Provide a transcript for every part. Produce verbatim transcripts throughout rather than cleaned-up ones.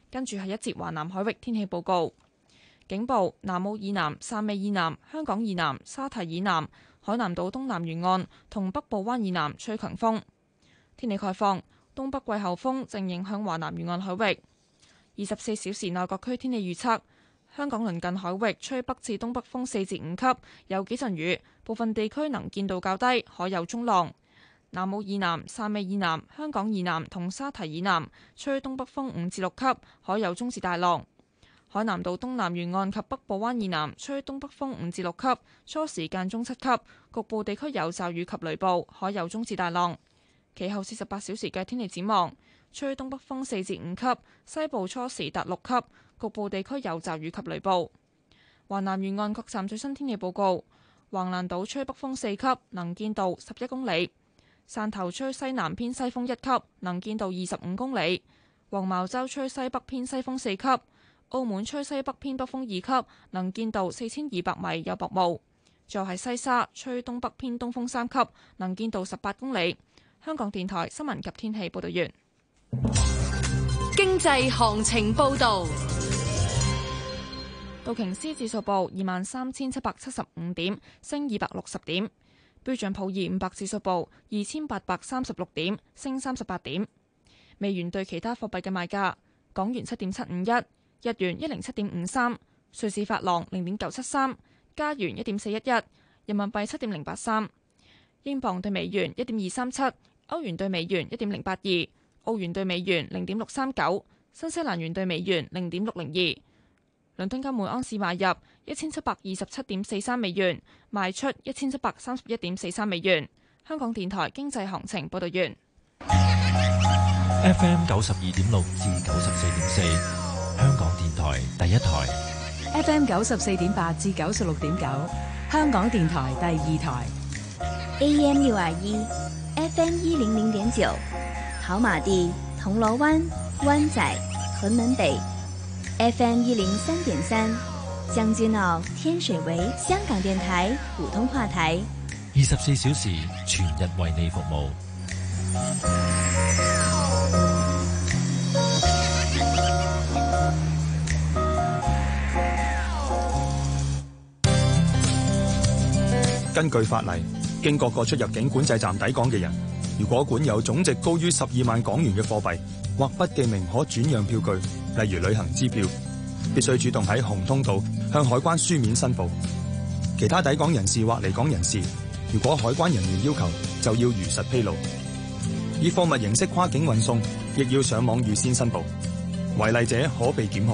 跟住係一節華南海域天氣報告。警報：南澳以南、汕尾以南、香港以南、沙堤以南、海南島東南沿岸同北部灣以南吹強風。天氣概況：東北季候風正影響華南沿岸海域。二十四小時內各區天氣預測：香港鄰近海域吹北至東北風四至五級，有幾陣雨，部分地區能見度較低，海有中浪。南澳以南、汕尾以南、香港以南同沙堤以南吹東北風五至六級，海有中至大浪。海南島東南沿岸及北部灣以南吹東北風五至六級，初時間中七級，局部地區有驟雨及雷暴，海有中至大浪。其後四十八小時嘅天氣展望，吹東北風四至五級，西部初時達六級，局部地區有驟雨及雷暴。華南沿岸各站最新天氣報告：橫瀾島吹北風四級，能見度十一公里；汕頭吹西南偏西風一級，能見度二十五公里；黃茅洲吹西北偏西風四級；澳門吹西北偏北風二級，能見度四千二百米，有薄霧。最後係西沙吹東北偏東風三級，能見度十八公里。香港電台新聞及天氣報道完。 經濟行情報道。 道瓊斯指數報二萬三千七百七十五點，升二百六十點。標準普爾五百指數報二千八百三十六點，升三十八點。美元對其他貨幣嘅賣價：港元七點七五一，日元一零七點五三，瑞士法郎零點九七三，加元一點四一一，人民幣七點零八三，英鎊對美元一點二三七，歐元對美元一點零八二，澳元對美元零點六三九，新西蘭元對美元零點六零二。倫敦金每盎司買入一千七百二十七點四三美元，賣出一千七百三十一點四三美元。香港電台經濟行情報道完。 F M 九十二點六至九十四點四，香港電台第一台。 F M 九十四點八至九十六點九，香港電台第二台。 A M 六二一 ，F M 一零零點九，跑馬地、銅鑼灣、灣仔、屯門北 ，F M 一零三點三，將軍澳、天水圍，香港電台普通話台。 二十四小時全日為你服務。 根據法例，經各個出入境管制站抵港嘅人，如果管有總值高於十二萬港元嘅貨幣或不記名可轉讓票據，例如旅行支票，必須主動喺紅通道向海關書面申報。其他抵港人士或離港人士，如果海關人員要求，就要如實披露。以貨物形式跨境運送，亦要上網預先申報，違例者可被檢控。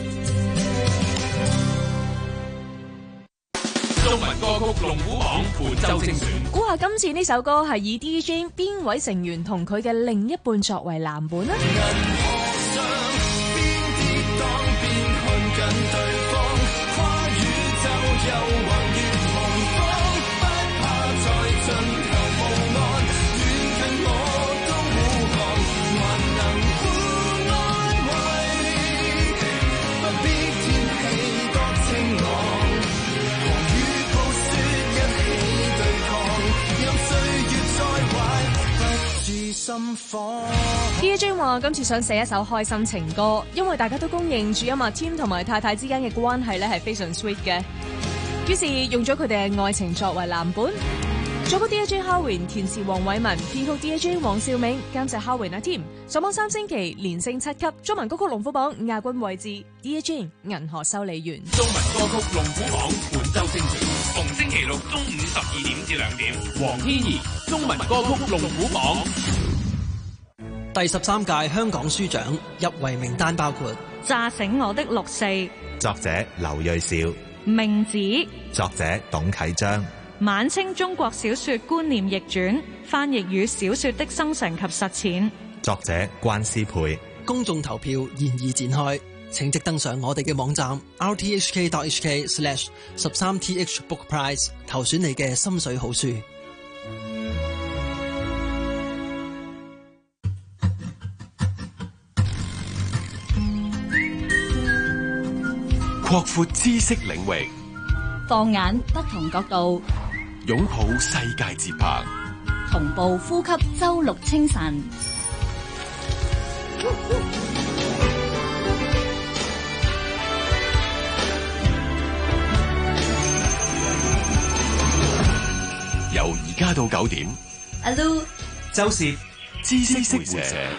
中文歌曲龍虎榜本周精選， 估下今次呢首歌係以 D J 邊位成員同佢嘅另一半作為藍本啊？D J 話今次想寫一首開心情歌，因為大家都公認主音阿 Tim 同埋太太之間嘅關係咧係非常 sweet 嘅，於是用咗佢哋嘅愛情作為藍本。作曲 D J Howin， 填詞黃偉文，編曲 D J 黃兆銘，監製 Howin 阿 Tim。上榜三星期連升七級，中文歌曲龍虎榜亞軍位置 D J 銀河修理員。 中文歌曲龍虎榜本周精選，逢星期六中午十二點至兩點。黃天怡，中文歌曲龍虎榜。 第十三屆香港書獎入圍名單包括炸醒我的六四， 作者劉銳紹， 命子， 作者董啟章， 晚清中國小說觀念逆轉，翻譯與小說的生成及實踐， 作者關思培。 公眾投票現已展開，請即登上我哋嘅網站 r t h k dot h k slash 十三 t h book prize 投選你嘅心水好書。 擴闊知識領域， 放眼不同角度， 擁抱世界節拍， 同步呼吸周六清晨。 八到九點。 阿 Lu、 周涉知識會社。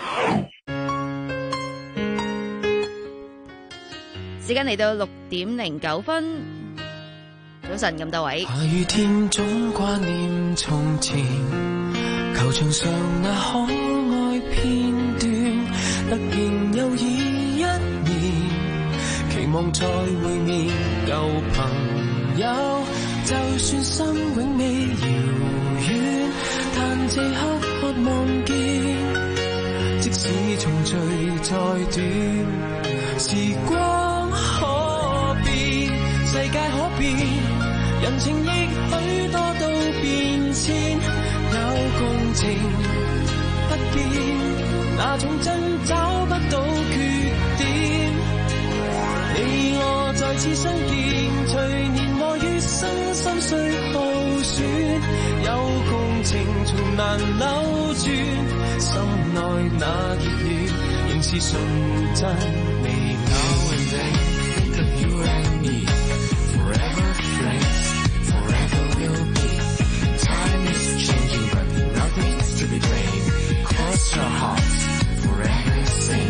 時間嚟到六點零九分，早晨咁多位。 下雨天總掛念從前，球場上那可愛片段，突然又已一年，期望再會面舊朋友，就算心永未遙遠，但這刻渴望見，即使重聚再短，時光可變，世界可變，人情亦許多都變遷，有共情不變，那種真找不到缺點，你我再次相見，隨年華月生心碎耗損，有共情從難扭轉，心內那熱戀仍是純真。Now and then, think of you and me, forever friends, forever will be. Time is changing, but nothing's to be blamed. Cross your hearts, forever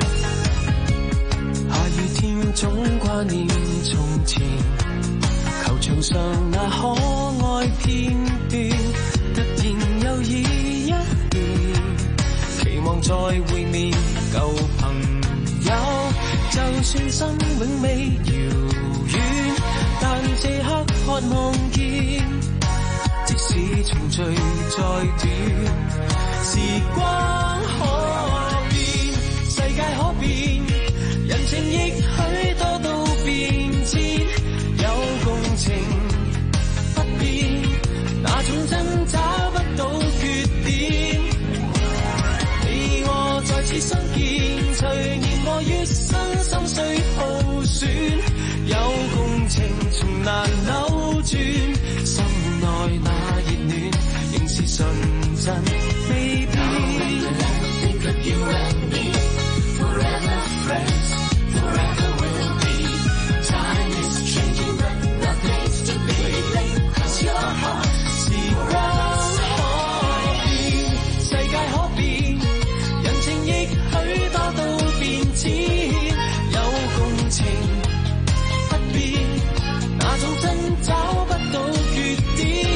safe. 下雨天總掛念從前，球場上那可愛片段，突然又已一年，期望再會面舊朋友。就算心永未遙遠，但這刻渴望見，即使重聚再短，時光可變，世界可變，人情亦許多都變遷，有共情不變，那種真找不到缺點，你我再次相見，隨年華月生心碎耗損，有共情從難扭轉，心內那熱戀仍是純真未變。Think of you and me, forever friends, forever will be. Time is changing, but nothing's to be blamed. Cross your heart, 時光可變，世界可變，人情亦許多都變遷。情不變，那種真找不到缺點，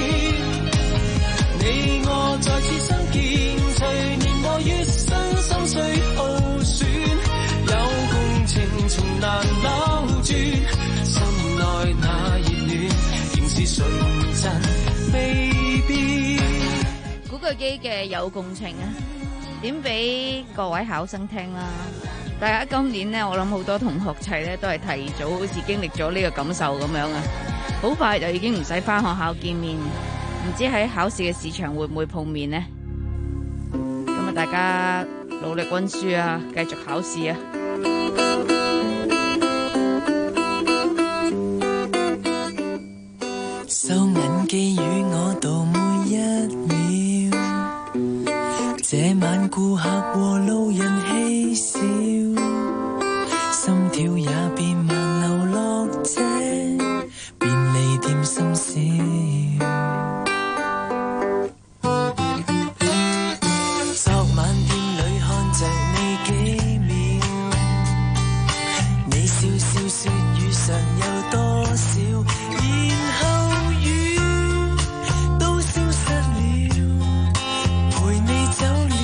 你我再次相見，隨年華月生心碎耗損，有共情從難扭轉，心內那熱戀仍是純真未變。 古巨基嘅有共情啊，點俾各位考生聽啦？大家今年呢，我諗好多同學仔咧都係提早好似經歷咗呢個感受咁樣啊，好快就已經唔使返學校見面，唔知喺考試嘅市場會唔會碰面呢？咁啊，大家努力溫書啊，繼續考試啊！ 收銀機與我度每一秒，這晚顧客和路人嬉笑，心跳也變慢流落這便利店深宵。昨晚店裏看着你幾秒，你笑笑說雨上有多少，然後雨都消失了，陪你走了。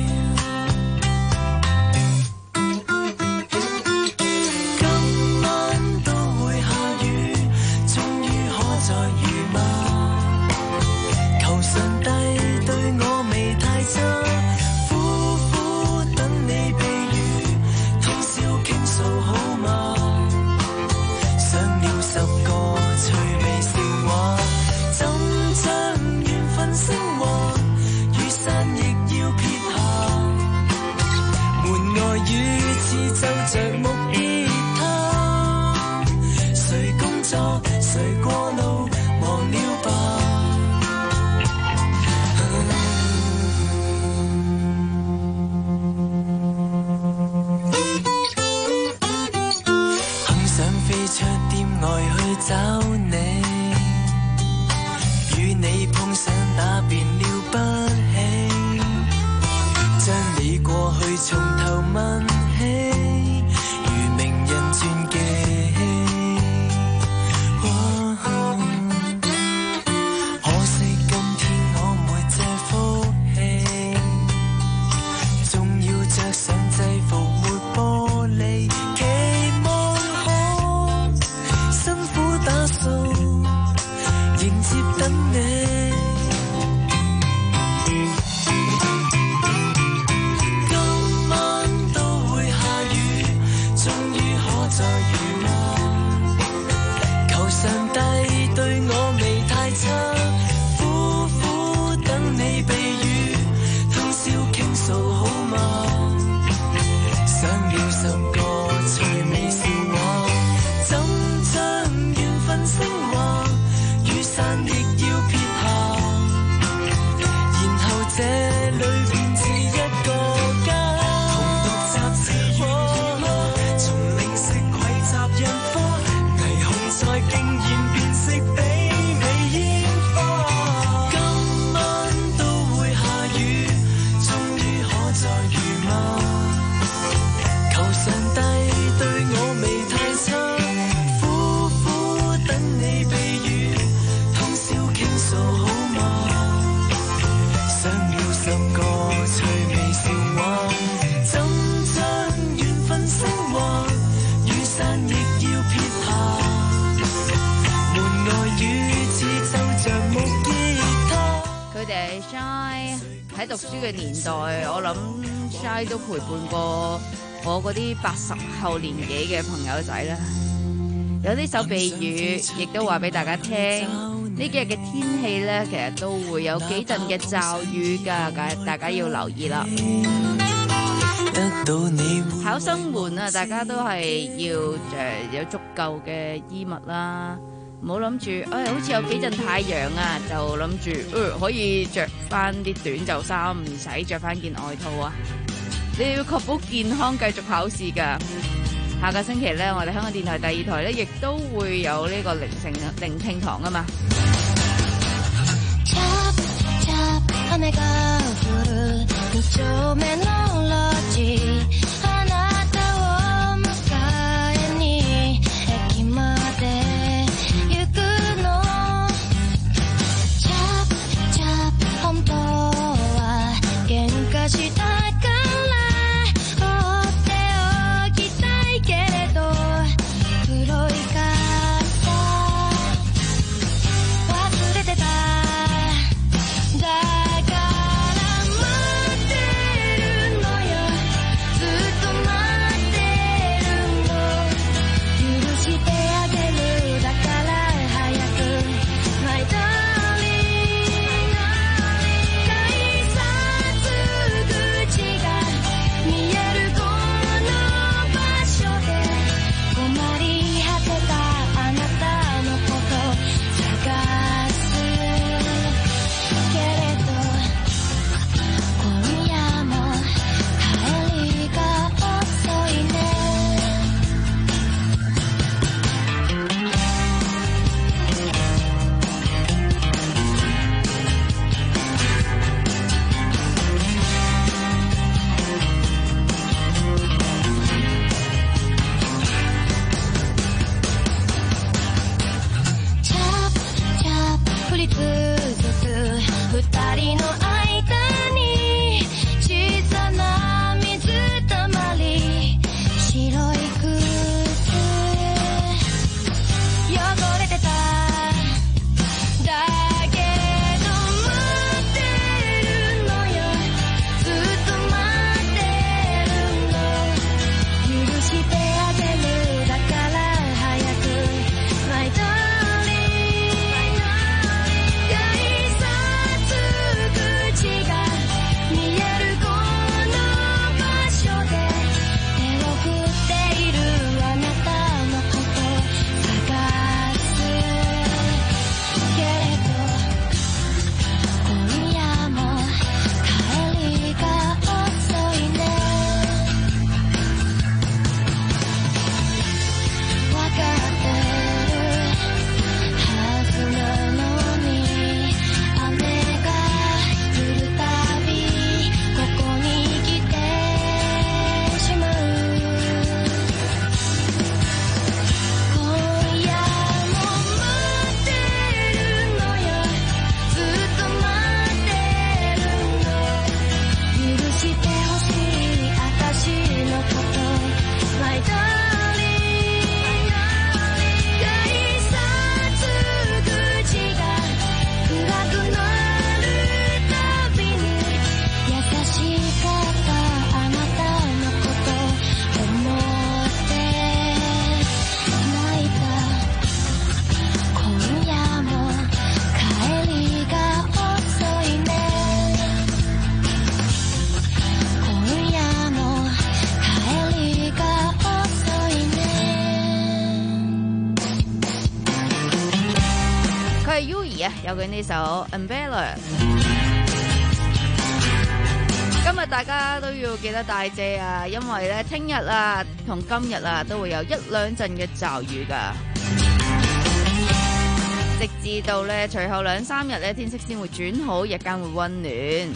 今晚都會下雨，終於可再遇嗎？求上帝對我未太差，苦苦等你避雨，通宵傾訴好嗎？想要十個趣味笑話，怎將緣分升華？雨傘亦要撇下，門外雨似奏着木吉他，誰工作誰過路忘了吧？很想飛出店外去找你，與你碰上那變了問起，如名人傳記。可惜今天我沒這福氣，仲要着上制服沒玻璃，期望可辛苦打掃迎接等你。今晚都會下雨，終於可再遇嗎？求上帝對我未太差，苦苦等你避雨，通宵傾訴好嗎？想了十個趣味笑話，怎將緣分升華？雨傘亦要撇下，然後這裏便是一個家。同讀雜誌語，從零食匯集印花，霓虹在經驗變色比美煙花。今晚都會下雨，終於可再遇嗎？求上帝對我未太差，苦苦等你避雨，通宵傾訴好嗎？想要十個趣味笑話，怎將緣分升華？雨傘亦要撇下，門外雨似奏着木吉他。 佢哋係 Shy 喺讀書嘅年代，我諗 Shy 都陪伴過我嗰啲八十後年紀嘅朋友仔啦。有呢首避雨，亦都話俾大家聽，呢幾日嘅天氣咧，其實都會有幾陣嘅驟雨㗎，大家要留意啦。考生們啊，大家都係要誒有足夠嘅衣物啦，唔好諗住，誒好似有幾陣太陽啊，就諗住、呃、可以着翻啲短袖衫，唔使着翻件外套啊。你要確保健康，繼續考試㗎。下個星期咧，我哋香港電台第二台咧，亦都會有呢個聆聽聆聽堂啊嘛。 だから待ってるのよ。ず Ivy 啊，有佢呢首 Umbrella。今日大家都要記得帶遮啊，因為咧聽日啊同今日啊都會有一兩陣嘅驟雨噶，直至到咧隨後兩三日咧天色先會轉好，日間會溫暖。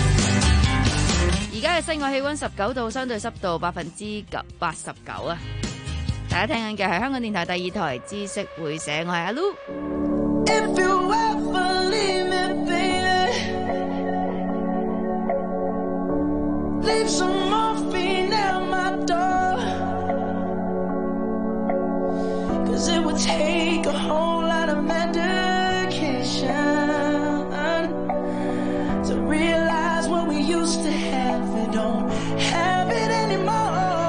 而家嘅室外氣溫十九度，相對濕度百分之八十九啊！大家聽緊嘅係香港電台第二台知識會社，我係阿 Lu。If you ever leave me, baby, leave some morphine at my door, 'cause it would take a whole lot of medication to realize what we used to have. We don't have it anymore.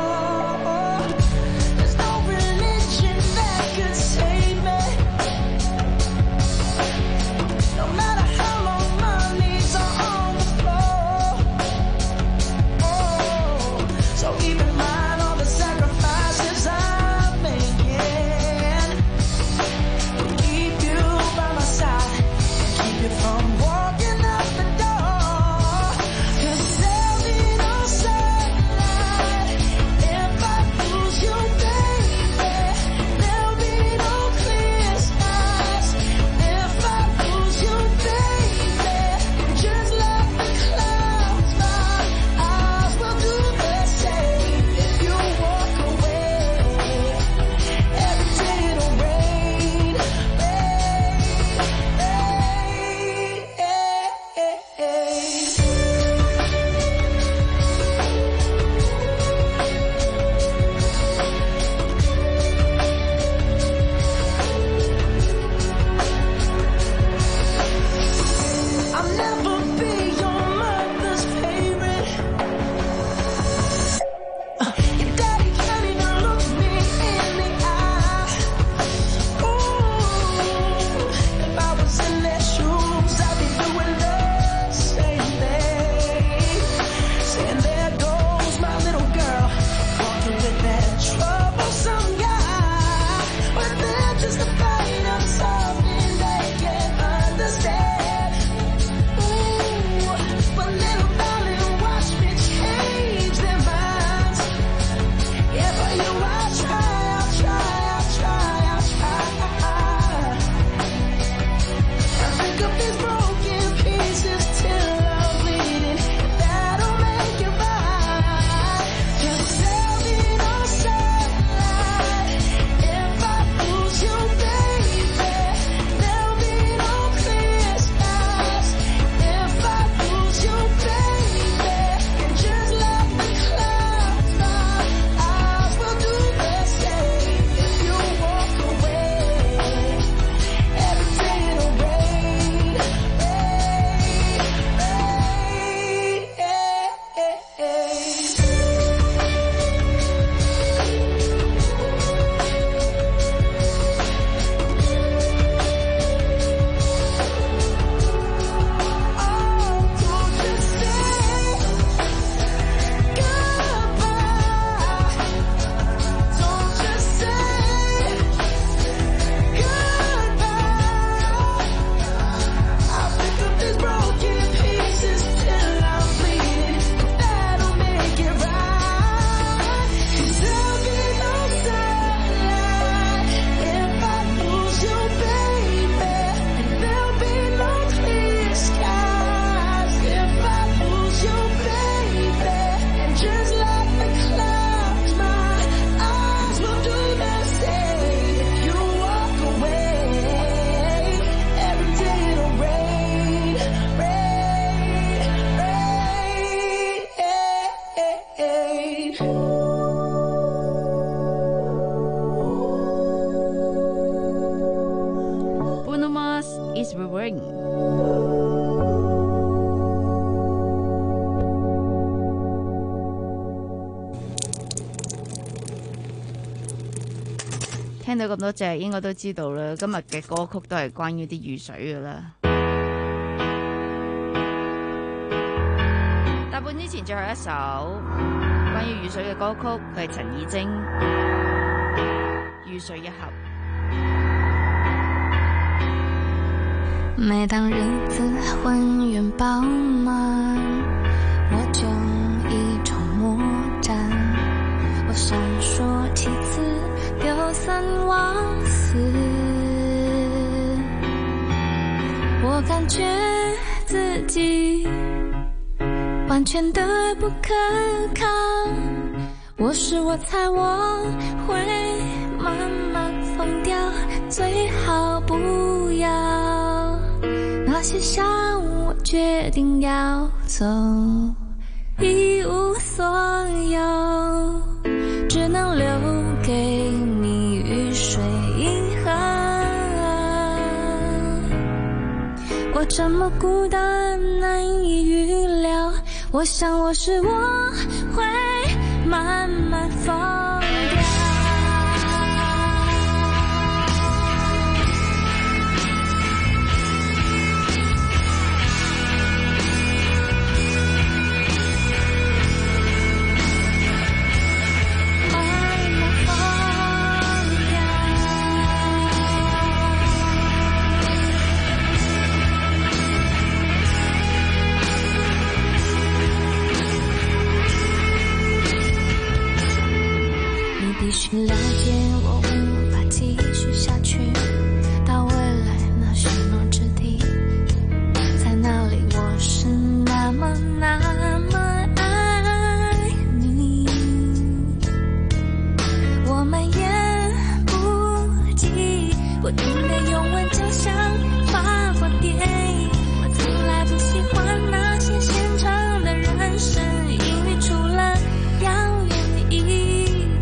is the ring。 聽到咁多隻，應該都知道啦。今日嘅歌曲都係關於啲雨水噶啦。大半之前最後一首關於雨水嘅歌曲，佢係陳綺貞《雨水一盒》。 每當日子渾圓飽滿，我就一籌莫展，我閃爍其詞，丟三忘四，我感覺自己完全的不可靠，我是我猜我會慢慢瘋掉，最好不要那些下午我決定要走，一無所有，只能留給你雨水銀河。我這麼孤單難以預料，我想我是我會慢慢瘋掉。必須了解我無法繼續下去，到未來那許諾之地，在那裡我是那麼那麼愛你，我們言不及，不停的擁吻就像法國電影，我從來不喜歡那些現場的人聲，因為除了遙遠的意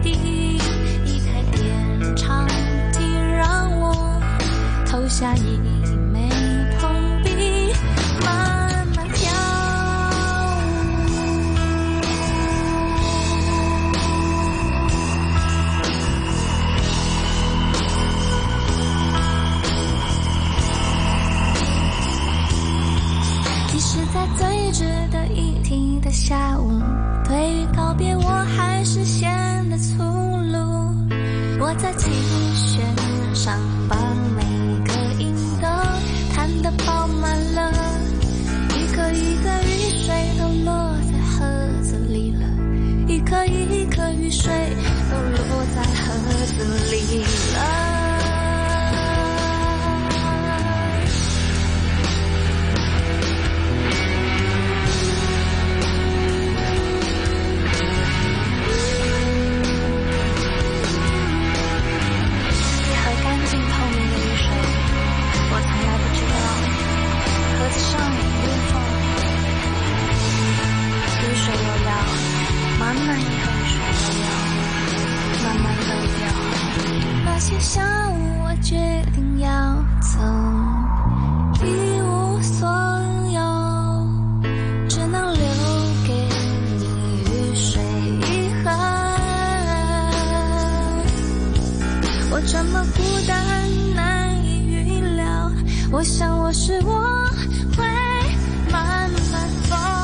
投下一枚銅幣，慢慢跳即使在最值得一提的下午，對於告別我還是顯得粗魯，我在琴弦上把每彈得飽滿了，一顆一顆雨水都落在盒子裡了，一顆一顆雨水都落在盒子裡了。下午我決定要走，一無所有，只能留給你雨水一河。我這麼孤單難以預料，我想我是我會慢慢瘋。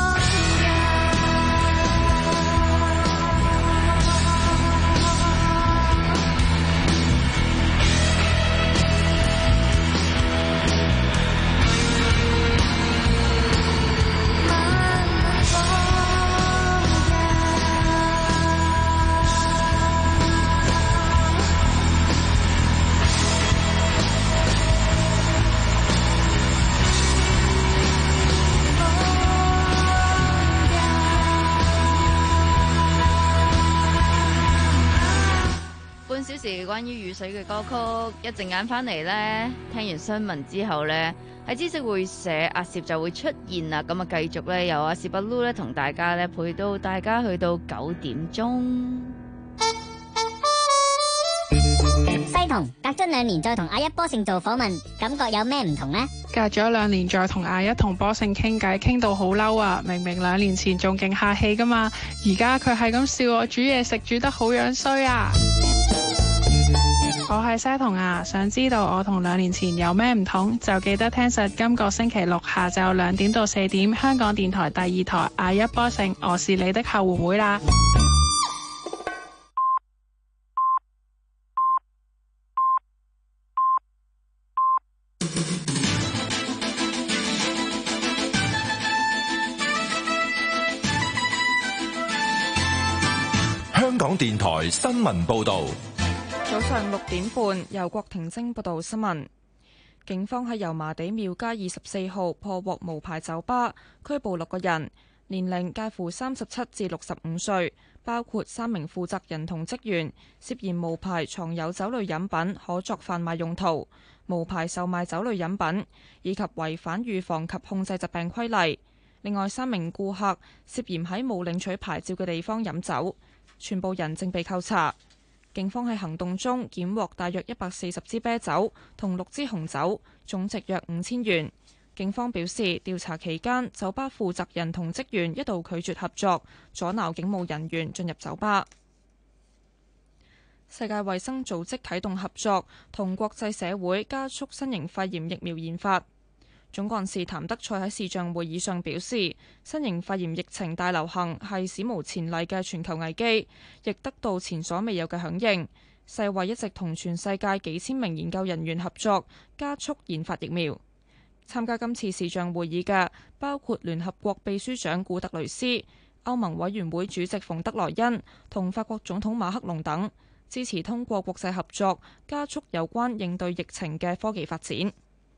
關於雨水嘅歌曲，一陣間翻嚟呢，聽完新聞之後呢，喺知識會社阿攝就會出現啦。咁啊，繼續呢，由阿攝阿 Lu 咧同大家呢陪到大家去到九點鐘。 西彤隔咗兩年再同阿一波勝做訪問，感覺有咩唔同呢？ 隔咗兩年再同阿一同波勝傾偈，傾到好嬲啊！明明兩年前仲勁客氣噶嘛，而家佢係咁笑我煮嘢食煮得好樣衰啊！我係西彤啊，想知道我同兩年前有咩唔同，就記得聽實今個星期六下晝兩點到四點，香港電台第二台阿一波勝，我是你的後援會啦。 港電台新聞報道。 早上六點半，由郭婷晶報道新聞。警方喺油麻地廟街二十四號破獲無牌酒吧，拘捕六個人，年齡介乎三十七至六十五歲，包括三名負責人同職員，涉嫌無牌藏有酒類飲品可作販賣用途，無牌售賣酒類飲品，以及違反預防及控制疾病規例。另外三名顧客涉嫌喺冇領取牌照嘅地方飲酒，全部人正被扣查。警方喺行動中檢獲大約一百四十支啤酒同六支紅酒，總值約五千元。警方表示，調查期間，酒吧負責人同職員一度拒絕合作，阻撓警務人員進入酒吧。世界衛生組織啟動合作，同國際社會加速新型肺炎疫苗研發。總幹事譚德塞喺視像會議上表示，新型肺炎疫情大流行係史無前例嘅全球危機，亦得到前所未有嘅響應。世衛一直同全世界幾千名研究人員合作，加速研發疫苗。參加今次視像會議嘅包括聯合國秘書長古特雷斯、歐盟委員會主席馮德萊恩同法國總統馬克龍等，支持通過國際合作加速有關應對疫情嘅科技發展。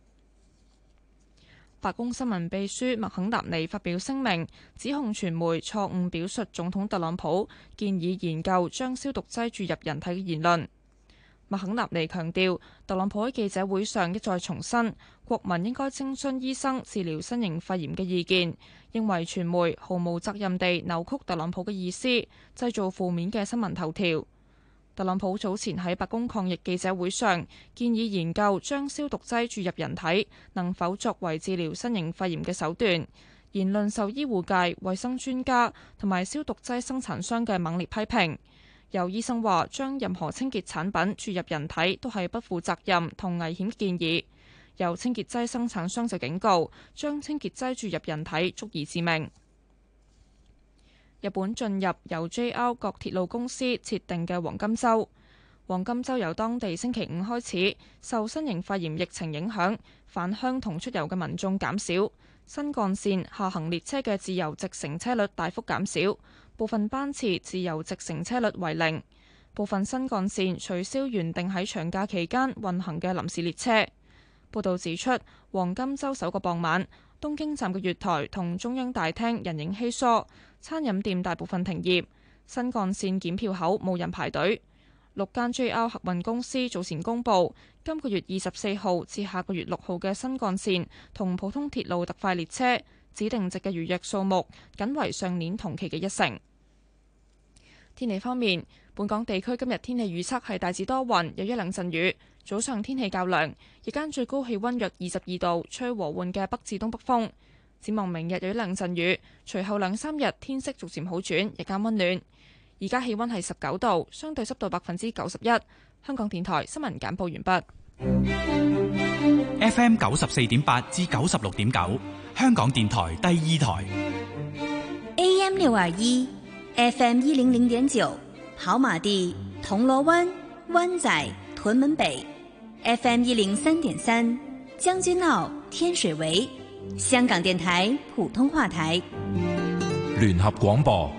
白宮新聞秘書麥肯納尼發表聲明，指控傳媒錯誤表述總統特朗普建議研究將消毒劑注入人體嘅言論。麥肯納尼強調，特朗普喺記者會上一再重申，國民應該徵詢醫生治療新型肺炎嘅意見，認為傳媒毫無責任地扭曲特朗普嘅意思，製造負面嘅新聞頭條。特朗普早前喺白宮抗疫記者會上建議研究將消毒劑注入人體能否作為治療新型肺炎嘅手段，言論受醫護界、衛生專家同埋消毒劑生產商嘅猛烈批評。有醫生話，將任何清潔產品注入人體都係不負責任同危險建議。有清潔劑生產商就警告，將清潔劑注入人體足以致命。日本進入由 J R 各鐵路公司設定嘅黃金週，黃金週由當地星期五開始，受新型肺炎疫情影響，返鄉同出遊嘅民眾減少，新幹線下行列車嘅自由直乘車率大幅減少，部分班次自由直乘車率為零，部分新幹線取消原定喺長假期間運行嘅臨時列車。報道指出，黃金週首個傍晚，東京站嘅月台同中央大廳人影稀疏，餐飲店大部分停業，新幹線檢票口冇人排隊。六間 J R 客運公司早前公佈，今個月二十四號至下個月六號嘅新幹線同普通鐵路特快列車指定席嘅預約數目，僅為上年同期嘅一成。天氣方面，本港地區今日天氣預測係大致多雲，有一兩陣雨。早上天氣較涼，日間最高氣溫約二十二度，吹和緩嘅北至東北風。展望明日有一兩陣雨，隨後兩三日天色逐漸好轉，日間溫暖。而家氣溫係十九度，相對濕度百分之九十一。香港電台新聞簡報完畢。 F M 九十四點八至九十六點九，香港電台第二台。 A M 六二一，F M 一零零點九，跑馬地、銅鑼灣、灣仔、屯門北。F M 一零三點三，將軍澳、天水圍，香港電台普通話台。 聯合廣播。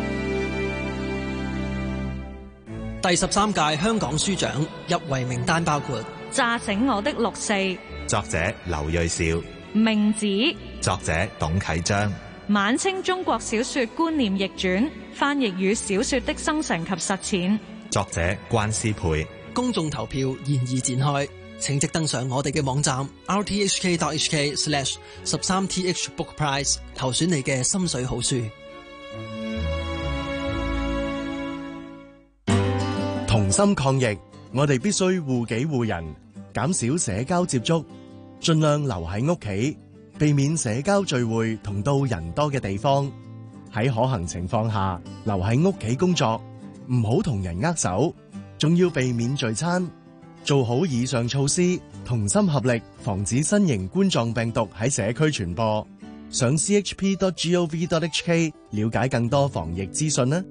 第十三屆香港書獎入圍名單包括： 炸醒我的六四， 作者劉銳紹； 命子， 作者董啟章； 晚清中國小說觀念逆轉，翻譯與小說的生成及實踐， 作者關思培。 公眾投票現已展開，請即登上我哋嘅網站 r t h k dot h k slash 十三 t h book prize 投選你嘅心水好書。 同心抗疫，我哋必須護己護人，減少社交接觸，盡量留喺屋企，避免社交聚會同到人多嘅地方。喺可行情況下，留喺屋企工作，唔好同人握手。仲要避免聚餐，做好以上措施，同心合力，防止新型冠狀病毒喺社區傳播。上 c h p dot gov dot h k 了解更多防疫資訊啦。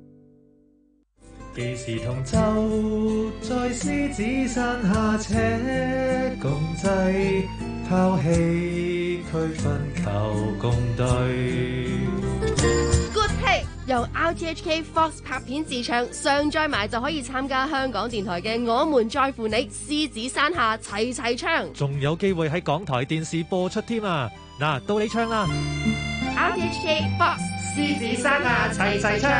幾時同舟在獅子山下且共濟，拋棄區分求共對。 Good Taste 由用 R T H K Fox 拍片自唱，上載埋就可以參加香港電台嘅《我們在乎你》獅子山下齊齊唱， 仲有機會喺港台電視播出添啊！嗱，到你唱啦 ！R T H K Fox 獅子山下齊齊唱。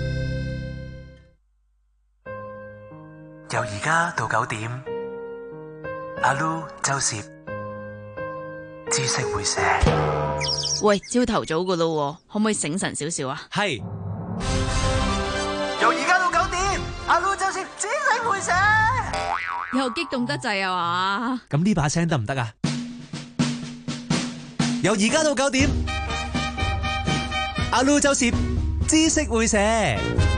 由而家到九點，阿 Lu 周攝知識會寫。 喂，朝頭早噶咯，可唔可以醒神少少啊？ 係。 由而家到九點，阿 Lu 周攝知識會寫。 又激動得滯啊嘛？ 咁呢把聲得唔得啊？由而家到九點，阿 Lu 周攝知識會寫。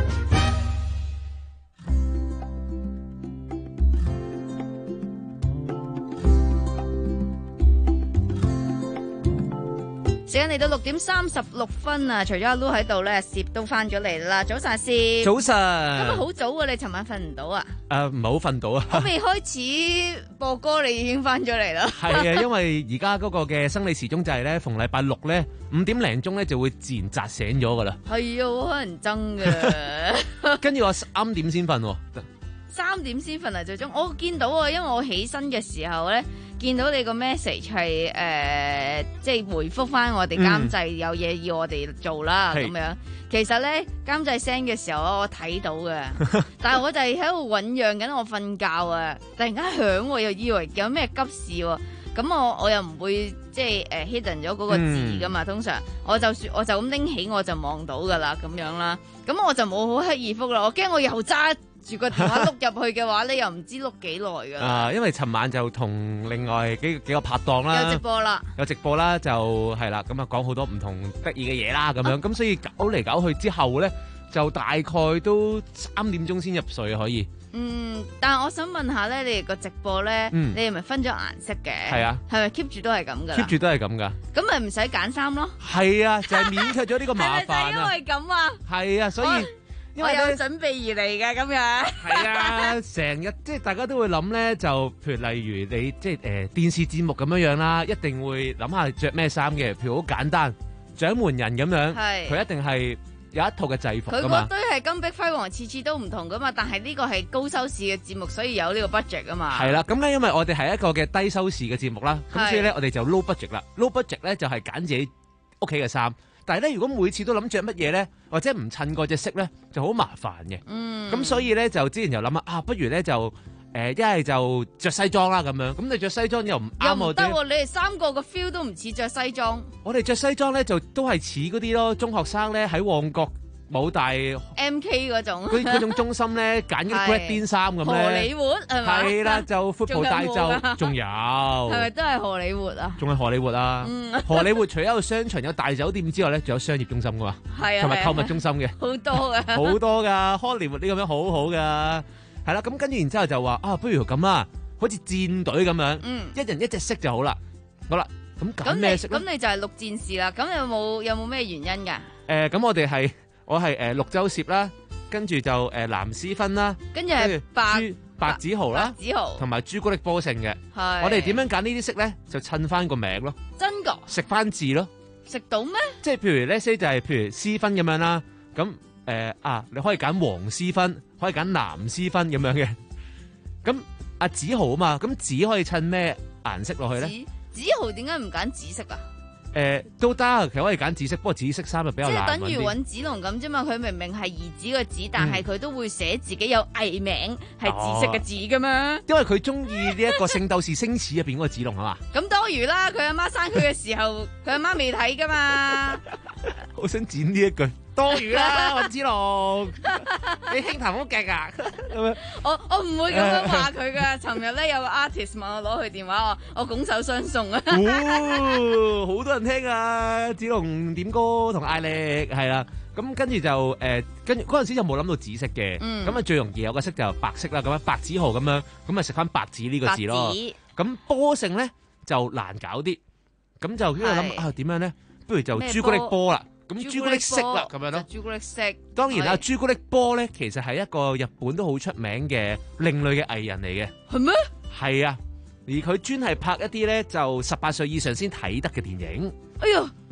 時間嚟到六點三十六分啊！除咗阿 Lu 喺度咧，攝都翻咗嚟啦。早晨，攝。 早晨。 今日好早啊！你尋晚瞓唔到啊？ 誒，唔係好瞓到啊。 我未開始播歌，你已經翻咗嚟啦。 係啊，因為而家嗰個嘅生理時鐘就係咧，逢禮拜六咧五點零鐘咧就會自然扎醒咗噶啦。 係啊，好可能憎噶。 跟住我三點先瞓。 三點先瞓啊！最終我見到啊，因為我起身嘅時候咧。見到你個 message 係誒、呃，即係回覆翻我哋監製有嘢要我哋做啦咁、嗯、樣。其實咧監製 send 嘅時候我睇到嘅，但係我就係喺度醖釀緊我瞓覺啊！突然間響，我又以為有咩急事喎。咁我我又唔會即係誒、呃、hidden 咗嗰個字噶嘛。通常我就算我就咁拎起我就望到噶啦咁樣啦。咁我就冇好刻意覆啦。我驚我又揸住個電話碌入去嘅話咧，又唔知碌幾耐噶。啊， 因為尋晚就同另外幾幾個拍檔啦， 有直播啦， 有直播啦，就係啦，咁啊講好多唔同得意嘅嘢啦，咁樣，咁、啊、所以搞嚟搞去之後咧，就大概都三點鐘先入睡可以。 嗯，但係我想問下咧，你哋個直播咧，嗯、你係咪分咗顏色嘅？係啊，係咪 keep 住都係咁噶？keep 住都係咁噶。咁咪唔使揀衫咯？ 係啊，就係、是、免卻咗呢個麻煩啊。 係咪就係因為咁啊？ 係啊，所以。因為我有準備而嚟嘅咁樣， 係啊，成日即係大家都會諗咧，就譬如例如你即係誒、呃、電視節目咁樣樣啦，一定會諗下着咩衫嘅，譬如好簡單，掌門人咁樣，佢一定係有一套嘅制服㗎嘛。佢嗰堆係金碧輝煌，次次都唔同噶嘛，但係呢個係高收視嘅節目，所以有呢個 budget 啊嘛。係啦，咁咧因為我哋係一個嘅低收視嘅節目啦，咁所以咧我哋就 low budget 啦 ，low budget 咧就係揀自己屋企嘅衫。但係咧，如果每次都諗着乜嘢咧，或者唔襯嗰隻色咧，就好麻煩嘅。嗯，咁所以咧就之前就諗啊，不如咧就誒一係就着西裝啦咁樣。咁你着西裝又唔啱我哋。又唔得喎，你哋三個個 feel 都唔似着西裝。我哋着西裝咧就都係似嗰啲咯，中學生咧喺旺角冇大 M K 嗰種，嗰嗰種中心咧揀啲 grad din 衫咁咧。荷里活係咪？係啦，就闊袍大袖，仲有係咪都係荷里活啊？仲係荷里活啊！嗯、荷里活除咗有商場、有大酒店之外咧，仲有商業中心噶嘛？係啊，同埋購物中心嘅，好多噶，好多噶。Hollywood 呢咁樣好好噶，係啦。咁跟住然之後就話啊，不如咁啊，好似戰隊咁樣，嗯、一人一隻色就好啦。好啦，咁揀咩色咧？咁你就係綠戰士啦。咁有冇有冇咩原因㗎？誒、呃，咁我哋係。我係誒綠洲攝啦，跟住就誒、呃、藍絲分啦，跟住係白白子豪啦，白子豪同埋朱古力波勝嘅。係我哋點樣揀呢啲色咧？就襯翻個名咯。真噶？食翻字咯。食到咩？即係譬如咧 say 就係譬如絲分咁樣啦。咁誒、呃、啊，你可以揀黃絲分，可以揀藍絲分咁樣嘅。咁阿子豪啊嘛，咁紫可以襯咩顏色落去咧？子子豪點解唔揀紫色啊？誒、呃，都得，其實可以揀紫色，不過紫色衫就比較難揾啲。即係等於尹子龍咁啫嘛，佢明明係兒子個子，但係佢都會寫自己有藝名係紫色嘅字噶嘛。因為佢中意呢一個《聖鬥士星矢》入邊嗰個子龍啊嘛。咁多餘啦，佢阿媽生佢嘅時候，佢阿媽未睇噶嘛。好想剪呢一句。多餘啦，尹子龍，你輕談好勁啊！我我唔會咁樣話佢噶。尋日咧有個 artist 問我攞佢電話，我我拱手相送啊！哦，好多人聽啊！子龍點歌同嗌力係啦，咁跟住就誒，跟住嗰陣時就冇諗到紫色嘅，咁啊最容易有個色就白色啦，咁樣白子豪咁樣，咁啊食翻白紙呢個字咯。咁波勝咧就難搞啲，咁就喺度諗啊點樣咧？不如就朱古力波啦。咁朱古力色啦，咁樣咯。朱古力色。當然啦，朱古力波咧，其實係一個日本都好出名嘅另類嘅藝人嚟嘅。係咩？係啊，而佢專係拍一啲咧就十八歲以上先睇得嘅電影。哎呀，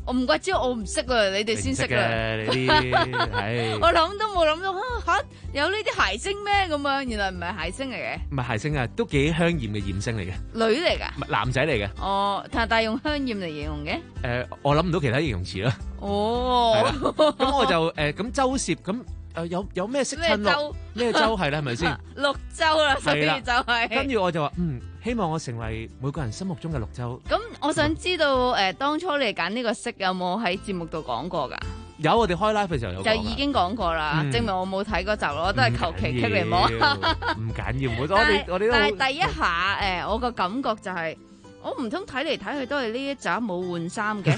我唔怪之我唔識啦，你哋先識啦。 嘅你啲係。 我諗都冇諗到嚇有呢啲諧星咩咁樣？原來唔係諧星嚟嘅。 唔係諧星啊，都幾香豔嘅豔星嚟嘅。 女嚟㗎？ 男仔嚟嘅。 哦，但係用香豔嚟形容嘅。 誒，我諗唔到其他形容詞啦。 哦。 咁我就誒咁周攝咁誒有有咩識襯咯？咩州係咧？係咪先？ 綠洲啦，所以就係。 跟住我就話嗯。希望我成為每個人心目中嘅綠洲。 咁我想知道誒、呃，當初你揀呢個色有冇喺節目度講過㗎？ 有，我哋開 live 嘅時候有講。 就已經講過啦，嗯、證明我冇睇嗰集咯，我都係求其棘嚟摸。 唔緊要，我哋我哋都。 但係第一下誒、呃，我個感覺就係、是，我唔通睇嚟睇去都係呢一集冇換衫嘅。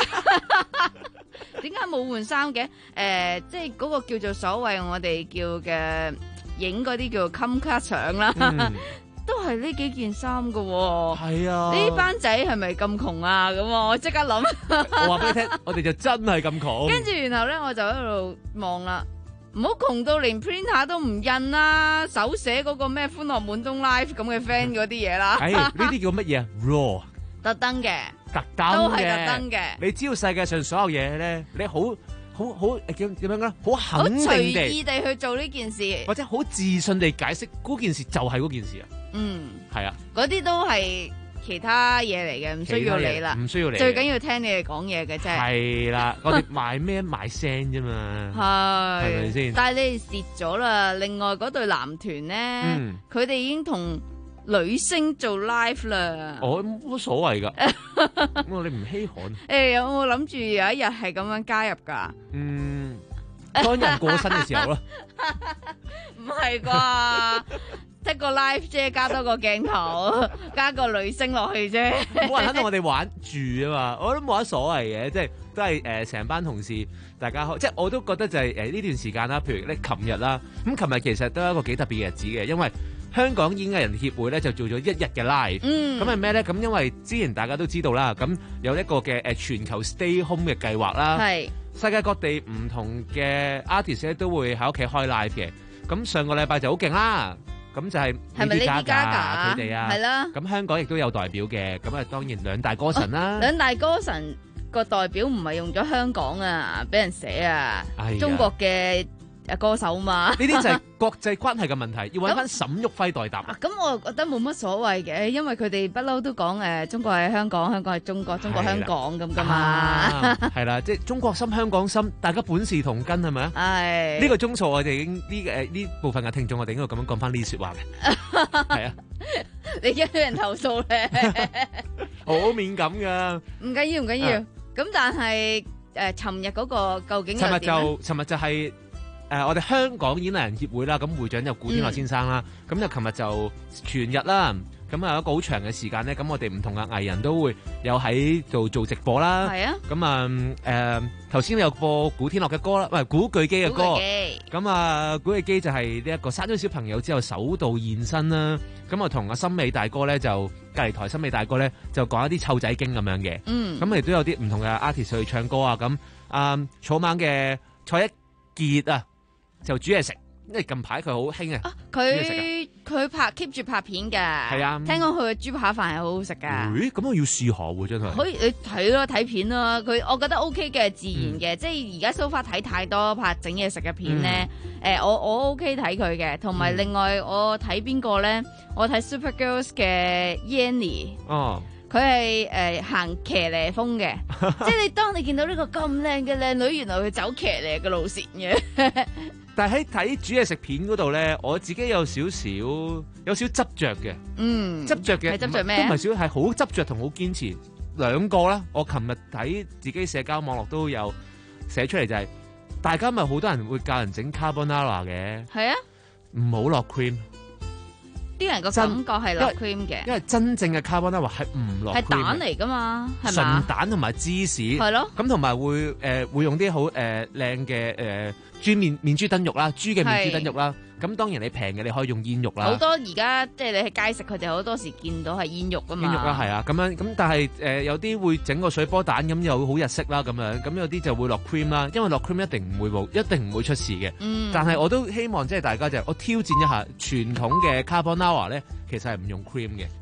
點解冇換衫嘅？誒、呃，即係嗰個叫做所謂我哋叫嘅影嗰啲叫做 come cut 相啦。嗯都係呢幾件衫噶，係啊！呢班仔係咪咁窮啊？咁我即刻諗， 我話俾你聽，我哋就真係咁窮。 跟住然後咧，我就喺度望啦，唔好窮到連 printer 都唔印啦，手寫嗰個咩歡樂滿東 live 咁嘅 friend 嗰啲嘢啦。 哎，呢啲叫乜嘢啊 ？raw， 特登嘅， 特登都係特登嘅。 你知道世界上所有嘢咧，你好好好叫點樣咧？好肯定地， 好隨意地去做呢件事， 或者好自信地解釋嗰件事就係嗰件事啊。 嗯， 係啊， 嗰啲都係其他嘢嚟嘅，唔需要你啦， 唔需要你， 最緊要聽你哋講嘢嘅啫。 係啦，我哋賣咩賣聲啫嘛， 係， 係咪先？ 但係你哋蝕咗啦。另外嗰對男團咧，佢哋、嗯、已經同女星做 live 啦。 我冇所謂噶，我哋唔稀罕。誒、 欸，有冇諗住有一日係咁樣加入噶？ 嗯，當人過身嘅時候咯。 唔係啩？即個 live 啫，加多個鏡頭，加個女星落去啫。 冇人肯同我哋玩住啊嘛，我都冇乜所謂嘅，即係都係誒成班同事大家開，即係我都覺得就係誒呢段時間啦。譬如咧，琴日啦，咁琴日其實都係一個幾特別嘅日子嘅，因為香港演藝人協會咧就做咗一日嘅 live。嗯。咁係咩咧？咁因為之前大家都知道啦，咁有一個嘅誒全球 stay home 嘅計劃啦。係。世界各地唔同嘅 artist 咧都會喺屋企開 live 嘅。咁上個禮拜就好勁啦。咁就係 Lady Gaga 佢哋啊，係啦。咁香港亦都有代表嘅，咁啊當然兩大歌神啦。兩大歌神個代表唔係用咗香港啊，俾人寫啊，中國嘅歌手嘛。呢啲就係國際關係嘅問題，要揾翻沈旭輝代答。咁我覺得冇乜所謂嘅，因為佢哋不嬲都講誒，中國係香港，香港係中國，中國香港咁噶嘛。係啦，即係中國心，香港心，大家本是同根係咪啊？係。呢個鐘數我哋已經呢誒呢部分嘅聽眾，我哋應該咁樣講翻呢啲説話嘅。係啊。你驚俾人投訴咧？好敏感㗎。唔緊要，唔緊要。咁但係誒，尋日嗰個究竟係點咧？尋日就尋日就係。誒、呃，我哋香港演藝人協會啦，咁會長就古天樂先生啦，咁、嗯、就琴日就全日啦，咁啊一個好長嘅時間咧，咁我哋唔同嘅藝人都會有喺度做直播啦。係啊，咁啊誒頭先有播古天樂嘅歌啦，喂古巨基嘅歌，咁啊古巨基就係呢一個生咗小朋友之後首度現身啦，咁啊同阿森美大哥咧就隔離台森美大哥咧就講一啲臭仔經咁樣嘅，嗯，咁亦都有啲唔同嘅 artist 去唱歌啊，咁啊草蜢嘅蔡一傑啊。就煮嘢食，因為近排佢好興啊！佢佢拍 keep 住拍片嘅，係啊！聽講佢嘅豬扒飯係好好食噶。誒，咁我要試下喎，真係。可以你睇咯，睇片咯。佢我覺得 OK 嘅，自然嘅。嗯、即係而家 so far 睇太多拍整嘢食嘅片咧。誒、嗯呃，我我 OK 睇佢嘅，同埋另外我睇邊個咧？我睇 Super Girls 嘅 Yanny。哦。佢係誒行騎呢風嘅，即係你當你見到呢個咁靚嘅靚女，原來佢走騎呢嘅路線嘅。但係喺睇煮嘢食片嗰度咧，我自己有少少有少執着嘅。嗯，執着嘅係執着咩？都唔係少，係好執着同好堅持兩個啦。我琴日睇自己社交網絡都有寫出嚟，就係大家咪好多人會教人整 carbonara 嘅。係啊，唔好落 cream。啲人個感覺係落 cream 嘅，因為真正嘅 carbonara 係唔落 cream，係蛋嚟噶嘛，係嘛？純蛋同埋芝士，係咯。咁同埋會誒、呃、會用啲好誒靚嘅誒豬面面豬墩肉啦，豬嘅面豬墩肉啦。咁當然你平嘅你可以用煙肉啦。好多而家即係你喺街食，佢哋好多時見到係煙肉噶嘛。煙肉啦，係啊，咁樣咁，但係誒、呃、有啲會整個水波蛋咁，又好日式啦咁樣。咁有啲就會落 cream 啦，因為落 cream 一定唔會冇，一定唔會出事嘅。嗯。但係我都希望即係大家就係、我挑戰一下傳統嘅 carbonara 咧，其實係唔用 cream 嘅。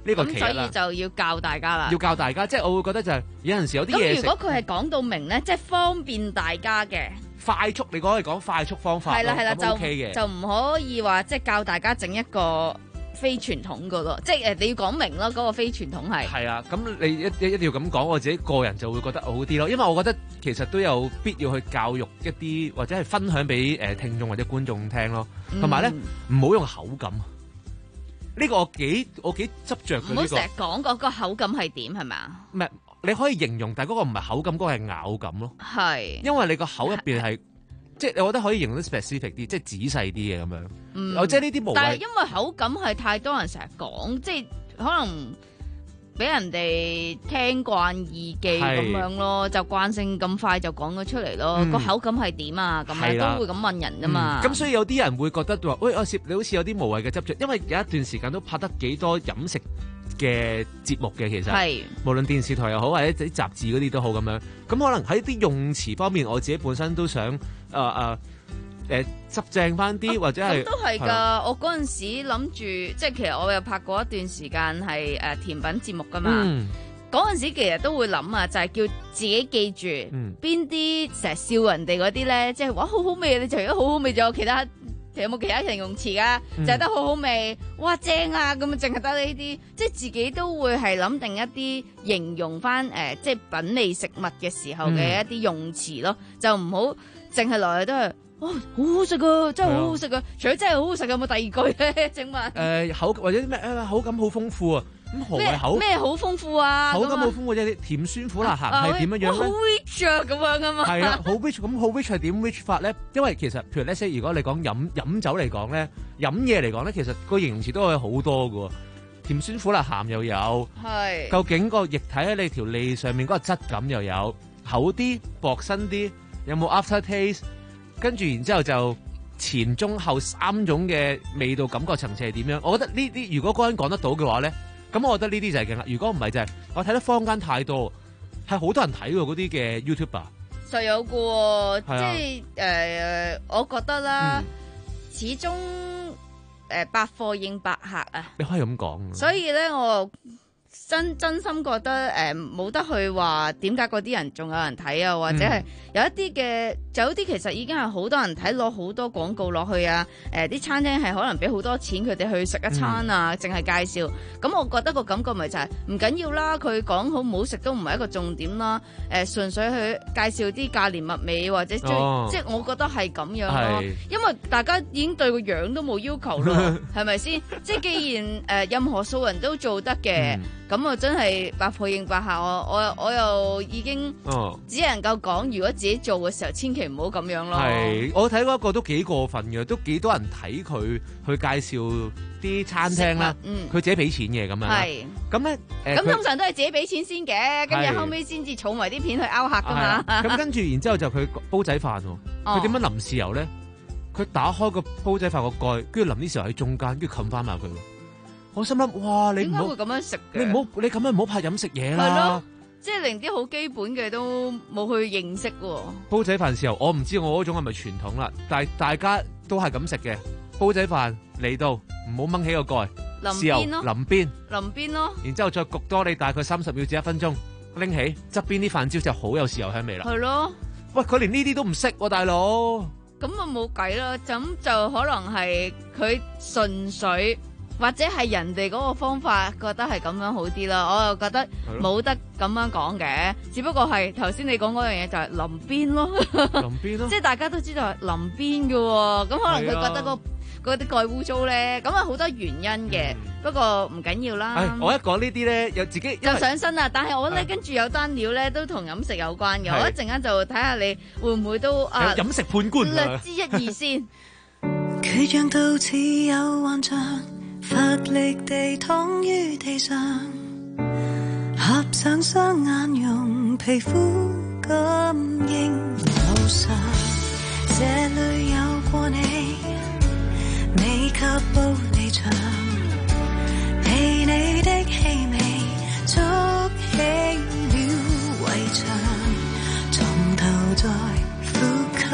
呢個其一啦。 咁所以就要教大家啦。 要教大家，即係我會覺得就係有陣時有啲嘢食。 咁如果佢係講到明咧，即係方便大家嘅。 快速，你講係講快速方法。 係啦係啦，就 OK 嘅， 就唔可以話即係教大家整一個非傳統噶咯，即係誒你要講明咯，嗰個非傳統係。係啊，咁你一一一定要咁講，我自己個人就會覺得好啲咯，因為我覺得其實都有必要去教育一啲或者係分享俾誒聽眾或者觀眾聽咯，同埋咧唔好用口感。呢個我幾我幾執着嘅呢個。唔好成日講嗰個口感係點係咪啊？ 唔係，你可以形容，但係嗰個唔係口感，嗰個係咬感咯。 係。因為你個口入邊係。即係我覺得可以形容得 specific 啲，即係仔細啲嘅咁樣。 嗯， 即係呢啲無謂。 但係因為口感係太多人成日講，即係可能俾人哋聽慣易記咁樣咯，就慣性咁快就講咗出嚟咯。個、嗯、口感係點啊？咁樣都會咁問人㗎嘛。咁、 嗯、所以有啲人會覺得話，喂，阿攝你好似有啲無謂嘅執着，因為有一段時間都拍得幾多飲食嘅節目嘅，其實係無論電視台又好，或者啲雜誌嗰啲都好咁樣。咁可能喺啲用詞方面，我自己本身都想。誒誒誒執正翻啲，或者係都係㗎。我嗰陣時諗住，即係其實我又拍過一段時間係誒甜品節目㗎嘛。嗰陣、嗯、時其實都會諗啊，就係、是、叫自己記住邊啲成日笑人哋嗰啲咧，即係話好好味。你除咗好好味，仲有其他有冇其他形容詞㗎？嗯、就係得好好味，哇正啊！咁啊，淨係得呢啲，即係自己都會係諗定一啲形容翻誒、呃，即係品味食物嘅時候嘅一啲用詞咯，嗯、就唔好。淨係來都係，哇，好好食啊！真係好好食啊！除咗真係好好食，有冇第二句咧？請問？誒、 呃、口或者咩誒口感好豐富啊？咁何謂口咩好豐富啊？ 口感好豐富啫，甜酸苦辣鹹係點樣樣咧？ 好 rich 啊，咁樣噶嘛？ 係啦，好 rich 咁好 rich 係點 rich 法咧？因為其實譬如咧，如果你講飲飲酒嚟講咧，飲嘢嚟講咧，其實個形容詞都係好多噶，甜酸苦辣鹹又有，係究竟個液體喺你條脷上面嗰個質感又有厚啲薄身啲。有冇 after taste？ 跟住然之後就前中後三種嘅味道感覺層次係點樣？我覺得呢啲如果嗰個人講得到嘅話咧，咁我覺得呢啲就係勁啦。如果唔係就係、是、我睇得坊間太多，係好多人睇喎嗰啲嘅 YouTuber。 實有個、啊、即係誒、呃，我覺得啦，嗯、始終誒、呃、百貨應百客啊。 你可以咁講。 所以咧，我。真真心覺得誒冇、呃、得去話點解嗰啲人仲有人睇啊，或者係有一啲嘅，就有啲其實已經係好多人睇，攞好多廣告落去啊。誒、呃、啲餐廳係可能俾好多錢佢哋去食一餐啊，淨係、嗯、介紹。咁我覺得個感覺咪就係唔緊要啦。佢講好唔好食都唔係一個重點啦。誒、呃、純粹去介紹啲價廉物美或者最、哦、即係我覺得係咁樣咯。是因為大家已經對個樣都冇要求咯，係咪先？即係既然誒、呃、任何素人都做得嘅。嗯咁啊，真係百貨應百客，我我我又已經只能夠講，如果自己做嘅時候，千祈唔好咁樣咯。 係，我睇過一個都幾過分嘅，都幾多人睇佢去介紹啲餐廳啦。嗯，佢自己俾錢嘅咁樣。係。咁咧，誒， 咁通常都係自己俾錢先嘅，跟住後尾先至儲埋啲片去勾客噶嘛。 咁跟住，然之後就佢煲仔飯喎，佢點樣淋豉油咧？佢打開個煲仔飯個蓋，跟住淋啲豉油喺中間，跟住冚翻埋佢。我心諗，哇！你唔好會咁樣食， 你唔好你咁樣唔好拍飲食嘢啦。係咯， 即係連啲好基本嘅都冇去認識喎。 煲仔飯豉油，我唔知我嗰種係咪傳統啦，但係大家都係咁食嘅。煲仔飯嚟到，唔好掹起個蓋，豉油淋邊， 淋邊咯。 然之後再焗多你大概三十秒至一分鐘，拎起側邊啲飯焦就好有豉油香味啦。 係咯。 喂，佢連呢啲都唔識喎，大佬。 咁啊冇計啦，咁就可能係佢純粹。或者係人哋嗰個方法覺得係咁樣好啲啦，我又覺得冇得咁樣講嘅，只不過係頭先你講嗰樣嘢就係淋邊咯， 淋邊咯， 即係大家都知道係淋邊嘅喎，咁可能佢覺得嗰啲蓋污糟咧，咁啊好多原因嘅，嗯、不過唔緊要啦。 哎、我一講呢啲咧，有自己就上身啦，但係我咧跟住有單料咧都同飲食有關嘅，是我一陣間就睇下你會唔會都啊飲食判官略知一二先。 缺氧到似有幻象。乏力地躺於地上，合上雙眼，用皮膚感應路上，這裏有過你，未及步離場，被你的氣味築起了圍牆，從頭再呼吸，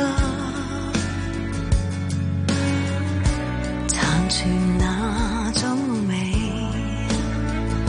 殘存那種美，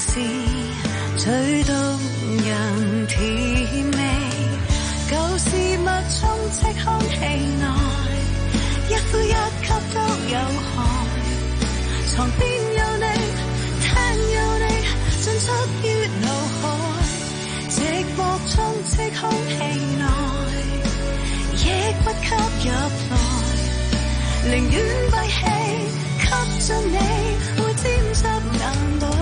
是最動人甜味，舊事物充斥空氣內，一呼一吸都有害。床邊有你，廳有你，進出於腦海，寂寞充斥空氣內，抑鬱吸入來，寧願閉氣吸進你，會沾濕眼袋。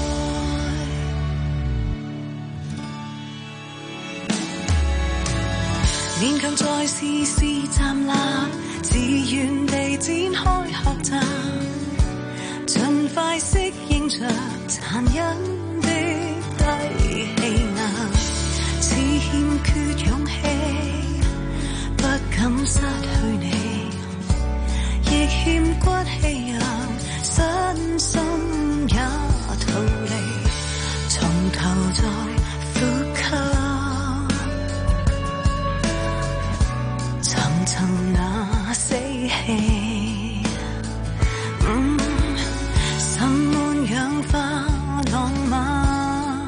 勉強再試試站立，自願地展開學習，盡快適應着殘忍的低氣壓，似欠缺勇氣，不敢失去你，亦欠骨氣讓身心也逃離，從頭再呼吸，尋尋那死氣，嗯，滲滿氧化浪漫，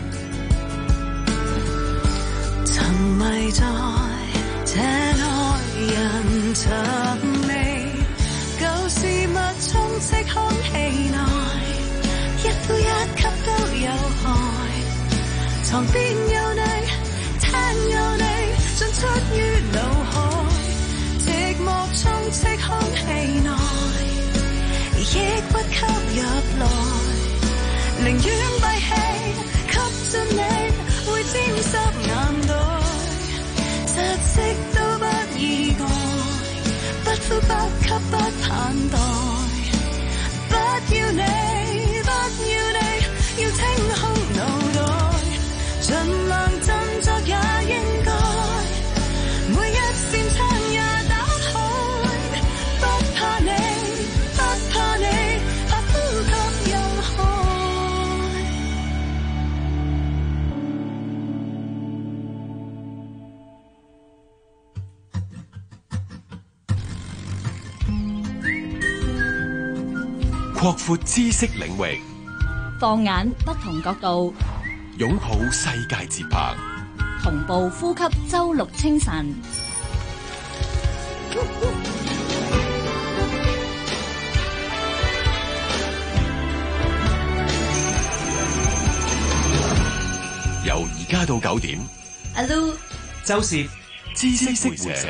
沉迷在這愛人尋味，舊事物充斥空氣內，一呼一吸都有害，床邊有你，廳有你，進出於腦海，寂寞充斥空氣內，抑鬱吸入來，寧願閉氣吸進你，會沾濕眼袋，窒息都不意外，不呼不吸不盼待，不要你不要你，要清空腦袋，盡量振作也應該，每一扇窗也打開，不怕你不怕你，怕呼吸有害。 擴闊知識領域， 放眼不同角度， 擁抱世界節拍， 同步呼吸周六清晨。 由而家到九點， 阿 Lu、 周攝知識會社。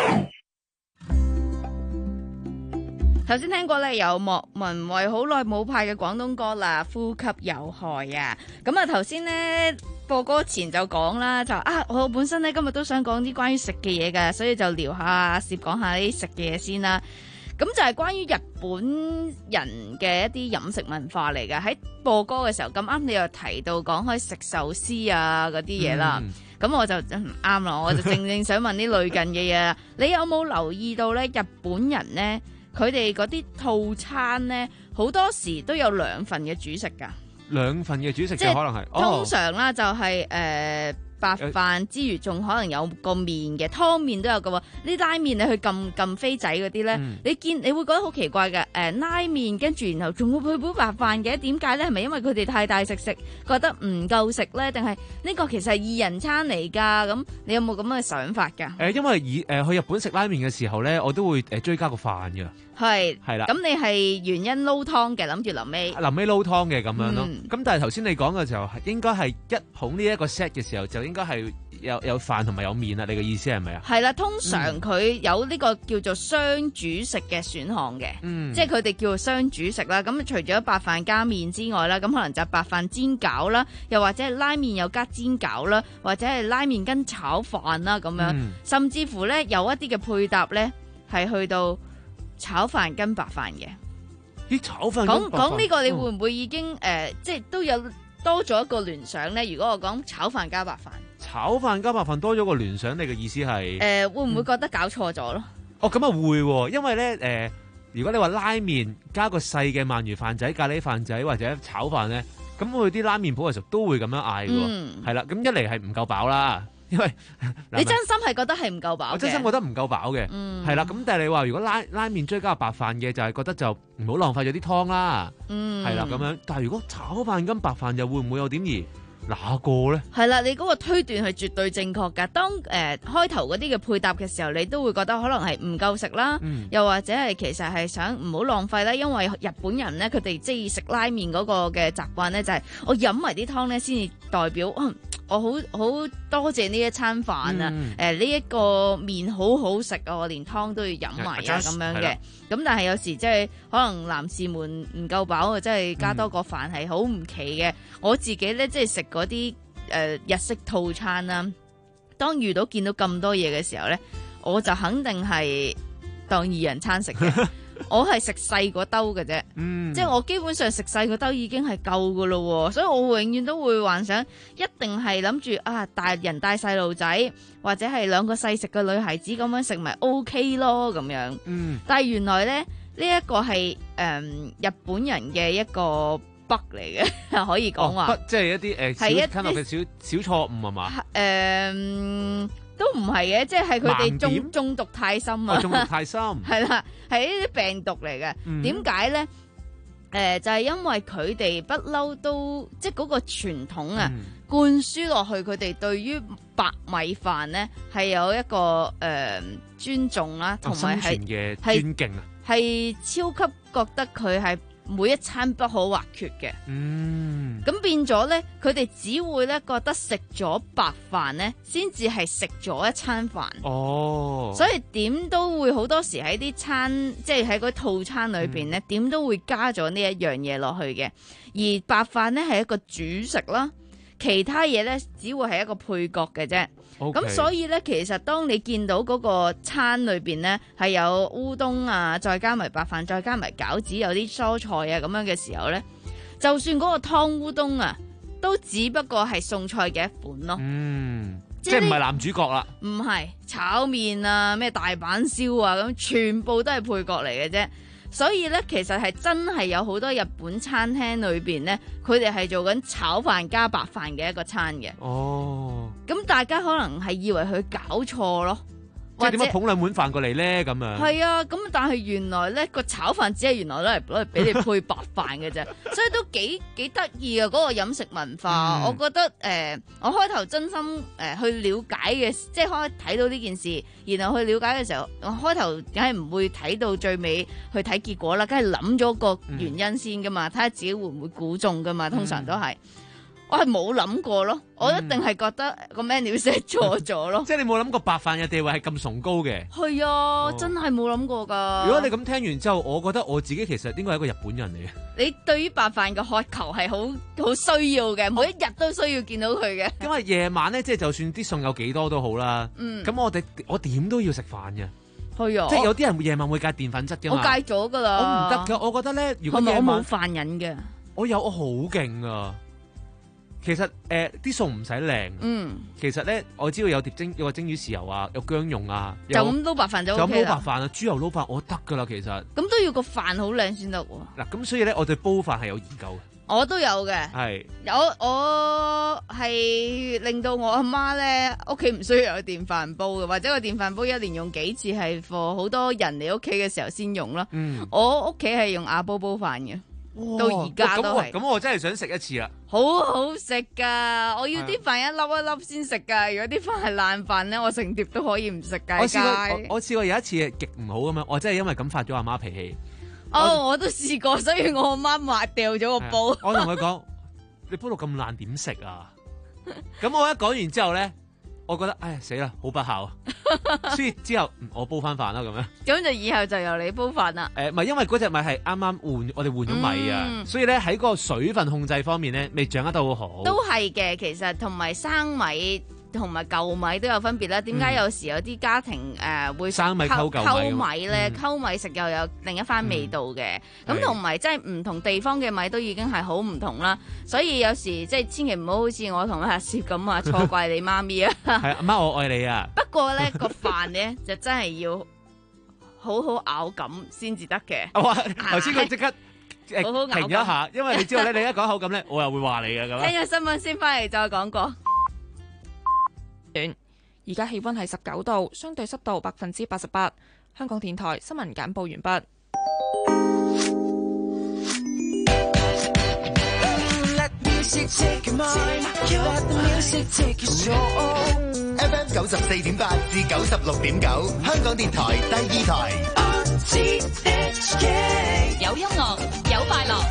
頭先聽過咧，有莫文蔚好耐冇派嘅廣東歌啦，呼吸有害啊！咁啊頭先咧播歌前就講啦，就啊我本身咧今日都想講啲關於食嘅嘢㗎，所以就聊下攝講下啲食嘅嘢先啦。咁就係關於日本人嘅一啲飲食文化嚟嘅。喺播歌嘅時候咁啱你又提到講開食壽司啊嗰啲嘢啦，咁、嗯、我就唔啱啦，我就正正想問啲類近嘅嘢。你有冇留意到咧？日本人咧？佢哋嗰啲套餐咧，好多時都有兩份嘅主食㗎。兩份嘅主食即係可能係、哦、通常啦、就係，就係誒白飯之餘，仲可能有個麵嘅湯麵都有嘅喎。呢拉麵你去撳撳飛仔嗰啲咧，嗯、你見你會覺得好奇怪嘅。誒、呃、拉麵跟住然後仲會配杯白飯嘅，點解咧？係咪因為佢哋太大食食，覺得唔夠食咧？定係呢個其實係二人餐嚟㗎？咁你有冇咁嘅想法㗎？誒、呃，因為以誒、呃、去日本食拉麵嘅時候咧，我都會誒追加個飯㗎。係係啦，咁你係原因撈湯嘅，諗住臨尾臨尾撈湯嘅咁樣咯。咁、嗯、但係頭先你講嘅時候，應該係一捧呢一個 set 嘅時候，就應該係有有飯同埋有麵啦。你嘅意思係咪啊？係啦，通常佢有呢個叫做雙主食嘅選項嘅，嗯、即係佢哋叫做雙主食啦。咁除咗白飯加麵之外啦，咁可能就白飯煎餃啦，又或者係拉麵又加煎餃啦，或者係拉麵跟炒飯啦咁樣，嗯、甚至乎咧有一啲嘅配搭咧係去到炒飯跟白飯嘅，啲炒飯講講呢個你會唔會已經誒、呃，即係都有多咗一個聯想咧？如果我講炒飯加白飯，炒飯加白飯多咗個聯想，你嘅意思係誒、呃、會唔會覺得搞錯咗咯？哦，咁啊會，因為咧誒、呃，如果你話拉麵加個細嘅鰻魚飯仔、咖喱飯仔或者炒飯咧，咁佢啲拉麵鋪嘅時候都會咁樣嗌嘅，係啦、嗯。咁一嚟係唔夠飽啦。 因為你真心係覺得係唔夠飽嘅， 我真心覺得唔夠飽嘅， 嗯， 係啦。咁但係你話如果拉拉麵追加白飯嘅，就係覺得就唔好浪費咗啲湯啦， 嗯， 係啦咁樣。但係如果炒飯跟白飯又會唔會有點而哪個咧？ 係啦，你嗰個推斷係絕對正確㗎。當誒、呃、開頭嗰啲嘅配搭嘅時候，你都會覺得可能係唔夠食啦， 嗯、 又或者係其實係想唔好浪費啦。因為日本人咧，佢哋即係食拉麵嗰個嘅習慣咧，就係、是、我飲埋啲湯咧，先至代表、嗯、我好好多謝呢一餐飯啊！誒呢一個麵好好食啊，我連湯都要飲埋啊咁樣嘅。咁但係有時即係可能男士們唔夠飽啊，即係加多個飯係好唔奇嘅。我自己咧即係食嗰啲誒日式套餐啦，當遇到見到咁多嘢嘅時候咧，我就肯定係當二人餐食嘅。我係食細個兜嘅啫，嗯、即係我基本上食細個兜已經係夠噶咯，所以我永遠都會幻想一定係諗住啊大人帶細路仔或者係兩個細食嘅女孩子咁樣食咪 OK 咯咁樣。嗯、但係原來咧呢一、這個係誒、呃、日本人嘅一個 bug 嚟嘅，可以講話、 哦，即係一啲誒小睇落嘅小小錯誤係嘛？誒。 呃都唔係嘅，即係佢哋中中毒太深啊！ 中毒太深係啦，係呢啲病毒嚟嘅。點解咧？誒、呃，就係、是、因為佢哋不嬲都即係嗰個傳統啊，嗯、灌輸落去佢哋對於白米飯咧係有一個誒、呃、尊重啦，同埋係嘅尊敬啊， 係超級覺得佢係每一餐不可或缺嘅。嗯，咁變咗咧，佢哋只會咧覺得食咗白飯咧，先至係食咗一餐飯。哦，所以點都會好多時喺啲餐，即係喺嗰套餐裏邊咧，點、嗯、都會加咗呢一樣嘢落去嘅。而白飯咧係一個主食啦，其他嘢咧只會係一個配角嘅啫。咁 Okay. 所以咧，其實當你見到嗰個餐裏邊咧係有烏冬啊，再加埋白飯，再加埋餃子，有啲蔬菜啊咁樣嘅時候咧，就算嗰個湯烏冬啊，都只不過係餸菜嘅一款咯。嗯，即係唔係男主角啦？唔係炒麵啊，咩大阪燒啊，咁全部都係配角嚟嘅啫。所以咧，其實係真係有好多日本餐廳裏邊咧，佢哋係做緊炒飯加白飯嘅一個餐嘅。哦，咁大家可能係以為佢搞錯咯， 即係點解捧兩碗飯過嚟咧？咁樣係啊，咁但係原來咧個炒飯只係原來攞嚟攞嚟俾你配白飯嘅啫，所以都幾幾得意啊！嗰個飲食文化，嗯、我覺得誒、呃，我開頭真心誒、呃、去了解嘅，即係開睇到呢件事，然後去了解嘅時候，我開頭梗係唔會睇到最尾去睇結果啦，梗係諗咗個原因先噶嘛，睇下、嗯、自己會唔會估中噶嘛，通常都係。嗯我係冇諗過咯，我一定係覺得個 menu 寫錯咗咯。 即係你冇諗過白飯嘅地位係咁崇高嘅。 係啊，哦、真係冇諗過噶。 如果你咁聽完之後，我覺得我自己其實應該係一個日本人嚟嘅。 你對於白飯嘅渴求係好好需要嘅，每一日都需要見到佢嘅。 因為夜晚咧，即係就算啲餸有幾多都好啦。嗯。咁我哋我點都要食飯嘅。係啊。即係有啲人夜晚會戒澱粉質嘅嘛。 我戒咗噶啦。 我唔得噶，我覺得咧，如果夜晚係咪我冇飯癮嘅。 我有，我好勁啊！其實誒啲餸唔使靚，嗯，其實咧我知道有碟蒸有個蒸魚豉油啊，有薑蓉啊， 就咁撈白飯就 O K 啦。 就咁撈白飯啊，豬油撈飯我得噶啦，其實。 咁都要個飯好靚先得喎。 嗱，咁所以咧我對煲飯係有研究嘅。 我都有嘅，係是有我係令到我阿媽咧屋企唔需要有電飯煲嘅，或者個電飯煲一年用幾次係貨好多人嚟屋企嘅時候先用啦。嗯，我屋企係用瓦煲煲飯嘅。哇到而家都係， 咁我真係想食一次啦！ 好好食噶，我要啲飯一粒一粒先食噶。如果啲飯係爛飯咧，我成碟都可以唔食噶。 我試過，我試過有一次係極唔好咁樣，我真係因為咁發咗阿媽脾氣。 哦，我，我都試過，所以我阿媽抹掉咗個煲。 我同佢講：你煲到咁爛點食啊？咁我一講完之後咧。我覺得唉死啦，好不孝，所以之後我煲翻飯啦咁樣。 咁就以後就由你煲飯啦。 誒，唔係因為嗰隻米係啱啱換，我哋換咗米啊，嗯、所以咧喺嗰個水分控制方面咧，未掌握得好好。 都係嘅，其實同埋生米同埋舊米都有分別啦。點解有時有啲家庭誒、呃、會生米溝舊米咧？溝米食又有另一番味道嘅。咁同埋即係唔同地方嘅米都已經係好唔同啦。所以有時即係千祈唔好好似我同阿攝咁啊，錯怪你媽咪啊。 係阿媽，我愛你啊。 不過咧個飯咧就真係要好好咬感先至得嘅。 哇！頭先佢即刻誒好好停咗一下，因為你知道咧，你一講口感咧，我又會話你嘅咁。 聽日新聞先翻嚟再講過。 而家氣溫係十九度，相對濕度百分之八十八。香港電台新聞簡報完畢。 F M 九十四點八至九十六點九，香港電台第二台。 有音樂，有快樂。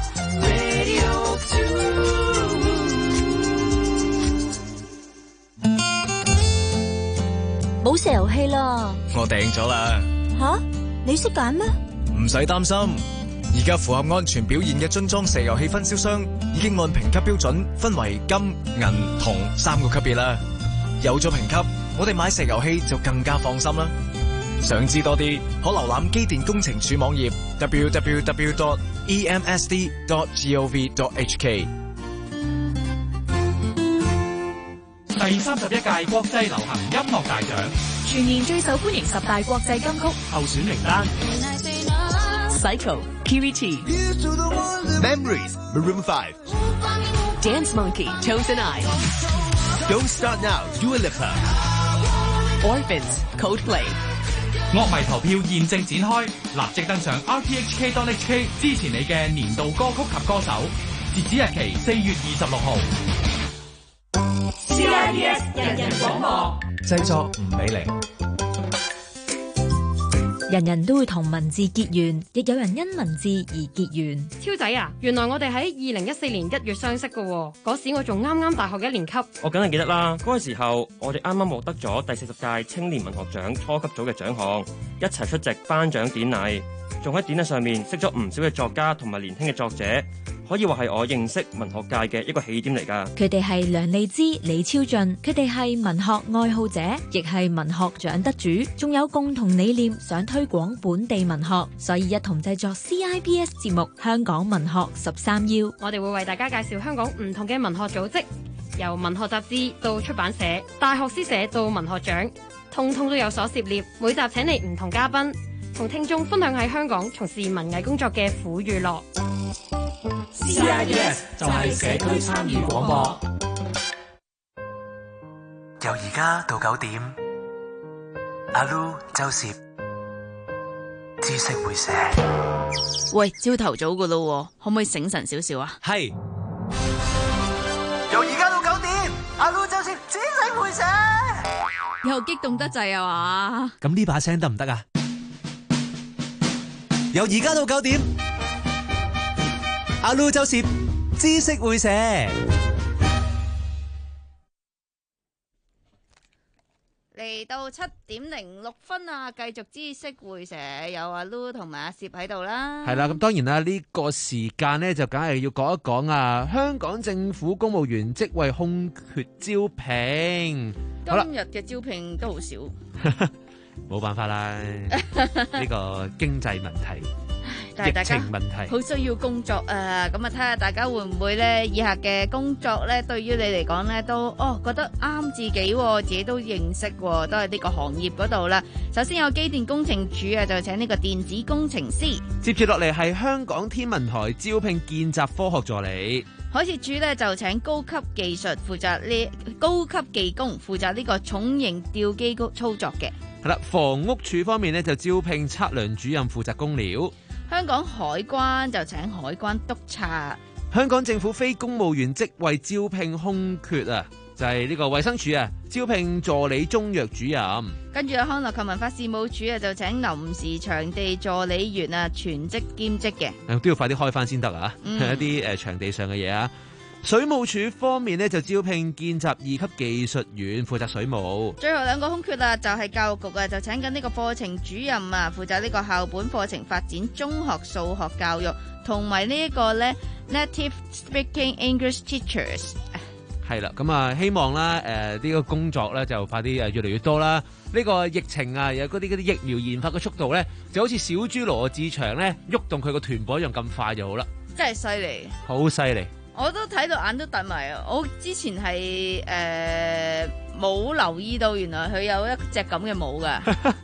冇石油氣啦！ 我訂咗啦。 吓，你識揀咩？ 唔使擔心，而家符合安全表現嘅樽裝石油氣分銷商已經按評級標準分為金、銀、銅三個級別啦。有咗評級，我哋買石油氣就更加放心啦。想知多啲，可瀏覽機電工程署網頁 double-u double-u double-u dot e m s d dot gov dot h k。 第三十一屆國際流行音樂大獎全年最受歡迎十大國際金曲候選名單 ：Psycho、K V T、 Memories、Maroon Five、 Dance Monkey、Toes and I、Don't Start Now、Dua Lipa、Orphans、Coldplay。 樂迷投票現正展開，立即登上 r t h k dot h k 支持你嘅年度歌曲及歌手。截止日期四月二十六號。 C I B S 人人廣播製作吳美玲。 人人都會同文字結緣，亦有人因文字而結緣。 超仔啊，原來我哋喺二零一四年一月相識㗎，嗰時我仲啱啱大學一年級。 我梗係記得啦，嗰個時候我哋啱啱獲得咗第四十屆青年文學獎初級組嘅獎項，一齊出席頒獎典禮，仲喺典禮上面識咗唔少嘅作家同埋年輕嘅作者。可以話係我認識文學界嘅一個起點嚟㗎。 佢哋係梁利之、李超俊，佢哋係文學愛好者，亦係文學獎得主，仲有共同理念，想推廣本地文學，所以一同製作 C I B S 節目《香港文學十三邀》。 我哋會為大家介紹香港唔同嘅文學組織，由文學雜誌到出版社、大學詩社到文學獎，通通都有所涉獵。每集請嚟唔同嘉賓，同聽眾分享喺香港從事文藝工作嘅苦與樂。 C I B S 就係社區參與廣播。 由而家到九點，阿 Lu、周攝，知識會社。 喂，朝頭早噶咯，可唔可以醒神少少啊？ 係。 由而家到九點，阿 Lu、周攝，知識會社。 又激動得滯啊嘛？ 咁呢把聲得唔得啊？由而家到九點。阿 Lu 周攝知識會社， 嚟到七點零六分啊！繼續知識會社，有阿 Lu 同埋阿攝喺度啦。 係啦，咁當然啦，呢個時間呢，就梗係要講一講啊，香港政府公務員職位空缺招聘。 今日嘅招聘都好少， 冇辦法啦，呢個經濟問題。 但係大家疫情問題好需要工作啊！咁啊，睇下大家會唔會咧，以下嘅工作咧，對於你嚟講咧，都哦覺得啱自己，自己都認識，都係呢個行業嗰度啦。首先有機電工程署啊，就請呢個電子工程師。 接住落嚟係香港天文台招聘見習科學助理。 海事處咧就請高級技術負責呢高級技工負責呢個重型吊機操作嘅。 係啦，房屋署方面咧就招聘測量主任負責工料。 香港海關就請海關督察。 香港政府非公務員職位招聘空缺啊，就係呢個衛生署啊，招聘助理中藥主任。 跟住康樂及文化事務署啊，就請臨時場地助理員啊，全職兼職嘅。 都要快啲開翻先得啊！嗯、一啲誒場地上嘅嘢啊。水務署方面呢，就招聘見習二級技術員負責水務。 最後兩個空缺啊，就係教育局啊，就請緊呢個課程主任啊，負責呢個校本課程發展中學數學教育，同埋呢一個咧 native speaking English teachers。 係啦，咁啊，希望啦，誒、呃、呢、這個工作咧就快啲誒越嚟越多啦。呢、這個疫情啊，有嗰啲嗰啲疫苗研發嘅速度咧，就好似小豬羅志祥咧喐動佢個臀部一樣咁快就好啦。 真係犀利， 好犀利。 我都睇到眼都突埋啊！我之前係誒冇留意到，原來佢有一隻咁嘅帽噶。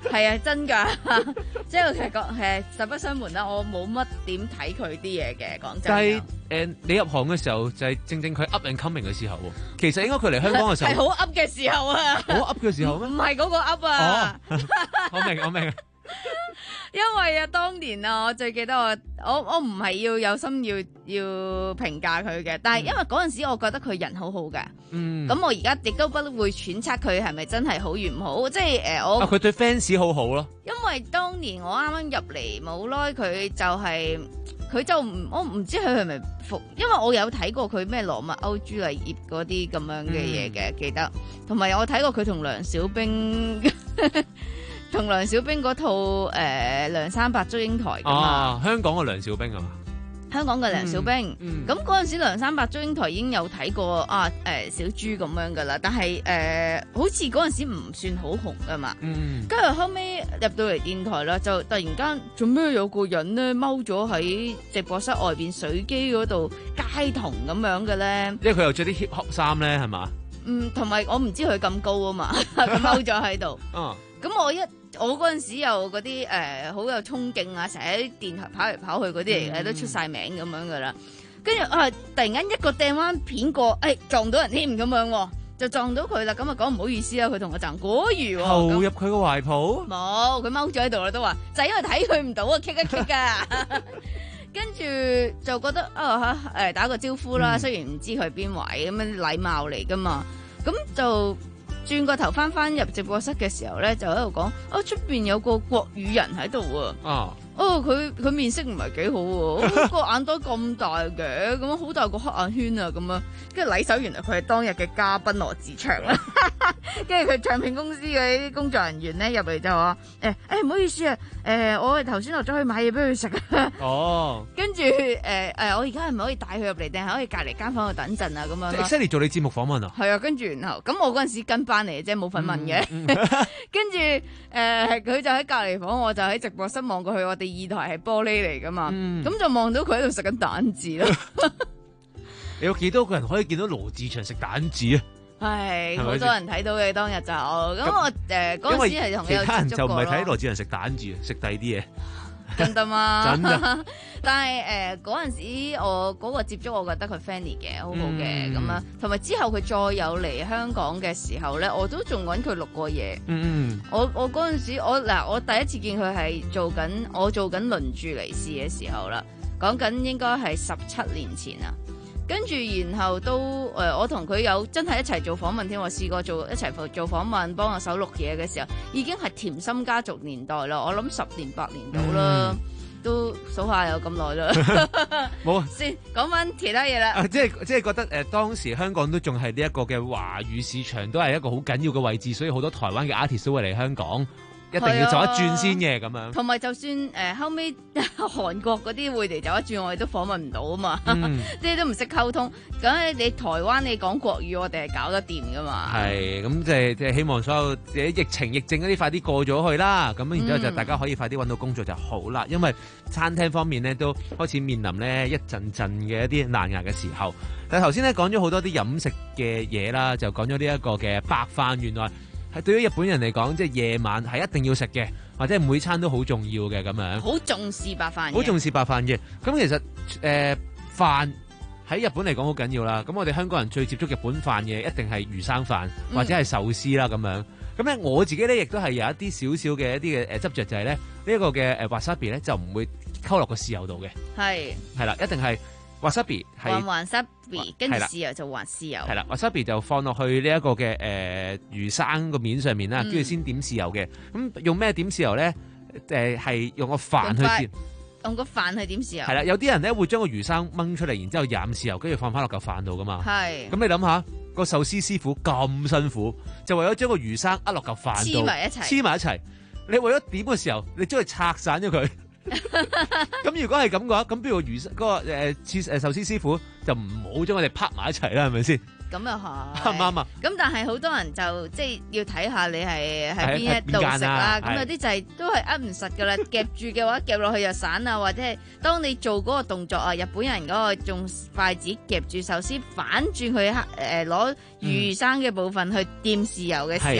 係啊，真㗎，即係其實講係實不相瞞啦，我冇乜點睇佢啲嘢嘅，講真。 但係誒，你入行嘅時候就係正正佢 up and coming 嘅時候喎。其實應該佢嚟香港嘅時候係好 up 嘅時候啊， 好 up 嘅時候咩？ 唔係嗰個 up 啊。 哦，我明我明。 因為啊，當年啊，我最記得我我我唔係要有心要要評價佢嘅，但係因為嗰陣時我覺得佢人好好嘅， 嗯， 咁我而家亦都不會揣測佢係咪真係好與唔好，即係誒、呃、我。 啊，佢對 fans 好好咯。 因為當年我啱啱入嚟冇耐，佢就係、是、佢就唔我唔知佢係咪服，因為我有睇過佢咩羅密歐朱麗葉嗰啲咁樣嘅嘢嘅，記得，同埋我睇過佢同梁小冰。同梁小冰嗰套誒、呃《梁山伯祝英台》㗎嘛、 啊，香港嘅梁小冰啊嘛， 香港嘅梁小冰，咁嗰陣時《梁山伯祝英台》已經有睇過啊誒、呃、小豬咁樣㗎啦，但係誒、呃、好似嗰陣時唔算好紅㗎嘛，跟住、嗯、後尾入到嚟電台啦，就突然間做咩有個人咧踎咗喺直播室外邊水機嗰度街童咁樣嘅咧， 因為佢又着啲 hip hop 衫咧係嘛？ 嗯，同埋我唔知佢咁高啊嘛，佢踎咗喺度。 嗯， 咁我一我嗰陣時又嗰啲誒好有衝勁啊，成日喺電台跑嚟跑去嗰啲嚟嘅，都出晒名咁樣噶啦。跟住啊，突然間一個掟彎片過，誒、哎、撞到人添咁樣，就撞到佢啦。咁啊講唔好意思啦，佢同我爭果魚喎。 投入佢個懷抱？ 冇，佢踎咗喺度啦，都話就係、是、因為睇佢唔到啊，棘一棘噶。跟住就覺得啊嚇誒、呃、打個招呼啦，嗯、雖然唔知佢邊位咁樣禮貌嚟噶嘛，咁就。轉個頭翻翻入直播室嘅時候咧，就喺度講啊，出邊有個國語人喺度喎。啊，哦，佢佢面色唔係幾好喎，個眼袋咁大嘅，咁好大個黑眼圈啊，咁樣。跟住禮手，原來佢係當日嘅嘉賓羅志祥啦。跟住佢唱片公司嘅啲工作人員咧入嚟就話：誒誒唔好意思啊，誒、呃、我頭先落咗去買嘢俾佢食啊。哦。跟住誒誒，我而家係咪可以帶佢入嚟，定係可以隔離間房度等陣啊？咁樣。 Exactly 做你節目訪問啊？ 係啊，跟住然後咁我嗰陣時跟班嚟嘅啫，冇份問嘅。嗯嗯、跟住誒，佢、呃、就喺隔離房，我就喺直播室望過去，我哋二台係玻璃嚟噶嘛，咁、嗯、就望到佢喺度食緊蛋治咯。 你有幾多個人可以見到羅志祥食蛋治啊？ 係好多人睇到嘅當日就咁，我誒嗰陣時係同佢有接觸過咯。其他人就唔係睇羅志祥食蛋治，食第二啲嘢。 真的嗎？ 真的。 但係誒嗰陣時我嗰個接觸，我覺得佢 friendly 嘅，好好嘅咁樣。同埋之後佢再有嚟香港嘅時候咧，我都仲揾佢錄過嘢。嗯嗯。我我嗰陣時我嗱我第一次見佢係做緊我做緊輪住嚟試嘅時候啦，講緊應該係十七年前啊。跟住，然後都誒、呃，我同佢有真係一齊做訪問添。我試過做一齊做訪問，幫我手錄嘢嘅時候，已經係甜心家族年代啦。我諗十年八年到啦，嗯、都數下有咁耐啦。冇啊，先講翻其他嘢啦、 啊。即係即係覺得誒、呃，當時香港都仲係呢一個嘅華語市場，都係一個好緊要嘅位置，所以好多台灣嘅 artist 都會嚟香港。一定要走一轉先嘅咁樣， 同埋就算誒、呃、後尾韓國嗰啲會嚟走一轉，我哋都訪問唔到啊嘛，嗯、即係都唔識溝通。咁你台灣你講國語，我哋係搞得掂噶嘛？係， 咁即係即係希望所有疫情疫症嗰啲快啲過咗去啦。咁然之後就大家可以快啲揾到工作就好啦。嗯、因為餐廳方面咧都開始面臨咧一陣陣嘅一啲難捱嘅時候。但係頭先咧講咗好多啲飲食嘅嘢啦，就講咗呢一個嘅白飯，原來。係對於日本人嚟講，即係夜晚係一定要食嘅，或者每餐都好重要嘅咁樣。 好重視白飯嘅。 好重視白飯嘅。咁其實誒、呃、飯喺日本嚟講好緊要啦。咁我哋香港人最接觸日本飯嘅一定係魚生飯或者係壽司啦咁樣。咁咧我自己咧亦都係有一啲少少嘅一啲嘅誒執着，就係咧呢一個嘅誒 wasabi 咧就唔會溝落個豉油度嘅。係係啦，一定係 wasabi 係。 還 wasabi， 跟住豉油就還豉油。 係啦 wasabi 就放落去呢一個嘅誒、呃、魚生個面上面啦，跟住、嗯、先點豉油嘅。咁用咩點豉油咧？誒、呃、係用個飯去點。 用個飯去點豉油。係啦，有啲人咧會將個魚生掹出嚟，然之後染豉油，跟住放翻落嚿飯度噶嘛。係。咁你諗下，個壽司師傅咁辛苦，就為咗將個魚生呃落嚿飯度，黐埋一齊，黐埋一齊。你為咗點嘅時候，你將佢拆散咗佢。咁如果係咁嘅話，咁不如魚嗰、嗰個誒切誒壽司師傅就唔好將我哋拍埋一齊啦，係咪先？咁又係啱唔啱啊？咁但係好多人就即係要睇下你係喺邊一度食啦。咁有啲就係、係、都係握唔實噶啦，夾住嘅話夾落去就散啊，或者係當你做嗰個動作啊，日本人嗰個用筷子夾住壽司反轉佢誒攞魚生嘅部分去掂豉油嘅時候。嗯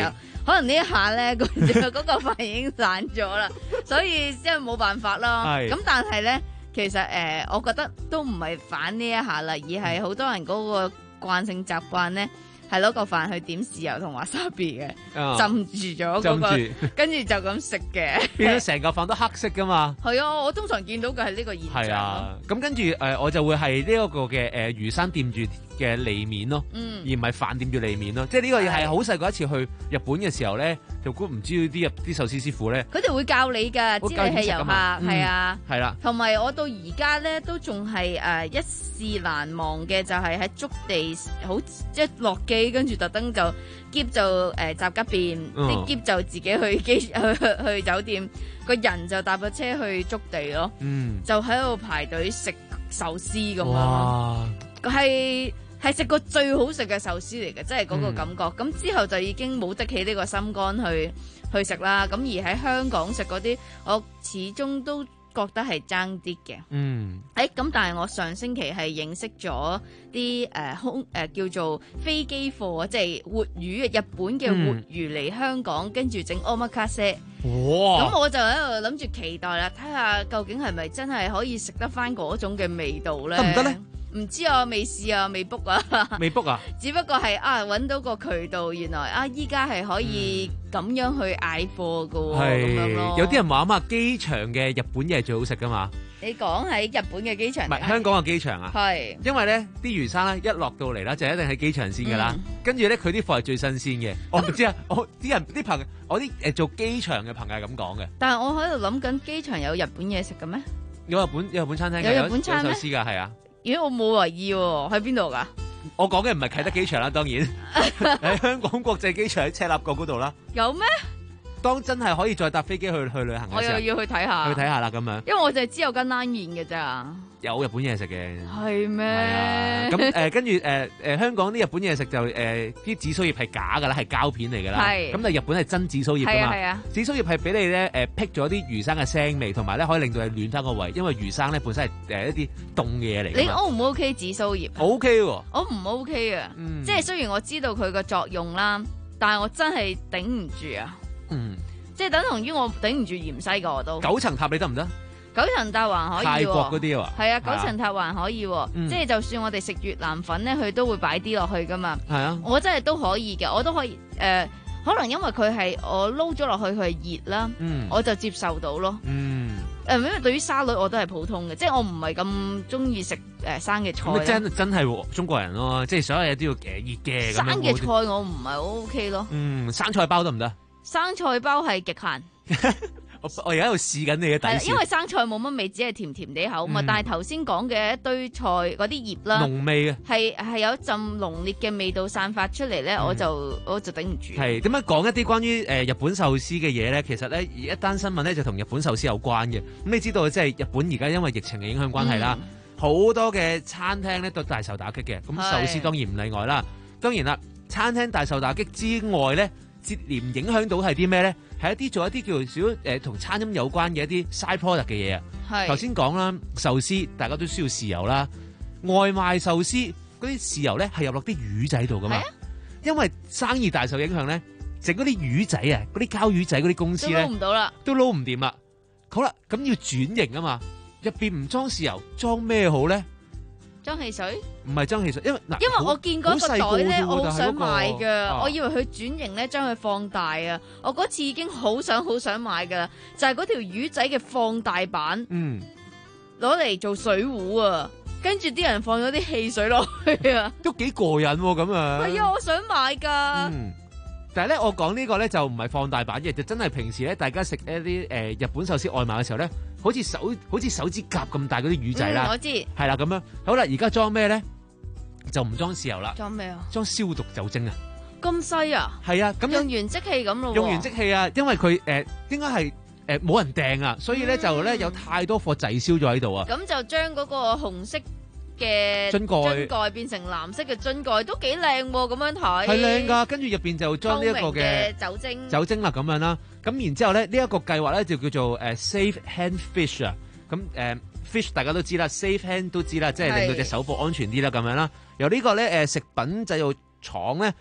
可能呢一下咧，嗰嗰個飯已經散咗啦，所以即係冇辦法啦。咁但係咧，其實誒、呃，我覺得都唔係反呢一下啦，而係好多人嗰個慣性習慣咧。係攞個飯去點豉油同 wasabi 嘅， 哦、 浸住咗嗰個，跟住就咁食嘅， 變咗成個飯都黑色噶嘛。 係啊，我通常見到嘅係呢個現象。 係啊，咁跟住誒，我就會係呢一個嘅誒魚生掂住嘅脷面咯，嗯、而唔係飯掂住脷面咯。即係呢個係好細個一次去日本嘅時候咧，就估唔知啲啲壽司師傅咧， 佢哋會教你㗎，知你係遊客，係、嗯、啊， 係啦。同埋我到而家咧都仲係誒一試難忘嘅，就係喺築地好即係落機。跟住特登就篋就誒雜吉便，啲篋就自己去機去去，去酒店，個人就搭個車去築地咯，嗯、就喺度排隊食壽司咁樣，係係食過最好食嘅壽司嚟嘅，即係嗰個感覺。咁、嗯、之後就已經冇得起呢個心肝去去食啦。咁而喺香港食嗰啲，我始終都覺得係爭啲嘅，嗯，誒咁、欸，但係我上星期係認識咗啲誒空誒叫做飛機貨啊，即係活魚啊，日本嘅活魚嚟香港，跟住整 omakase，哇！咁我就喺度諗住期待啦，睇下究竟係咪真係可以食得翻嗰種嘅味道咧？ 得唔得咧？ 唔知啊，未試啊，未 book 啊， 未 book 啊， 只不過係啊揾到個渠道，原來啊依家係可以咁樣去嗌貨噶，咁、嗯、樣咯。 有啲人話啊嘛，機場嘅日本嘢係最好食噶嘛。 你講喺日本嘅機場， 唔係香港嘅機場啊？係，因為咧啲魚生咧一落到嚟啦，就一定喺機場先噶啦。嗯、跟住咧佢啲貨係最新鮮嘅。我唔知啊，我啲人啲朋友，我啲誒做機場嘅朋友係咁講嘅。 但係我喺度諗緊，機場有日本嘢食嘅咩？ 有日本有日本餐廳， 有日本餐咩？ 有壽司噶，係啊。 咦，我冇懷疑喎，喺邊度噶？ 我講嘅唔係啟德機場啦，當然喺香港國際機場喺赤鱲角嗰度啦。 有咩？ 當真係可以再搭飛機去去旅行嘅時候， 我又要去睇下， 去睇下啦咁樣。 因為我就係知有間拉麵嘅咋。 有日本嘢食嘅。 係咩？ 係啊。咁誒，跟住誒誒，香港啲日本嘢食就誒啲紫蘇葉係假噶啦，係膠片嚟噶啦。係。咁但係日本係真紫蘇葉噶嘛？係啊。紫蘇葉係俾你咧誒辟咗啲魚生嘅腥味，同埋咧可以令到你暖翻個胃，因為魚生咧本身係誒一啲凍嘅嘢嚟。 你 O 唔 O K 紫蘇葉 ？O K 喎。 我唔 O K 啊。嗯。即係雖然我知道佢個作用啦，但係我真係頂唔住啊。嗯。即係等同於我頂唔住芫茜噶，我都九層塔你得唔得？ 九層塔還可以， 泰國嗰啲啊， 係啊，九層塔還可以， 嗯、 即係就算我哋食越南粉咧，佢都會擺啲落去噶嘛。係啊，我真係都可以嘅，我都可以誒、呃，可能因為佢係我撈咗落去佢係熱啦，嗯、我就接受到咯。嗯，誒、呃，因為對於沙律我都係普通嘅，即係我唔係咁中意食誒生嘅菜。 真真係中國人咯，即係所有嘢都要誒熱嘅。 生嘅菜我唔係好 OK 咯。 嗯，生菜包得唔得？ 生菜包係極限。 我我而家喺度試緊你嘅底線， 因為生菜冇乜味，只係甜甜地口嘛。嗯、但係頭先講嘅一堆菜嗰啲葉啦， 濃味嘅， 係係有一陣濃烈嘅味道散發出嚟咧、嗯，我就我就頂唔住。 係點樣講一啲關於誒日本壽司嘅嘢咧？其實咧一單新聞咧就同日本壽司有關嘅。咁你知道即係日本而家因為疫情嘅影響關係啦，好、嗯、多嘅餐廳咧都大受打擊嘅。咁壽司當然唔例外啦。當然啦，餐廳大受打擊之外咧，接連影響到係啲咩咧？係一啲做一啲叫做少誒同餐飲有關嘅一啲 side product 嘅嘢啊。係頭先講啦，壽司大家都需要豉油啦，外賣壽司嗰啲豉油咧係入落啲魚仔度噶嘛。因為生意大受影響咧，整嗰啲魚仔啊，嗰啲膠魚仔嗰啲公司咧都撈唔到啦， 都撈唔掂啦。好啦，咁要轉型啊嘛，入邊唔裝豉油，裝咩好咧？ 裝汽水？ 唔係裝汽水，因為嗱， 因為我見嗰個袋咧，我好想買噶、 啊， 我以為佢轉型咧，將佢放大啊！我嗰次已經好想好想買噶啦，就係嗰條魚仔嘅放大版，嗯，攞嚟做水壺啊！跟住啲人放咗啲汽水落去啊， 都幾過癮咁啊！ 係啊，我想買噶。 嗯，但係咧，我講呢個咧就唔係放大版嘅，就真係平時咧，大家食一啲誒、呃、日本壽司外賣嘅時候咧。好似手好似手指甲咁大嗰啲魚仔啦、 嗯，我知係啦咁樣。好啦，而家裝咩咧？就唔裝豉油啦。 裝咩啊？ 裝消毒酒精啊！ 咁犀啊！ 係啊，咁用完即棄咁咯。 用完即棄啊！因為佢誒、呃、應該係誒冇人訂啊，所以咧、嗯、就咧有太多貨滯銷咗喺度啊。 咁就將嗰個紅色嘅樽蓋樽蓋變成藍色嘅樽蓋，都幾靚喎！咁樣睇係靚噶，跟住入邊就將呢一個嘅酒精酒精啦咁樣啦。咁然之後咧，呢、這、一個計劃咧就叫做誒、uh, Safe Hand Fish 啊。咁誒、uh, fish 大家都知啦 ，Safe Hand 都知啦，即係令到隻手部安全啲啦咁樣啦。由個呢個咧誒食品製造廠咧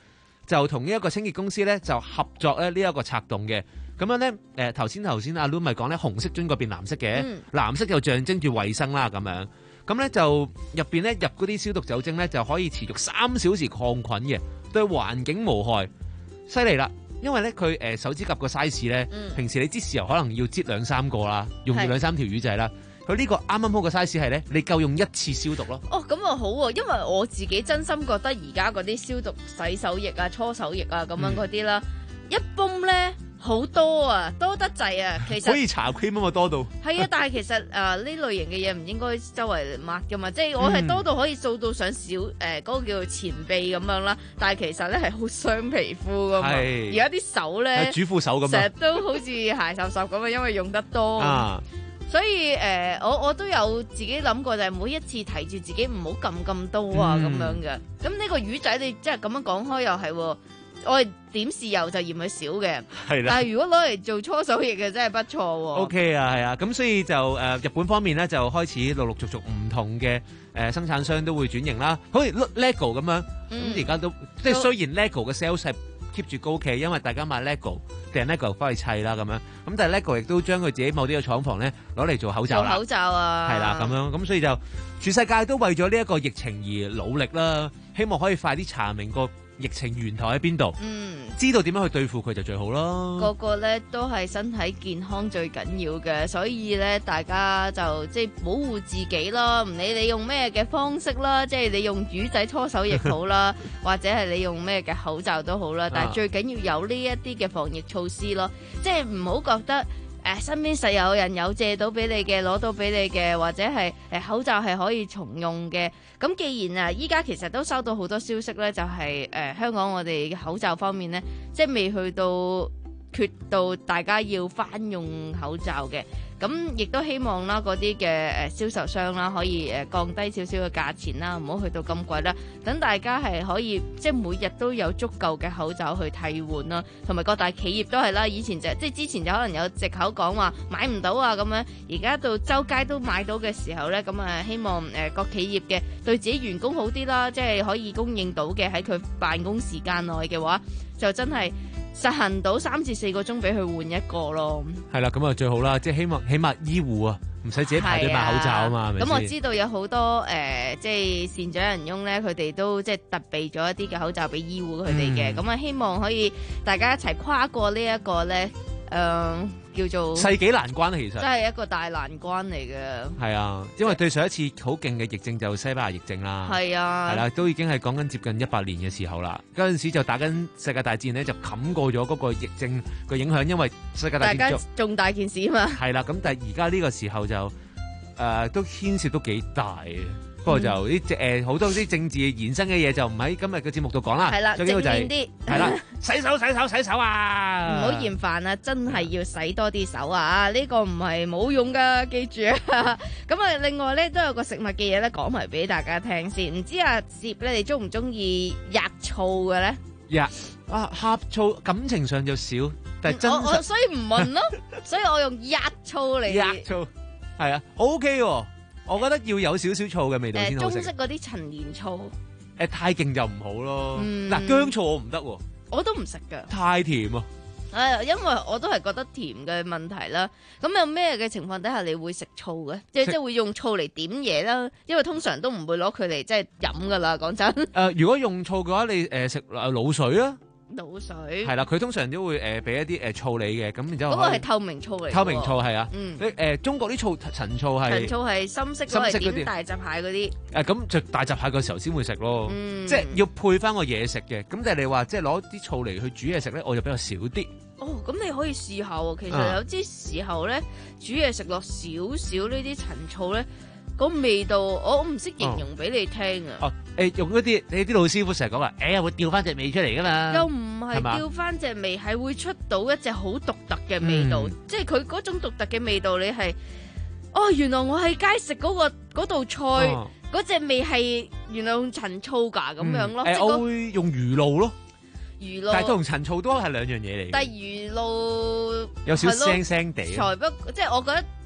就同呢一個清潔公司咧就合作咧呢一個策動嘅。咁樣咧，誒頭先頭先阿 Lu 咪講咧，紅色樽嗰邊藍色嘅， 嗯藍色就象徵住衞生啦咁樣。咁咧就入邊咧入嗰啲消毒酒精咧就可以持續三小時抗菌嘅，對環境無害，犀利啦！因為咧佢誒手指甲個 size 咧， 嗯平時你擠豉油可能要擠兩三個啦，用住兩三條魚仔啦。佢呢個啱啱好個 size 係咧，你夠用一次消毒咯。 哦，咁啊好喎，因為我自己真心覺得而家嗰啲消毒洗手液啊、搓手液啊咁樣嗰啲啦，嗯、一泵咧好多啊，多得滯啊。其實可以搽 cream 啊嘛，多到。 係啊，但係其實誒呢、呃、類型嘅嘢唔應該周圍抹噶嘛，即係我係多到可以掃到上小誒嗰、呃嗰個叫做前臂咁樣啦，但係其實咧係好傷皮膚噶嘛。而家啲手咧， 主婦手咁， 成日都好似鞋濕濕咁啊，因為用得多。啊所以誒、呃，我我都有自己諗過，就係每一次提住自己唔好撳咁多啊咁、嗯、樣嘅。咁呢個魚仔你即係咁樣講開又係喎，我係點豉油就嫌佢少嘅。係啦。但係如果攞嚟做搓手液嘅真係不錯喎。O K 啊，係啊，咁所以就誒、呃、日本方面咧就開始陸陸續續唔同嘅誒、呃、生產商都會轉型啦，好似 LEGO 咁樣，咁而家都即係雖然 LEGO 嘅 sales 係 keep 住高企，因為大家買 LEGO 訂 LEGO 翻去砌啦咁樣，咁但係 LEGO 亦都將佢自己某啲嘅廠房咧攞嚟做口罩啦，做口罩啊，係啦咁樣，咁所以就全世界都為咗呢一個疫情而努力啦，希望可以快啲查明個疫情源頭喺邊度，嗯，知道點樣去對付佢就最好咯。個個咧都係身體健康最緊要嘅，所以咧大家就即係保護自己啦，唔理你用咩嘅方式啦，即係你用魚仔搓手液好啦，或者係你用咩嘅口罩都好啦，但係最緊要有呢一啲嘅防疫措施咯，即係唔好覺得。誒身邊實有人有借到俾你嘅，攞到俾你嘅，或者係誒口罩係可以重用嘅。咁既然啊，依家其實都收到好多消息咧，就係、是、誒、呃、香港我哋嘅口罩方面咧，即係未去到缺到大家要翻用口罩嘅。咁亦都希望啦，嗰啲嘅誒銷售商啦，可以誒降低少少嘅價錢啦，唔好去到咁貴啦。等大家係可以即係每日都有足夠嘅口罩去替換啦，同埋各大企業都係啦。以前就即係之前就可能有藉口講話買唔到啊咁樣，而家到周街都買到嘅時候咧，咁啊希望誒各企業嘅對自己員工好啲啦，即係可以供應到嘅喺佢辦公時間內嘅話，就真係實行到三至四個鐘俾佢換一個咯。係啦，咁啊最好啦，即係希望起碼醫護啊唔使自己排隊買口罩啊嘛。咁我知道有好多誒、呃，即係善長人翁咧，佢哋都即係特備咗一啲嘅口罩俾醫護佢哋嘅。咁啊、嗯，希望可以大家一齊跨過呢一個咧，誒、呃、叫做世紀難關，其實真係一個大難關嚟嘅。係啊，因為對上一次好勁嘅疫症就西班牙疫症啦。係啊，係啦，都已經係講緊接近一百年嘅時候啦。嗰陣時就打緊世界大戰咧，就冚過咗嗰個疫症嘅影響，因為世界大戰大家重大件事啊嘛。係啦，咁但係而家呢個時候就誒、呃、都牽涉都幾大嘅。不過就啲誒好多啲政治延伸嘅嘢就唔喺今日嘅節目度講啦。係啦，正面啲。係啦，洗手洗手洗手啊！唔好嫌煩啊，真係要洗多啲手啊！呢、呢個唔係冇用噶，記住啊！咁啊，另外咧都有個食物嘅嘢咧講埋俾大家聽先。唔知阿攝咧，你中唔中意呷醋嘅咧？呀啊，呷醋感情上就少，但係真實我我所以唔問咯，所以我用呷醋嚟。呷醋係啊 ，OK 喎。我覺得要有少少醋嘅味道先好食。中式嗰啲陳年醋，誒太勁就唔好咯。嗱薑醋我唔得喎，我都唔食噶，太甜啊。誒，因為我都係覺得甜嘅問題啦。咁有咩嘅情況底下你會食醋嘅？即係即係會用醋嚟點嘢啦。因為通常都唔會攞佢嚟即係飲噶啦。講真。誒，如果用醋嘅話，你誒食滷水啊。滷水係啦，佢通常都會誒俾、呃、一啲誒、呃、醋你嘅，咁然之後嗰個係透明醋嚟，透明醋係啊，嗯，誒、呃、中國啲醋陳醋係陳醋係深色，深色嗰啲點大閘蟹嗰啲，誒咁就大閘蟹嘅時候先會食咯，嗯、即係要配翻個嘢食嘅，咁但係你話即係攞啲醋嚟去煮嘢食咧，我就比較少啲。哦，咁你可以試下喎，其實有啲時候咧、嗯、煮嘢食落少少呢啲陳醋咧。個味道我唔識形容俾你聽啊！哦，誒用嗰啲你啲老師傅成日講話，誒、欸、會調翻隻味出嚟噶嘛？又唔係調翻隻味，係會出到一隻好獨特嘅味道，嗯、即係佢嗰種獨特嘅味道，你係哦，原來我喺街食嗰、嗰個嗰道菜嗰隻、哦、味係原來用陳醋㗎咁樣咯。誒、嗯呃，我會用魚露咯，魚露，但係同陳醋都係兩樣嘢嚟。但係魚露有少腥腥地，才不即係我覺得。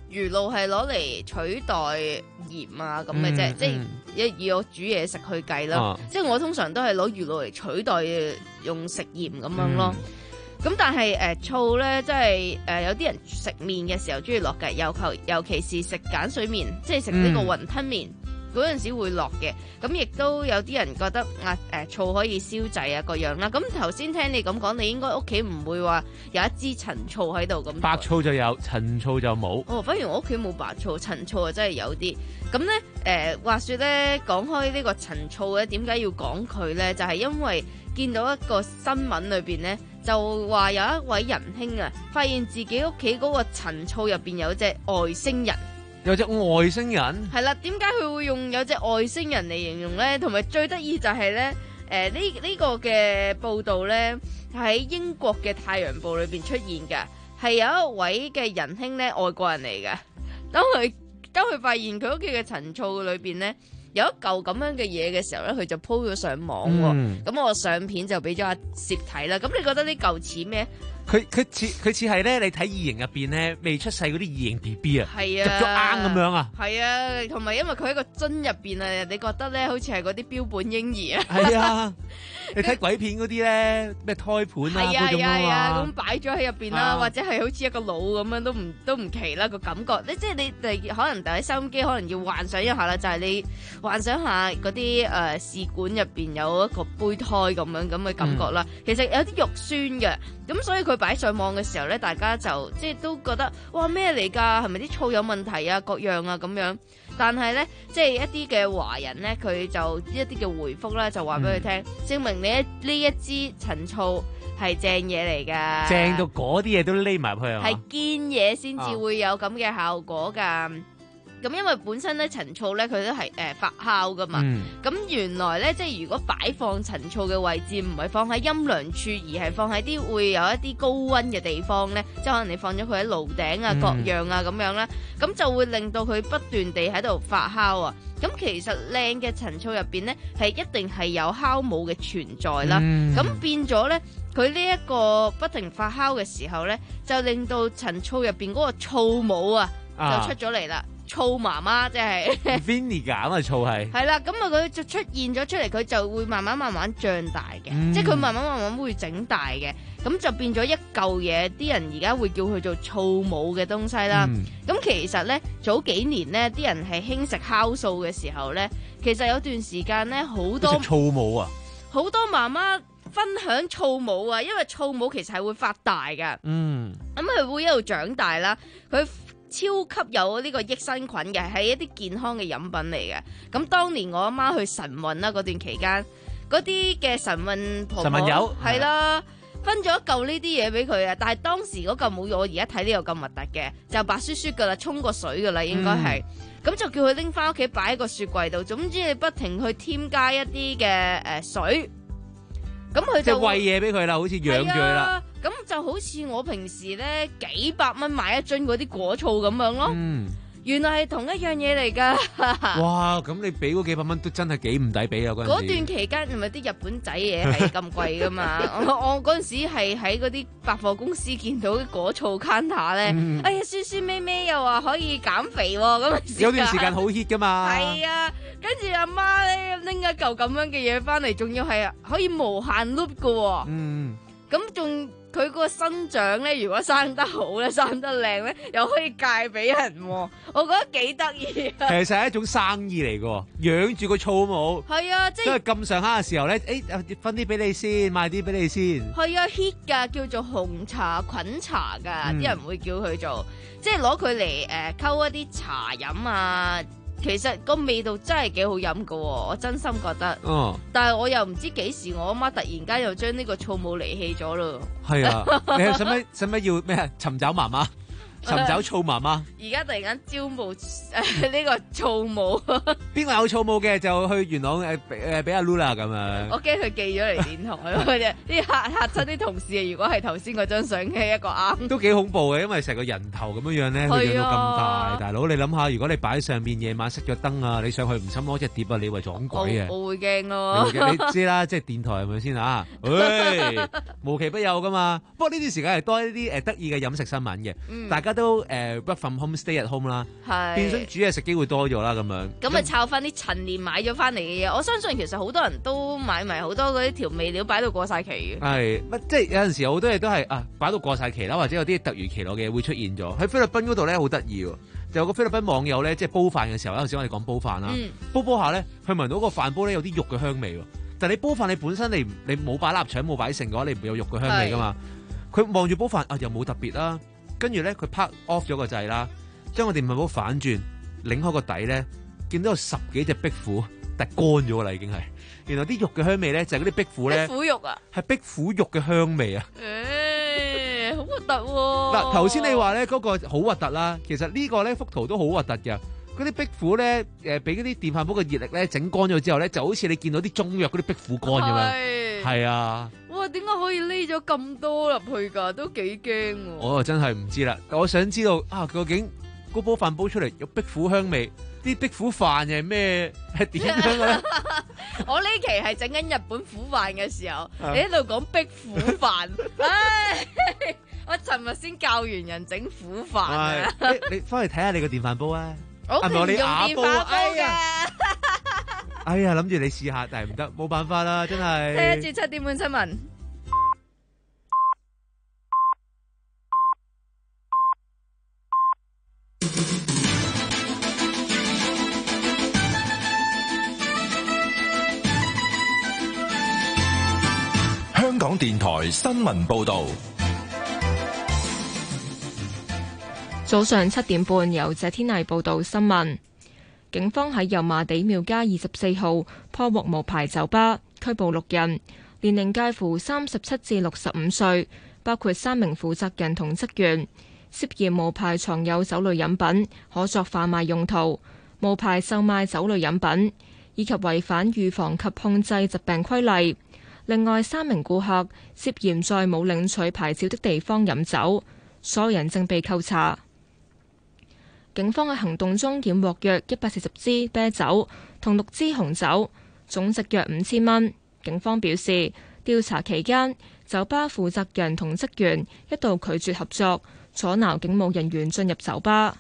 魚露係攞嚟取代鹽啊咁嘅啫， 嗯即係以以我煮嘢食去計啦。 啊即係我通常都係攞魚露嚟取代用食鹽咁樣咯。咁、但係誒、呃、醋咧，即係誒有啲人食麵嘅時候中意落嘅，尤其尤其是食鹼水麵，即係食呢個雲吞麵。嗰陣時會落嘅，咁亦都有啲人覺得啊誒醋可以消滯啊各樣啦。咁頭先聽你咁講，你應該屋企唔會話有一支陳醋喺度咁。 白醋就有，陳醋就冇。 哦，反而我屋企冇白醋，陳醋啊真係有啲。咁咧誒話說咧，講開呢個陳醋咧，點解要講佢咧？就係、是、因為見到一個新聞裏邊咧，就話有一位仁兄啊，發現自己屋企嗰個陳醋入邊有隻外星人。 有隻外星人係啦，點解佢會用有隻外星人嚟形容呢？同埋最得意就係呢，誒呢呢個嘅報導呢，喺英國嘅《太陽報》裏邊出現嘅，係有一位嘅仁兄呢，外國人嚟嘅。當佢當佢發現佢屋企嘅陳醋裏邊呢，有一嚿咁樣嘅嘢嘅時候呢，佢就 po 咗上網喎。咁、嗯、我相片就俾咗阿攝睇啦。咁你覺得呢嚿似咩？ 佢佢似佢似係咧，你睇異形入邊咧未出世嗰啲異形 B B 啊， 係啊， 執咗啱咁樣啊， 係啊，同埋因為佢喺個樽入邊啊，你覺得咧好似係嗰啲標本嬰兒啊， 係啊，你睇鬼片嗰啲咧咩胎盤啊嗰種啊嘛， 咁擺咗喺入邊啦，或者係好似一個腦咁樣都唔都唔奇啦個感覺。你即係你哋可能第一收音機可能要幻想一下啦，就係、是、你幻想下嗰啲誒試管入邊有一個胚胎咁樣咁嘅感覺啦。嗯、其實有啲肉酸嘅，咁所以佢。擺上網嘅時候咧，大家就即係都覺得哇咩嚟㗎？係咪啲醋有問題啊？各樣啊咁樣。但係咧，即係一啲嘅華人咧，佢就一啲嘅回覆咧，就話俾佢聽，證明你呢一支陳醋係正嘢嚟㗎。 正到嗰啲嘢都匿埋入去啊！ 係堅嘢先至會有咁嘅效果㗎。咁因為本身咧陳醋咧佢都係誒、呃、發酵噶嘛，咁、嗯、原來咧即係如果擺放陳醋嘅位置唔係放喺陰涼處，而係放喺啲會有一啲高溫嘅地方咧，即係可能你放咗佢喺爐頂啊、嗯、各樣啊咁樣啦，咁就會令到佢不斷地喺度發酵啊。咁其實靚嘅陳醋入邊咧係一定係有酵母嘅存在啦，咁、嗯、變咗咧佢呢一個不停發酵嘅時候咧，就令到陳醋入邊嗰個醋母啊就出咗嚟啦。醋媽媽即係 vinegar 咁嘅醋係係啦，咁啊佢就出現咗出嚟，佢就會慢慢慢慢脹大嘅，嗯、即係佢慢慢慢慢會整大嘅，咁就變咗一嚿嘢。啲人而家會叫佢做醋母嘅東西啦。咁、嗯、其實咧早幾年咧，啲人係興食酵素嘅時候咧，其實有段時間咧好多食醋母啊， 好多媽媽分享醋母啊，因為醋母其實係會發大㗎。嗯，咁佢會一路長大啦，佢。超級有呢個益生菌嘅，係一啲健康嘅飲品嚟嘅。咁當年我阿媽去晨運啦，嗰段期間，嗰啲嘅晨運婆婆晨運油係啦，分咗一嚿呢啲嘢俾佢啊。但係當時嗰嚿冇我而家睇呢個咁核突嘅，就白雪雪噶啦，沖過水噶啦，應該係。咁、嗯、就叫佢拎翻屋企擺喺個雪櫃度。總之你不停去添加一啲嘅誒水，咁佢就即係餵嘢俾佢啦，好似養住佢啦。 咁就好似我平時咧幾百蚊買一樽嗰啲果醋咁樣咯，嗯、原來係同一樣嘢嚟噶。 哇！咁你俾嗰幾百蚊都真係幾唔抵俾啊！嗰嗰段期間係咪啲日本仔嘢係咁貴噶嘛？我我嗰陣時係喺嗰啲百貨公司見到啲果醋 counter 咧，嗯、哎呀酸酸咩咩又話可以減肥喎，咁有段時間好 hit 噶嘛。 係啊，跟住阿媽咧拎一嚿咁樣嘅嘢翻嚟，仲要係可以無限 loop 噶喎。嗯，咁仲。佢個生長咧，如果生得好咧，生得靚咧，又可以戒俾人，我覺得幾得意啊！ 其實係一種生意嚟嘅，養住個醋母。 係啊，即係因為咁上下嘅時候咧，誒，分啲俾你先，賣啲俾你先。 係啊 ，hit 噶，叫做紅茶菌茶噶，啲、嗯、人會叫佢做，即係攞佢嚟誒溝一啲茶飲啊。其實個味道真係幾好飲噶，我真心覺得。嗯。但係我又唔知幾時我阿媽突然間又將呢個醋母離棄咗咯。係啊， 你係使乜使乜要咩啊？尋找媽媽，尋找醋媽媽。 而家突然間招募誒呢個醋母。 邊個有醋母嘅就去元朗誒誒俾阿 Lula 咁樣。 我驚佢寄咗嚟電台，啲嚇嚇親啲同事啊！如果係頭先嗰張相嘅一個啱。 都幾恐怖嘅，因為成個人頭咁樣樣咧，佢養到咁大，大佬你諗下，如果你擺喺上邊夜晚熄咗燈啊，你上去唔心攞隻碟啊，你以為撞鬼啊！ 我會驚咯。 你知啦，即係電台係咪先啊？喂、哎，無奇不有噶嘛。不過呢段時間係多一啲誒得意嘅飲食新聞嘅，嗯、大家。 家都誒、呃、work from home stay at home 啦， 係變相煮嘢食機會多咗啦咁樣。 咁咪抄翻啲陳年買咗翻嚟嘅嘢，我相信其實好多人都買埋好多嗰啲調味料擺到過晒期嘅。 係，即係有陣時好多嘢都係啊擺到過晒期啦，或者有啲突如其來嘅嘢會出現咗。喺菲律賓嗰度咧好得意喎，就有個菲律賓網友咧，即係煲飯嘅時候，有陣時我哋講煲飯啦， 嗯、 煲煲下咧，佢聞到個飯煲咧有啲肉嘅香味喎。但係你煲飯你本身你你冇擺臘腸冇擺剩嘅話，你唔會有肉嘅香味噶嘛。佢望住煲飯啊，又冇特別啦。跟住咧，佢拍 off 咗個掣啦，將個電飯煲反轉，擰開個底咧，見到有十幾隻壁虎，但係乾咗啦已經係。原來啲肉嘅香味咧就係嗰啲壁虎咧， 壁虎肉啊， 係壁虎肉嘅香味啊。 誒、欸，好核突喎！ 嗱，頭先你話咧嗰個好核突啦，其實呢個咧幅圖都好核突嘅。嗰啲壁虎咧，誒俾嗰啲電飯煲嘅熱力咧整乾咗之後咧，就好似你見到啲中藥嗰啲壁虎乾咁樣。係啊！ 哇，點解可以匿咗咁多入去㗎？都幾驚喎！ 我就真係唔知啦。我想知道啊，究竟嗰煲飯煲出嚟有壁虎香味，啲壁虎飯又係咩？係點樣嘅咧？ 我呢期係整緊日本虎飯嘅時候，你喺度講壁虎飯，唉！我尋日先教完人整虎飯啊！ 你你翻嚟睇下你個電飯煲啊！ 我唔用電飯煲㗎。 哎呀，諗住你試下，但係唔得，冇辦法啦，真係。 聽一節七點半新聞。 香港電台新聞報道。 早上七點半，由謝天麗報道新聞。警方喺油麻地廟街二十四號破獲無牌酒吧，拘捕六人，年齡介乎三十七至六十五歲，包括三名負責人同職員，涉嫌無牌藏有酒類飲品，可作販賣用途，無牌售賣酒類飲品，以及違反預防及控制疾病規例。另外三名顧客涉嫌在冇領取牌照的地方飲酒，所有人正被扣查。警方喺行動中檢獲約一百四十支啤酒同六支紅酒，總值約五千蚊。警方表示，調查期間，酒吧負責人同職員一度拒絕合作，阻撓警務人員進入酒吧。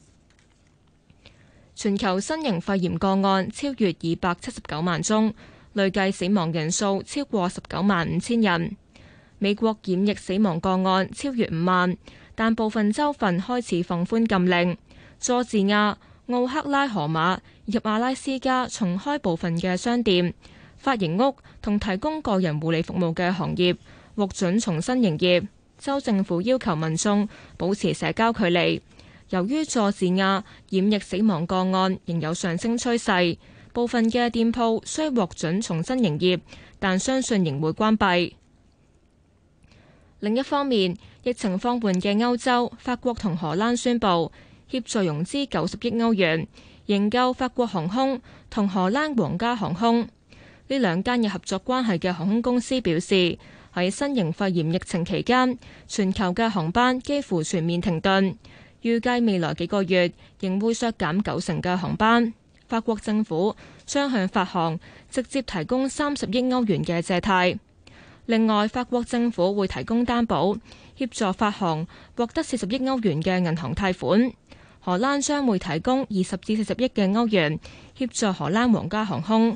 全球新型肺炎個案超越二百七十九萬宗，累計死亡人數超過十九萬五千人。美國染疫死亡個案超越五萬，但部分州份開始放寬禁令。佐治亞、奧克拉荷馬以及阿拉斯加重開部分嘅商店、髮型屋同提供個人護理服務嘅行業獲准重新營業。州政府要求民眾保持社交距離。由於佐治亞染疫死亡個案仍有上升趨勢，部分嘅店鋪雖獲准重新營業，但相信仍會關閉。另一方面，疫情放緩嘅歐洲，法國同荷蘭宣布協助融資九十億歐元，營救法國航空同荷蘭皇家航空。呢兩間有合作關係嘅航空公司表示，喺新型肺炎疫情期間，全球嘅航班幾乎全面停頓，預計未來幾個月仍會削減九成嘅航班。法國政府將向法航直接提供三十億歐元嘅借貸。另外，法國政府會提供擔保，協助法航獲得四十億歐元嘅銀行貸款。荷蘭將會提供二十至四十億嘅歐元，協助荷蘭皇家航空。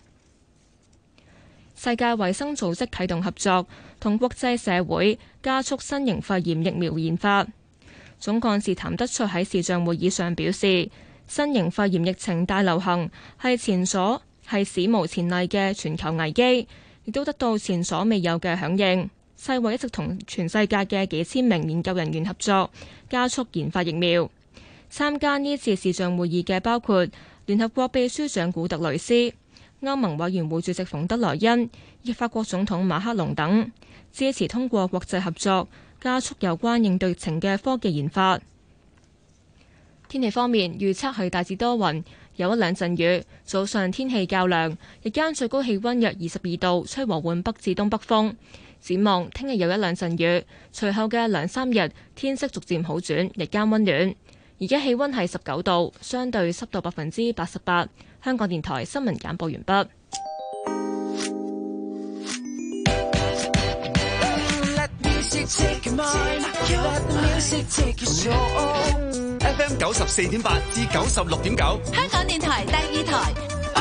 世界衛生組織啟動合作，同國際社會加速新型肺炎疫苗研發。總幹事譚德塞喺視像會議上表示，新型肺炎疫情大流行係前所係史無前例嘅全球危機，亦都得到前所未有嘅響應。世衛一直同全世界嘅幾千名研究人員合作，加速研發疫苗。參加呢次視像會議嘅包括聯合國秘書長古特雷斯、歐盟委員會主席馮德萊恩以及法國總統馬克龍等，支持通過國際合作加速有關應對疫情嘅科技研發。天氣方面，預測係大致多雲，有一兩陣雨，早上天氣較涼，日間最高氣溫約二十二度，吹和緩北至東北風。展望聽日有一兩陣雨，隨後嘅兩三日天色逐漸好轉，日間溫暖。而家氣溫係十九度，相對濕度百分之八十八。香港電台新聞簡報完畢。 Let me see F M 九十四點八至九十六點九， 香港電台第二台。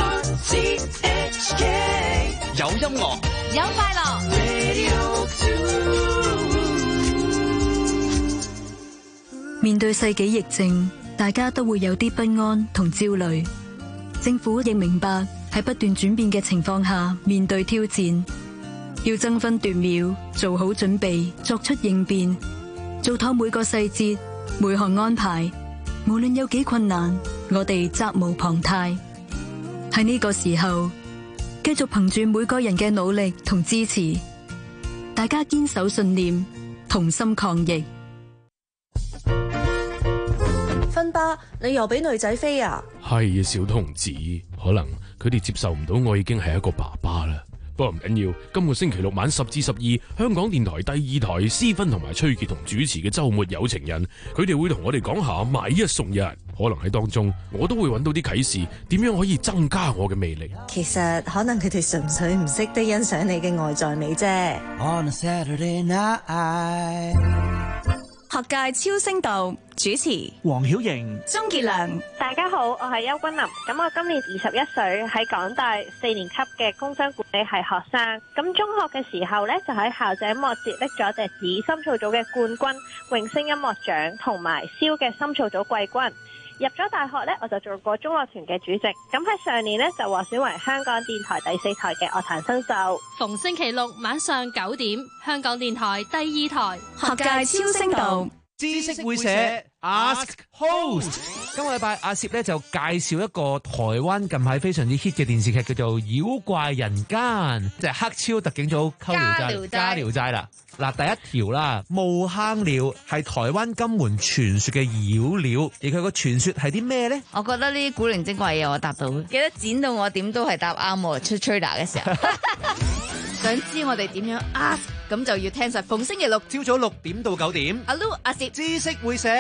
有音樂， 有快樂。 面對世紀疫症，大家都會有啲不安同焦慮。政府亦明白喺不斷轉變嘅情況下面對挑戰，要爭分奪秒做好準備，作出應變，做妥每個細節每項安排。無論有幾困難，我哋責無旁貸。喺呢個時候，繼續憑住每個人嘅努力同支持，大家堅守信念，同心抗疫。 芬巴，你又俾女仔飛啊？ 係啊，小童子，可能佢哋接受唔到我已經係一個爸爸啦。不過唔緊要，今個星期六晚十至十二，香港電台第二台思芬同埋崔潔同主持嘅周末有情人，佢哋會同我哋講下買一送一。可能喺當中，我都會揾到啲啟示，點樣可以增加我嘅魅力。 其實可能佢哋純粹唔識得欣賞你嘅外在美啫。On a Saturday night， 學界超聲道主持黃曉瑩、 鍾傑良。 大家好，我係邱君琳。咁我今年二十一歲，喺港大四年級嘅工商管理系學生。咁中學嘅時候呢，就喺校際音樂節拎咗隻紫深造組嘅冠軍、榮星音樂獎同埋蕭嘅深造組季軍。入咗大學呢，我就做過中樂團嘅主席。咁喺上年呢，就獲選為香港電台第四台嘅樂壇新秀。 逢星期六晚上九點，香港電台第二台學界超聲道知識會社 Ask Host。今個禮拜阿攝咧就介紹一個台灣近排非常之 hit 嘅電視劇，叫做《妖怪人間》，就係黑超特警組溝聊齋加聊齋啦。嗱，第一條啦，冒坑鳥係台灣金門傳說嘅妖鳥，而佢個傳說係啲咩咧？ 我覺得呢啲古靈精怪嘢我答到，記得剪到我點都係答啱喎。出 trader 嘅時候，想知我哋點樣 ask，咁就要聽實逢星期六朝早六點到九點。 阿 Lu 阿攝知識會社。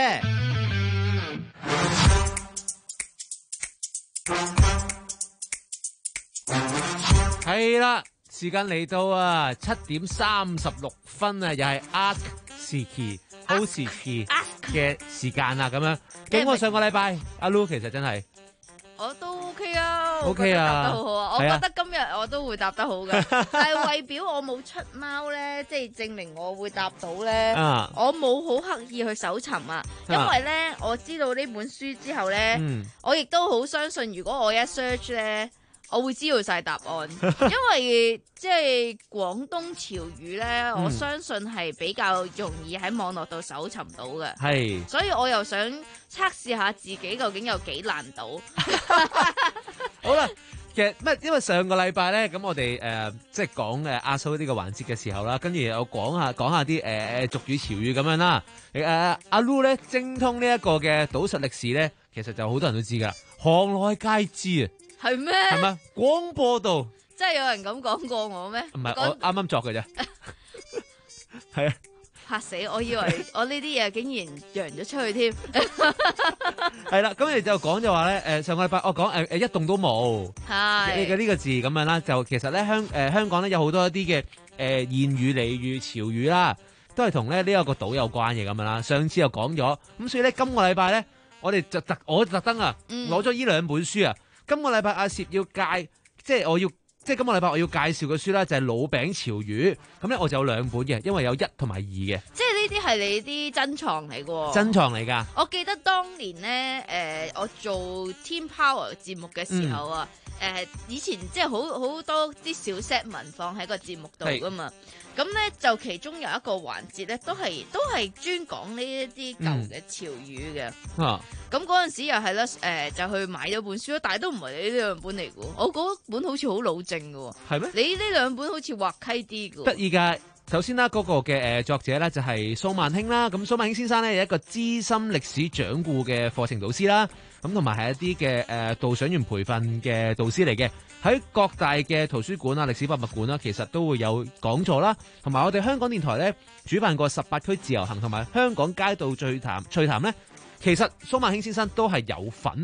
係啦，時間嚟到啊，七點三十六分啊，又係 Ask 時期、好時期嘅時間啊，咁樣。經過上個禮拜，阿 Lu 其實真係我都 OK 啊 ，OK 啊， 答得好好啊，我覺得今日我都會答得好嘅，但係為表我冇出貓咧，即係證明我會答到咧，我冇好刻意去搜尋啊，因為咧我知道呢本書之後咧，我亦都好相信，如果我一 search 咧。我會知道晒答案，因為即係廣東潮語咧，嗯、我相信係比較容易喺網絡度搜尋到嘅。係，所以我又想測試下自己究竟有幾難度。 好啦，其實乜？因為上個禮拜咧，咁我哋誒、呃、即係講誒阿蘇呢個環節嘅時候啦，跟住又講下講下啲誒誒俗語潮語咁樣啦。誒、呃、阿 Lu 咧精通呢一個嘅賭術歷史咧，其實就好多人都知噶，行內皆知啊。 係咩？ 係咪？廣播道真係有人咁講過我咩？ 唔係，我啱啱作嘅啫。係啊， 嚇死！我以為我呢啲嘢竟然揚咗出去添。 係啦，咁你就講就話咧，誒上個禮拜我講誒誒一動都冇係嘅呢個字咁樣啦，就其實咧香誒香港咧有好多一啲嘅誒諺語、俚語、潮語啦，都係同咧呢一個島有關嘅咁樣啦。上次又講咗，咁所以咧今個禮拜咧，我哋就特我特登啊攞咗呢兩本書啊。今個禮拜阿攝要介，即係我要，即係今個禮拜我要介紹嘅書啦，就係老餅潮語。咁咧我就有兩本嘅，因為有一同埋二嘅。 即係呢啲係你啲珍藏嚟嘅。珍藏嚟噶。 我記得當年咧，誒、呃，我做 Team Power 節目嘅時候啊，誒、嗯呃，以前即係好好多啲小 set 文放喺個節目度噶嘛。咁咧就其中有一個環節咧，都係都係專講呢一啲舊嘅潮語嘅。嗯咁嗰陣時又係咧，誒、呃、就去買咗本書，但係都唔係你呢兩本嚟嘅。我嗰本好似好老正嘅。係咩？你呢兩本好似滑稽啲嘅。得意㗎。首先啦，嗰、那個嘅誒作者咧就係蘇萬興啦。咁蘇萬興先生咧有一個資深歷史掌故嘅課程導師啦。咁同埋係一啲嘅誒導賞員培訓嘅導師嚟嘅。喺各大嘅圖書館啊、歷史博物館啦，其實都會有講座啦。同埋我哋香港電台咧主辦過十八區自由行同埋香港街道趣談趣談咧。其實蘇萬興先生都係有份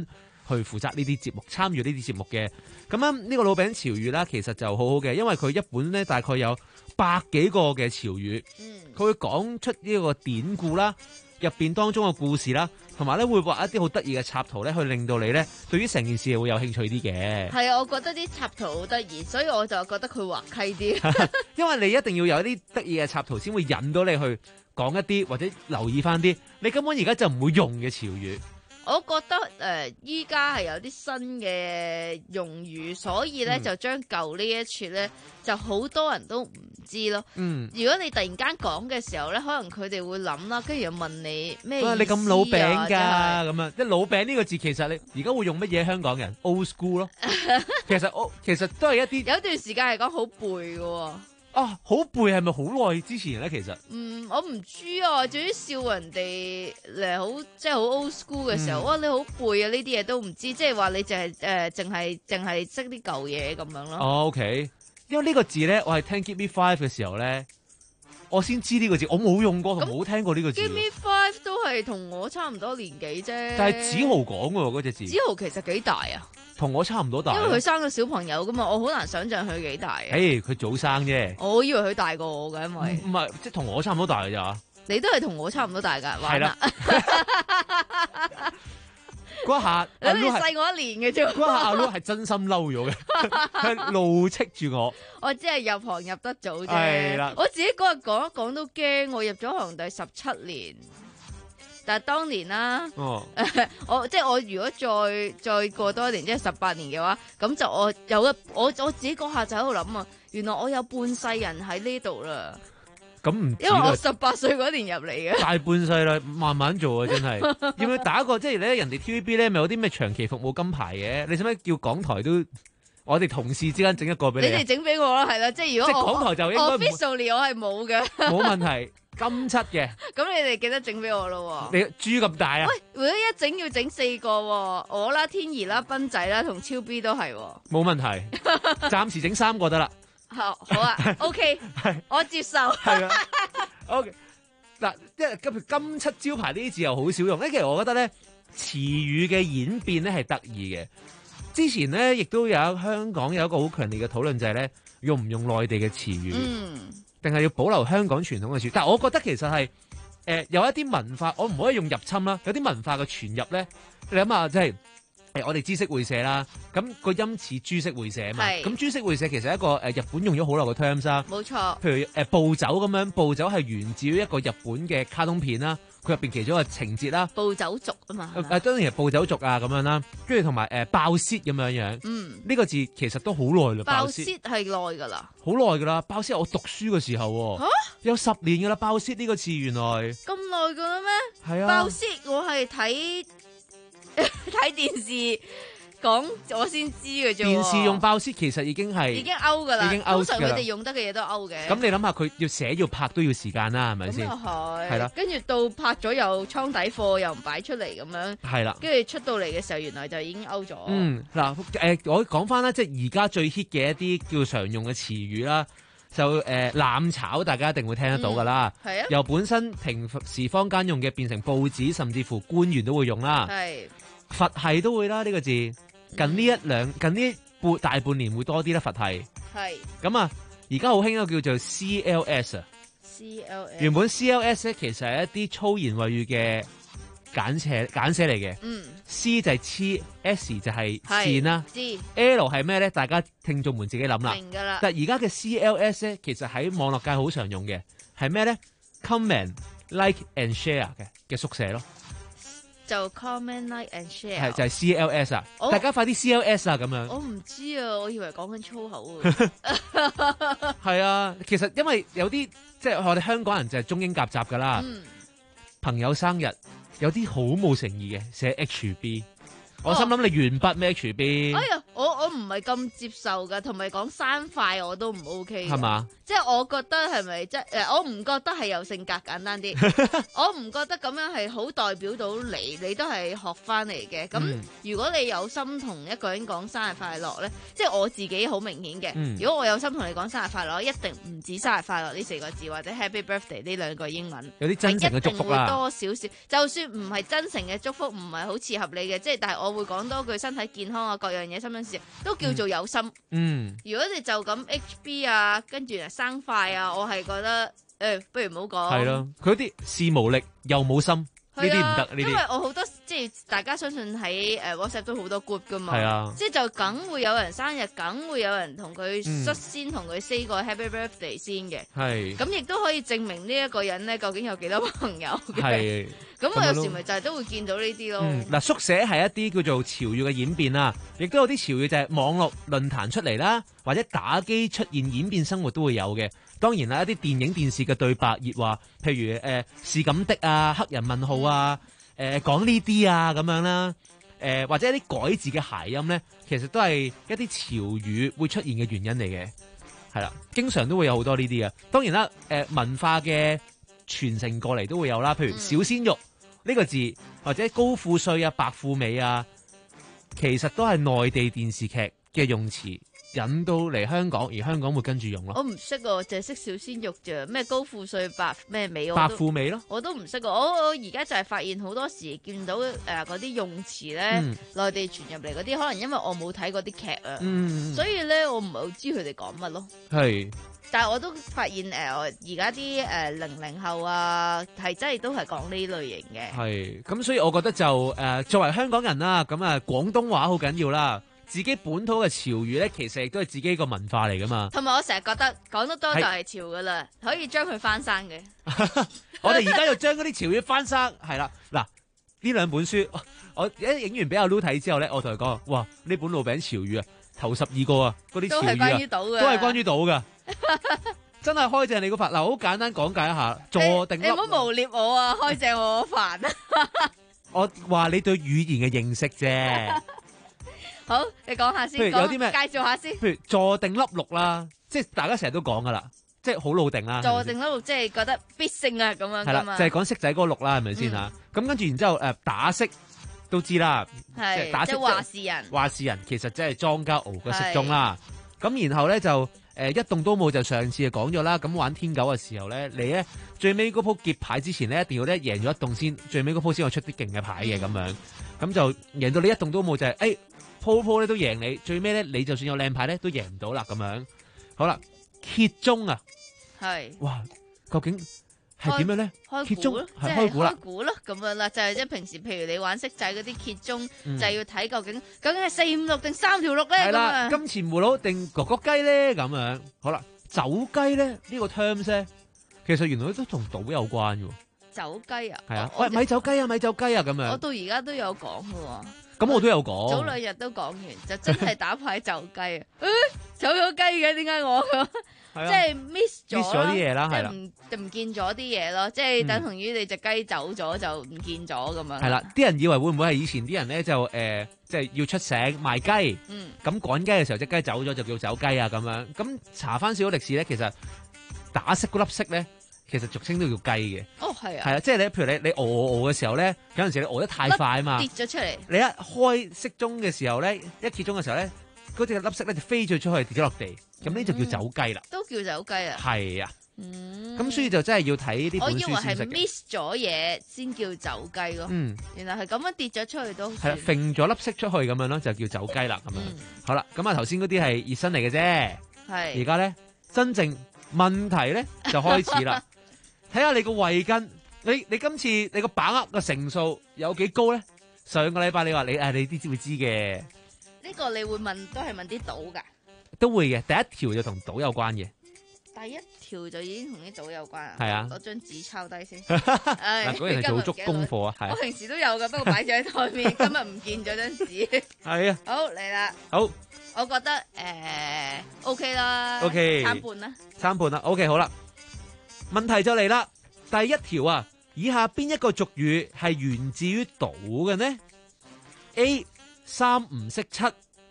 去負責呢啲節目，參與呢啲節目嘅。咁樣呢個老餅潮語啦，其實就好好嘅，因為佢一本咧大概有百幾個嘅潮語，佢會講出呢個典故啦，入邊當中嘅故事啦，同埋咧會畫一啲好得意嘅插圖咧，去令到你咧對於成件事會有興趣啲嘅。 係啊，我覺得啲插圖好得意，所以我就覺得佢滑稽啲。 因為你一定要有一啲得意嘅插圖，先會引到你去講一啲或者留意翻啲你根本而家就唔會用嘅潮語。 我覺得誒依家係有啲新嘅用語，所以咧、嗯、就將舊呢一撮咧就好多人都唔知咯。嗯，如果你突然間講嘅時候咧，可能佢哋會諗啦，跟住又問你咩意思啊？你咁老餅㗎咁啊！即係老餅呢個字，其實你而家會用乜嘢？香港人 old school 咯。其實我其實都係一啲有段時間係講好背嘅喎。 啊，好背係咪好耐之前咧？其實， 嗯，我唔知啊。總之笑人哋誒好，即係好 old school 嘅時候，嗯、哇！你好背啊，呢啲嘢都唔知，即係話你淨係誒，淨係淨係識啲舊嘢咁樣咯。 哦 OK，因為呢個字咧，我係聽 Give Me Five 嘅時候咧，我先知呢個字，我冇用過同冇聽過呢個字。 Give Me Five 都係同我差唔多年紀啫。 但係子豪講喎嗰隻字。 子豪其實幾大啊？ 同我差唔多大， 因為佢生咗小朋友噶嘛，我好難想象佢幾大啊。 誒，佢早生啫。 我以為佢大過我嘅，因為唔係，即係同我差唔多大嘅咋。 你都係同我差唔多大噶， 係啦。嗰下你好似細我一年嘅啫。 嗰下阿 Lu 係真心嬲咗嘅，佢怒斥住我。 我只係入行入得早啫。 係啦。 我自己嗰日講一講都驚，我入咗行第十七年。但係當年啦，哦、我即係我如果再再過多一年，即係十八年嘅話，咁就我有一我我自己嗰下就喺度諗啊，原來我有半世人喺呢度啦。 咁唔因為我十八歲嗰年入嚟嘅， 大半世啦，慢慢做啊，真係。要唔要打一個？即係咧，人哋 T V B 咧，咪有啲咩長期服務金牌嘅？你使唔使叫港台都？我哋同事之間整一個俾你。 你哋整俾我啦，係啦，即係如果即係港台就應該 officially 我係冇嘅， 冇問題。金漆嘅， 咁你哋記得整俾我咯。 你豬咁大啊？ 喂，如果一整要整四個，我啦、天怡啦、斌仔啦同超 B 都係。 冇問題，暫時整三個得啦。 好，好啊，OK，我接受。 係啊，OK。嗱，因為今金漆招牌呢啲字又好少用咧，其實我覺得咧詞語嘅演變咧係得意嘅。之前咧亦都有香港有一個好強烈嘅討論，就係咧用唔用內地嘅詞語。嗯。定係要保留香港傳統嘅詞，但係我覺得其實係誒、呃、有一啲文化，我唔可以用入侵啦。有啲文化嘅傳入咧，你諗下，即係誒我哋知識會社啦，咁、個音似株式會社啊嘛。咁株式會社其實係一個誒、呃、日本用咗好耐嘅 terms 啦。 冇錯。譬如誒、呃、暴走咁樣，暴走係源自於一個日本嘅卡通片啦。佢入邊其中一個情節啦， 暴走族啊嘛， 誒當然係暴走族啊咁樣啦，跟住同埋誒爆竊咁樣樣，嗯，呢個字其實都好耐啦， 爆竊係耐噶啦， 好耐噶啦，爆竊我讀書嘅時候，嚇、啊、有十年噶啦，爆竊呢個字原來咁耐噶啦咩？係啊，爆竊我係睇睇電視。講我先知嘅啫， 電視用爆竊其實已經係已經勾噶啦， 已經勾。通常佢哋用得嘅嘢都勾嘅。 咁你諗下，佢要寫要拍都要時間啦，係咪先？ 咁係， 係啦。 跟住到拍咗又倉底貨又唔擺出嚟咁樣， 係啦。 跟住出到嚟嘅時候，原來就已經勾咗。 嗯，嗱，誒，我講翻啦，即係而家最 hit 嘅一啲叫常用嘅詞語啦，就誒攬炒，大家一定會聽得到噶啦。係、嗯、啊。由本身平時坊間用嘅變成報紙，甚至乎官員都會用啦。係。佛系都會啦，呢、這個字。近呢一兩近呢半大半年會多啲啦，佛系係咁啊！而家好興一個叫做 C L S 啊 ，C L S 原本 C L S 咧其實係一啲粗言穢語嘅簡寫簡寫嚟嘅，嗯 ，C 就係黐 ，S 就係線啦，知 L 係咩咧？大家聽眾們自己諗啦， 明噶啦。 但係而家嘅 C L S 咧，其實喺網絡界好常用嘅係咩咧 ？Comment、like and share 嘅嘅縮寫咯。 就 comment like and share 係就係 C L S 啊！大家快啲 C L S 啊！咁樣我唔知啊，我以為講緊粗口啊。 係啊，其實因為有啲即係我哋香港人就係中英夾雜噶啦。嗯、朋友生日有啲好冇誠意嘅寫 H B，、哦、我心諗你鉛筆咩 H B？ 哎呀，我我我唔係咁接受㗎，同埋講生快我都唔 OK 係嘛？ 即係我覺得係咪即係誒？我唔覺得係有性格簡單啲，我唔覺得咁樣係好代表到你，你都係學翻嚟嘅。咁、嗯、如果你有心同一個人講生日快樂咧，即係我自己好明顯嘅。嗯、如果我有心同你講生日快樂，一定唔止生日快樂呢四個字或者 Happy Birthday 呢兩個英文， 有啲真誠嘅祝福啦。 會多少少，就算唔係真誠嘅祝福，唔係好切合你嘅，即係但係我會講多句身體健康啊，各樣嘢心想事都叫做有心。嗯，如果你就咁 H B 啊，跟住生快啊。我係覺得誒、欸，不如唔好講。係咯， 佢啲事無力又冇心，呢啲唔得。呢啲因為我好多即係大家相信喺誒 WhatsApp 都好多 group 噶嘛。係啊， 即係就梗會有人生日，梗會有人同佢率先同佢 say 個 Happy Birthday 先嘅。係。咁亦都可以證明呢一個人咧，究竟有幾多朋友嘅。係。咁我有時咪就係都會見到呢啲咯。 嗱、嗯，縮寫係一啲叫做潮語嘅演變啦，亦都有啲潮語就係網絡論壇出嚟啦，或者打機出現演變生活都會有嘅。當然啦，一啲電影電視嘅對白熱話，譬如誒、呃、是咁的啊、黑人問號啊、誒講呢啲啊咁樣啦，誒、呃、或者一啲改字嘅諧音咧，其實都係一啲潮語會出現嘅原因嚟嘅。係啦，經常都會有好多呢啲嘅。當然啦，誒、呃、文化嘅傳承過嚟都會有啦，譬如小鮮肉呢個字，或者高富帥啊、白富美啊，其實都係內地電視劇嘅用詞引到嚟香港，而香港會跟住用咯。 我唔識喎，淨係識小鮮肉咋，咩高富帥白咩美， 白富美咯， 我都唔識喎。我我而家就係發現好多時見到誒嗰啲用詞咧，內、嗯、地傳入嚟嗰啲，可能因為我冇睇嗰啲劇啊，嗯、所以咧我唔係好知佢哋講乜咯。係。但係我都發現誒，而家啲誒零零後啊，係真係都係講呢類型嘅。 係，咁所以我覺得就誒、呃，作為香港人啦，咁啊廣東話好緊要啦，自己本土嘅潮語咧，其實亦都係自己個文化嚟噶嘛。 同埋我成日覺得講得多就係潮噶啦，可以將佢翻生嘅。 我哋而家就將嗰啲潮語翻生，係啦，嗱呢兩本書，我一影完俾阿 Lu 睇之後咧，我同佢講，哇呢本老餅潮語啊，頭十二個啊，嗰啲潮語啊，都係關於島嘅，都係關於島噶。真係開正你個飯嗱，好簡單講解一下，坐定粒。你唔好誣蔑我啊！開正我個飯啊！我話你對語言嘅認識啫。 好，你講下先。譬如有啲咩介紹下先。 譬如坐定粒六啦，即係大家成日都講噶啦，即係好老定啦。 坐定粒六即係覺得必勝啊，咁樣噶嘛。 係啦，就係講骰仔嗰個六啦，係咪先吓？咁跟住然之後誒打骰都知啦， 係打骰即係話事人。 話事人其實即係莊家敖嘅骰盅啦。咁然後咧就。誒一動都冇就上次就講咗啦，咁玩天九嘅時候咧，你咧最尾嗰鋪劫牌之前咧，一定要咧贏咗一動先，最尾嗰鋪先可以出啲勁嘅牌嘅咁樣，咁就贏到你一動都冇就係、是，誒鋪鋪咧都贏你，最尾咧你就算有靚牌咧都贏唔到啦咁樣。好啦，揭盅啊，係，哇，究竟係點樣咧？揭盅係開估啦， 開估咯咁樣啦，就係即係平時譬如你玩骰仔嗰啲揭盅，嗯、就係要睇究竟究竟係四五六定三條六咧咁啊， 金錢葫蘆定哥哥雞咧咁樣。好啦，走雞咧呢、呢個 terms 咧，其實原來都同賭有關嘅。 走雞啊？ 係啊，喂，咪走雞啊，咪走雞啊咁樣。 我到而家都有講嘅喎。 咁我都有講。 早兩日都講完，就真係打牌走雞啊！走咗雞嘅，點解我咁？即係 miss 咗 miss 咗啲嘢啦，係啦， 唔就唔見咗啲嘢咯，即係等同於你隻雞走咗就唔見咗咁樣。 係啦，啲人以為會唔會係以前啲人咧就誒，即係要出醒賣雞，咁趕雞嘅時候隻雞走咗就叫走雞啊咁樣。咁查翻少少歷史咧，其實打骰嗰粒骰咧，其實俗稱都叫雞嘅。 哦，係啊。 係啊，即係你譬如你你餓餓嘅時候咧，有陣時你餓得太快啊嘛， 跌咗出嚟。你一開骰盅嘅時候咧，一揭盅嘅時候咧，嗰隻粒骰咧就飛咗出去跌咗落地。咁呢就叫走雞啦， 都叫走雞啊。係啊，咁、 嗯、所以就真係要睇呢本書先識嘅。 我以為係 miss 咗嘢先叫走雞咯。嗯，原來係咁樣跌咗出去都係啦，揈咗粒色出去咁樣咯，就叫走雞啦咁樣。嗯、好啦，咁啊頭先嗰啲係熱身嚟嘅啫。係。而家咧真正問題咧就開始啦，睇下你個慧根，你你今次你個把握嘅成數有幾高咧？上個禮拜你話你誒你啲會知嘅。 呢個你會問都係問啲賭㗎。 都會嘅，第一條就同賭有關嘅。 第一條就已經同啲賭有關啊。 係啊， 攞張紙抄低先。 嗱，嗰人係做足功課啊。係。 我平時都有㗎，不過擺咗喺台面，今日唔見咗張紙。係啊。好嚟啦。 好。 我覺得誒、呃、OK 啦。 OK。 參半啦。 參半啦。OK， 好啦。問題就嚟啦。第一條啊，以下邊一個俗語係源自於賭嘅呢？A 三唔識七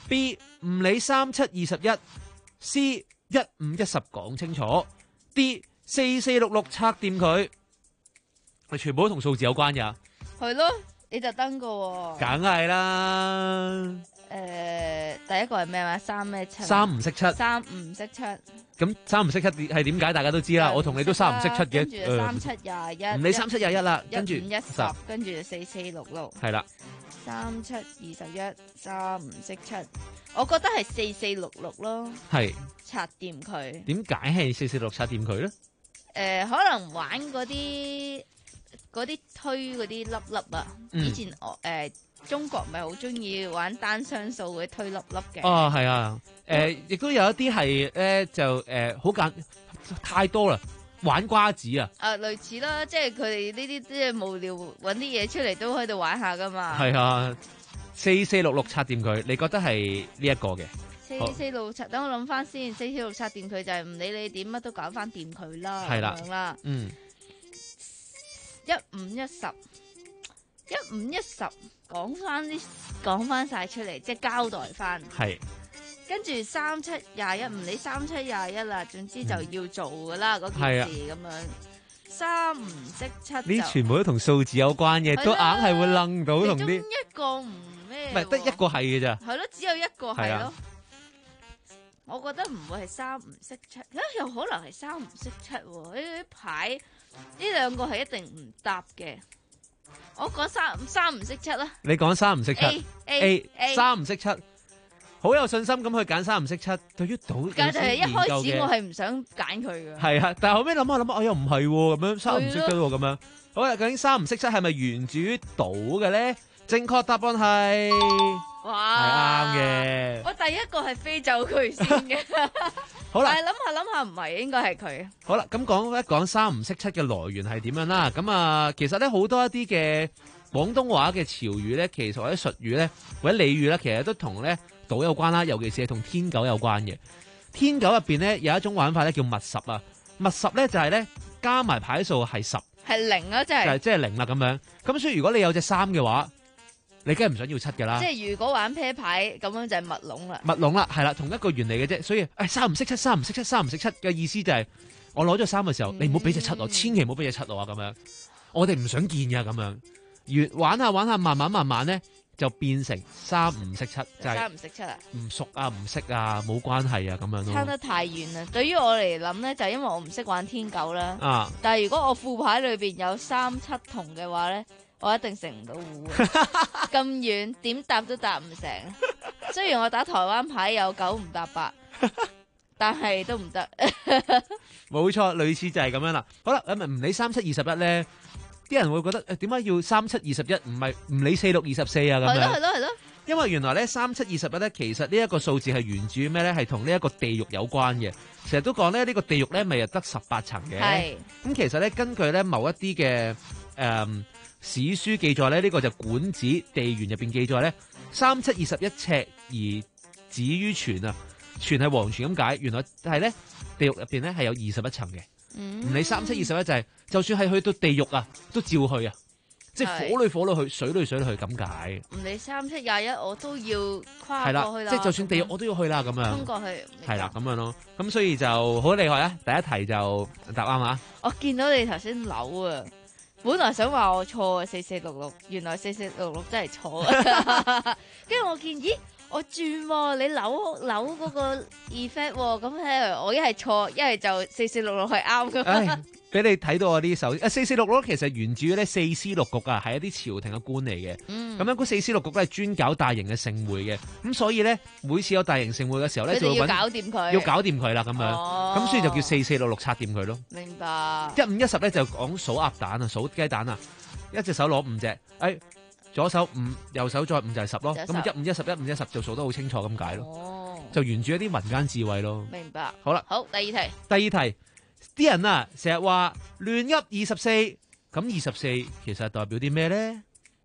B 唔理三七二十一，C 一五一十講清楚，D 四四六六拆掂佢，係全部都同數字有關噶。 係咯，你特登噶喎。 梗係啦。 誒、呃，第一個係咩話？三咩七？ 三唔識七。 三唔識七。 咁三唔識七係點解？大家都知啦。我同你都三唔識七嘅。 跟住三七廿一。 唔理三七廿一啦，跟住一五一十，跟住四四六六。 係啦。 三七二十一，三唔識七，我覺得係四四六六咯。係。拆掂佢。點解係四四六拆掂佢咧？誒、呃，可能玩嗰啲嗰啲推嗰啲粒粒啊。嗯、以前我誒。呃中國唔係好中意玩單雙數嘅推粒粒嘅。哦，係啊，誒、呃，亦、嗯、都有一啲係咧，就誒好簡太多啦，玩瓜子啊。啊，類似啦，即係佢哋呢啲即係無聊搵啲嘢出嚟都喺度玩下噶嘛。係啊，四四六六拆掂佢，你覺得係呢一個嘅？四四六拆，等我諗翻先，四四六拆掂佢就係唔理你點乜都搞翻掂佢啦。係啦，啦，嗯，一五一十。一五一十講翻啲講翻晒出嚟，即係交代翻。係，跟住三七廿一唔理三七廿一啦，總之就要做噶啦嗰、嗯、件事咁樣。三唔識七，呢全部都同數字有關嘅，都硬係會楞到同啲。一個唔咩？唔係得一個係嘅咋？係咯，只有一個係咯。我覺得唔會係三唔識七，有可能係三唔識七。呢啲牌呢兩個係一定唔搭嘅。我講三三唔識七啦，你講三唔識七 A, A, A 三唔識七，好有信心咁去揀三唔識七。對於賭，但係一開始我係唔想揀佢嘅。係啊，但係後尾諗下諗下，我又唔係咁樣，三唔識七咁樣。好啦，究竟三唔識七係咪源自於賭嘅咧？正確答案係，哇，係啱嘅。我第一個係飛走佢先嘅。好啦，但係諗下諗下唔係，應該係佢。好啦，咁講一講三唔識七嘅來源係點樣啦？咁啊，其實咧好多一啲嘅廣東話嘅潮語咧，其實或者術語咧，或者俚語咧，其實都同咧賭有關啦，尤其是係同天九有關嘅。天九入邊咧有一種玩法咧叫密十啊，密十咧就係咧加埋牌數係十，係零啊，即係就係即係零啦咁樣。咁所以如果你有隻三嘅話，你梗係唔想要七㗎啦，即係如果玩啤牌咁樣就係密籠啦，密籠啦，係啦，同一個原理嘅啫。所以誒三唔識七，三唔識七，三唔識七嘅意思就係、是、我攞咗三嘅時候，嗯、你唔好俾隻七我，千祈唔好俾隻七我啊咁樣。我哋唔想見㗎咁樣，越玩下玩下，慢慢慢慢咧就變成三唔識七，就係三唔識七啊，唔熟啊，唔識啊，冇關係啊咁樣咯。差得太遠啦！對於我嚟諗咧，就係因為我唔識玩天九啦。啊！但係如果我副牌裏邊有三七同嘅話咧。我一定成唔到糊，咁遠點搭都搭唔成。雖然我打台灣牌有九唔搭八，但係都唔得。冇錯，類似就係咁樣啦。好啦，咁咪唔理三七二十一咧，啲人會覺得誒，點解要三七二十一，唔係唔理四六二十四啊？咁樣係咯係咯係咯。因為原來咧三七二十一咧，其實呢一個數字係源自於咩咧？係同呢一個地獄有關嘅。成日都講咧，呢個地獄咧咪又得十八層嘅。係。咁其實咧，根據咧某一啲嘅誒。嗯史書記載咧，呢、這個就管子地緣入邊記載咧，三七二十一尺而止於泉啊，泉係黃泉咁解。原來係咧地獄入邊咧係有二十一層嘅，唔理三七二十一就係、是，就算係去到地獄啊，都照去啊，即係火裏火裏去，水裏水裏去咁解。唔理三七廿一，我都要跨過去啦。即係就算地獄我都要去啦，咁樣。衝過去。係啦，咁樣咯。咁所以就好厲害啊！第一題就答啱啊！我見到你頭先扭啊！本來想話我錯啊，四四六六，原來四四六六真係錯啊！跟住我見，咦，我轉、啊，你扭扭嗰個 effect，咁睇嚟我一係錯，一係就四四六六係啱噶。俾你睇到我啲手啊，四四六六其實源自於咧四司六局啊，係一啲朝廷嘅官嚟嘅。咁、嗯、樣嗰四司六局都係專搞大型嘅盛會嘅，咁所以咧每次有大型盛會嘅時候咧，就要搞掂佢，要搞掂佢啦咁樣。咁、哦、所以就叫四四六六拆掂佢咯。明白。一五一十咧就講數鴨蛋啊，數雞蛋啊，一隻手攞五隻，誒、哎，左手五，右手再五就係十咯。咁一五一十，一五一十就數得好清楚咁解咯。哦。就沿住一啲民間智慧咯。明白。好啦。好，第二題。第二題。啲人啊，成日話亂噏二十四，咁二十四其實代表啲咩咧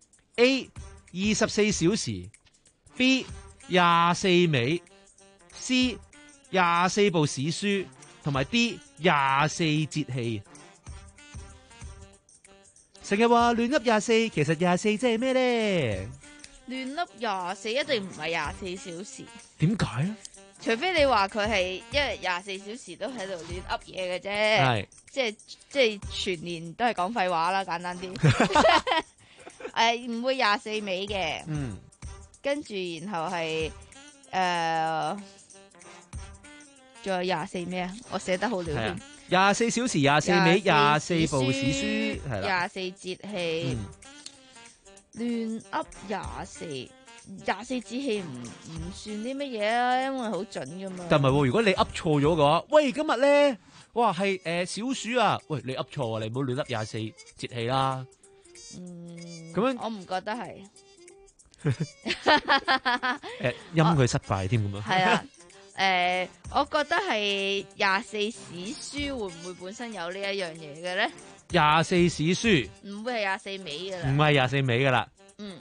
？A 二十四小時 ，B 廿四味 ，C 廿四部史書，同埋 D 廿四節氣。成日話亂噏廿四，其實廿四即係咩咧？ 亂粒廿四一定唔係廿四小時， 點解咧？ 除非你話佢係一日廿四小時都喺度亂噏嘢嘅啫， 係即係即係全年都係講廢話啦，簡單啲。誒唔會廿四尾嘅， 嗯， 跟住然後係誒，仲有廿四咩啊？我寫得好了添。 廿四小時、廿四尾、廿四部史書，係啦， 廿四節氣，亂噏廿四，廿四節氣唔唔算啲乜嘢啊，因為好準噶嘛。 但唔係喎，如果你噏錯咗嘅話，喂，今日咧，哇係誒小暑啊，喂你噏錯啊，你唔好亂噏廿四節氣啦。 嗯， 咁樣我唔覺得係。 誒，陰佢失敗添咁樣。 係啊。誒、呃，我覺得係廿四史書會唔會本身有呢一樣嘢嘅咧？ 廿四史書唔會係廿四尾噶啦， 唔係廿四尾噶啦。 嗯，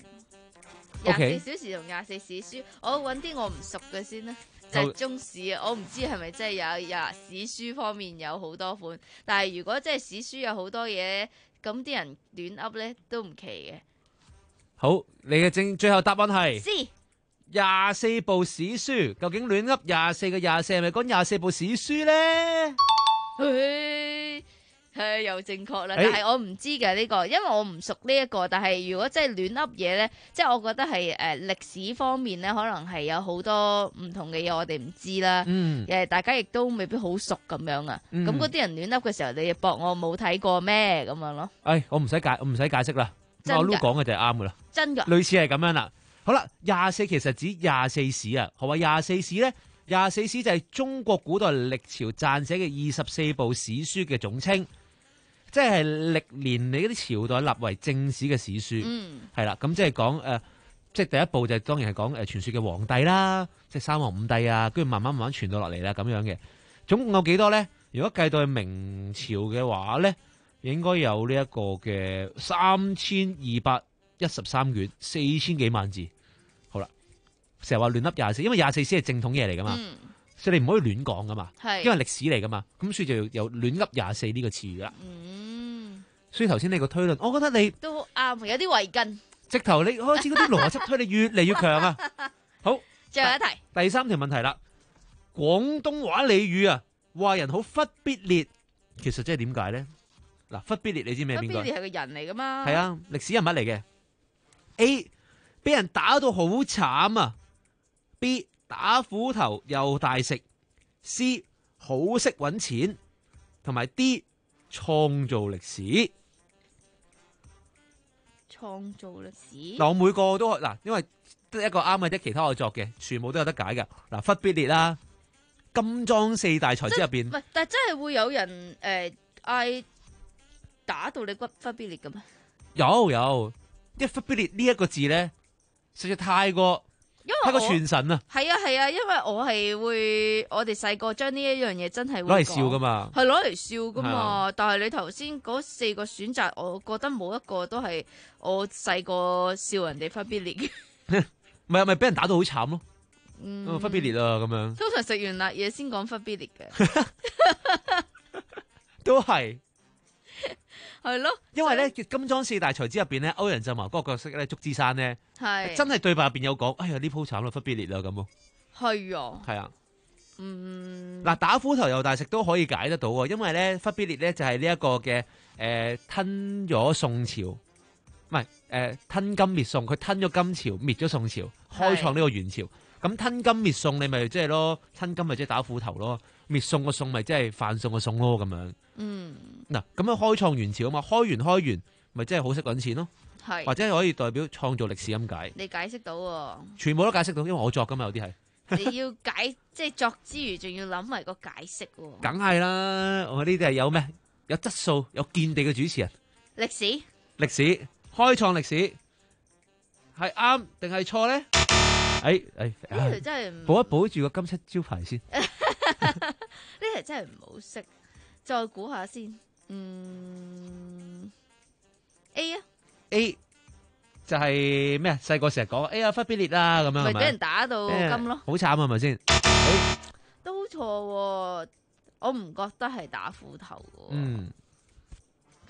OK 廿四小時同廿四史書，我揾啲我唔熟嘅先啦。就係、中史啊，我唔知係咪真係有廿史書方面有好多款，但係如果真係史書有好多嘢，咁啲人亂噏咧都唔奇嘅。 好，你嘅正最後答案係 C。 廿四部史書，究竟亂噏廿四嘅廿四係咪講廿四部史書咧？ 係係又正確啦，但係我唔知嘅呢個，因為我唔熟呢一個。但係如果真係亂噏嘢咧，即係我覺得係誒歷史方面咧，可能係有好多唔同嘅嘢我哋唔知啦。 嗯， 誒大家亦都未必好熟咁樣啊。咁嗰啲人亂噏嘅時候，你就駁我冇睇過咩咁樣咯？ 誒，我唔使解，我唔使解釋啦。我 Lu 講嘅就係啱噶啦， 真噶， 類似係咁樣啦。好啦，廿四其實指廿四史啊。何謂廿四史咧？廿四史就係中國古代歷朝撰寫嘅二十四部史書嘅總稱，即係歷年你嗰啲朝代立為正史嘅史書。嗯，係啦，咁即係講誒，即係第一部就當然係講誒傳說嘅皇帝啦，即係三皇五帝啊，跟住慢慢慢慢傳到落嚟啦，咁樣嘅。總共有幾多咧？如果計到去明朝嘅話咧，應該有呢一個嘅三千二百一十三卷，四千幾萬字。好啦，成日話亂噏廿四，因為廿四先係正統嘢嚟噶嘛，嗯、所以你唔可以亂講噶嘛，因為歷史嚟噶嘛，咁所以就有亂噏廿四呢個詞語啦。嗯，所以頭先你個推論，我覺得你都啱，有啲圍根。直頭你開始嗰啲邏輯推理越嚟越強啊！好， 最後一題， 第三條問題啦。廣東話俚語啊，話人好忽必烈，其實即係點解咧？嗱，忽必烈你知咩？邊個？ 忽必烈係個人嚟噶嘛？ 係啊，歷史人物嚟嘅。A 俾人打到好慘啊 ，B 打斧頭又大食 ，C 好識搵錢，同埋 D 創造歷史。 創造歷史嗱，我每個都嗱，因為得一個啱嘅啫，其他我作嘅，全部都有得解噶。嗱，忽必烈啦，金裝四大才子入邊， 唔係，但係真係會有人誒嗌、呃、打到你骨忽必烈嘅咩？ 有有，因為忽必烈呢一個字咧，實在太過，因為太過傳神啊！ 係啊係啊，因為我係會，我哋細個將呢一樣嘢真係會攞嚟笑噶嘛， 係攞嚟笑噶嘛。啊、但係你頭先嗰四個選擇，我覺得冇一個都係我細個笑人哋忽必烈嘅。 唔係咪俾人打到好慘咯？ 嗯， 忽必烈啊咁樣。 通常食完辣嘢先講忽必烈嘅， 都係。 係咯， 因為咧金裝四大才子入邊咧，歐陽震華嗰個角色咧，祝枝山咧， 係真係對白入邊有講，哎呀呢鋪慘啦，忽必烈啦咁咯， 係啊， 係啊， 嗯， 嗱打斧頭又大食都可以解得到喎，因為咧忽必烈咧就係呢一個嘅誒、呃、吞咗宋朝，唔係誒吞金滅宋，佢吞咗金朝，滅咗宋朝，開創呢個元朝。咁吞金滅宋，你咪即係咯，吞金咪即係打斧頭咯，滅宋個宋咪即係犯宋個宋咯，咁樣。嗯，嗱，咁樣開創元朝啊嘛，開元開完咪即係好識搵錢咯，係或者係可以代表創造歷史咁解。 你解釋到喎， 全部都解釋到，因為我作噶嘛，有啲係。 你要解即係作之餘，仲要諗埋個解釋喎。 梗係啦，我呢啲係有咩？有質素、有見地嘅主持人。 歷史， 歷史，開創歷史，係啱定係錯咧？誒誒，呢條真係保一保住個金漆招牌先。 呢條真係唔好識，再估下先。嗯 ，A 啊 ，A 就係咩啊？細個成日講，哎呀忽必烈啦咁樣， 咪俾人打到金咯， 好慘啊，係咪先？ 都錯，我唔覺得係打斧頭嘅。 嗯，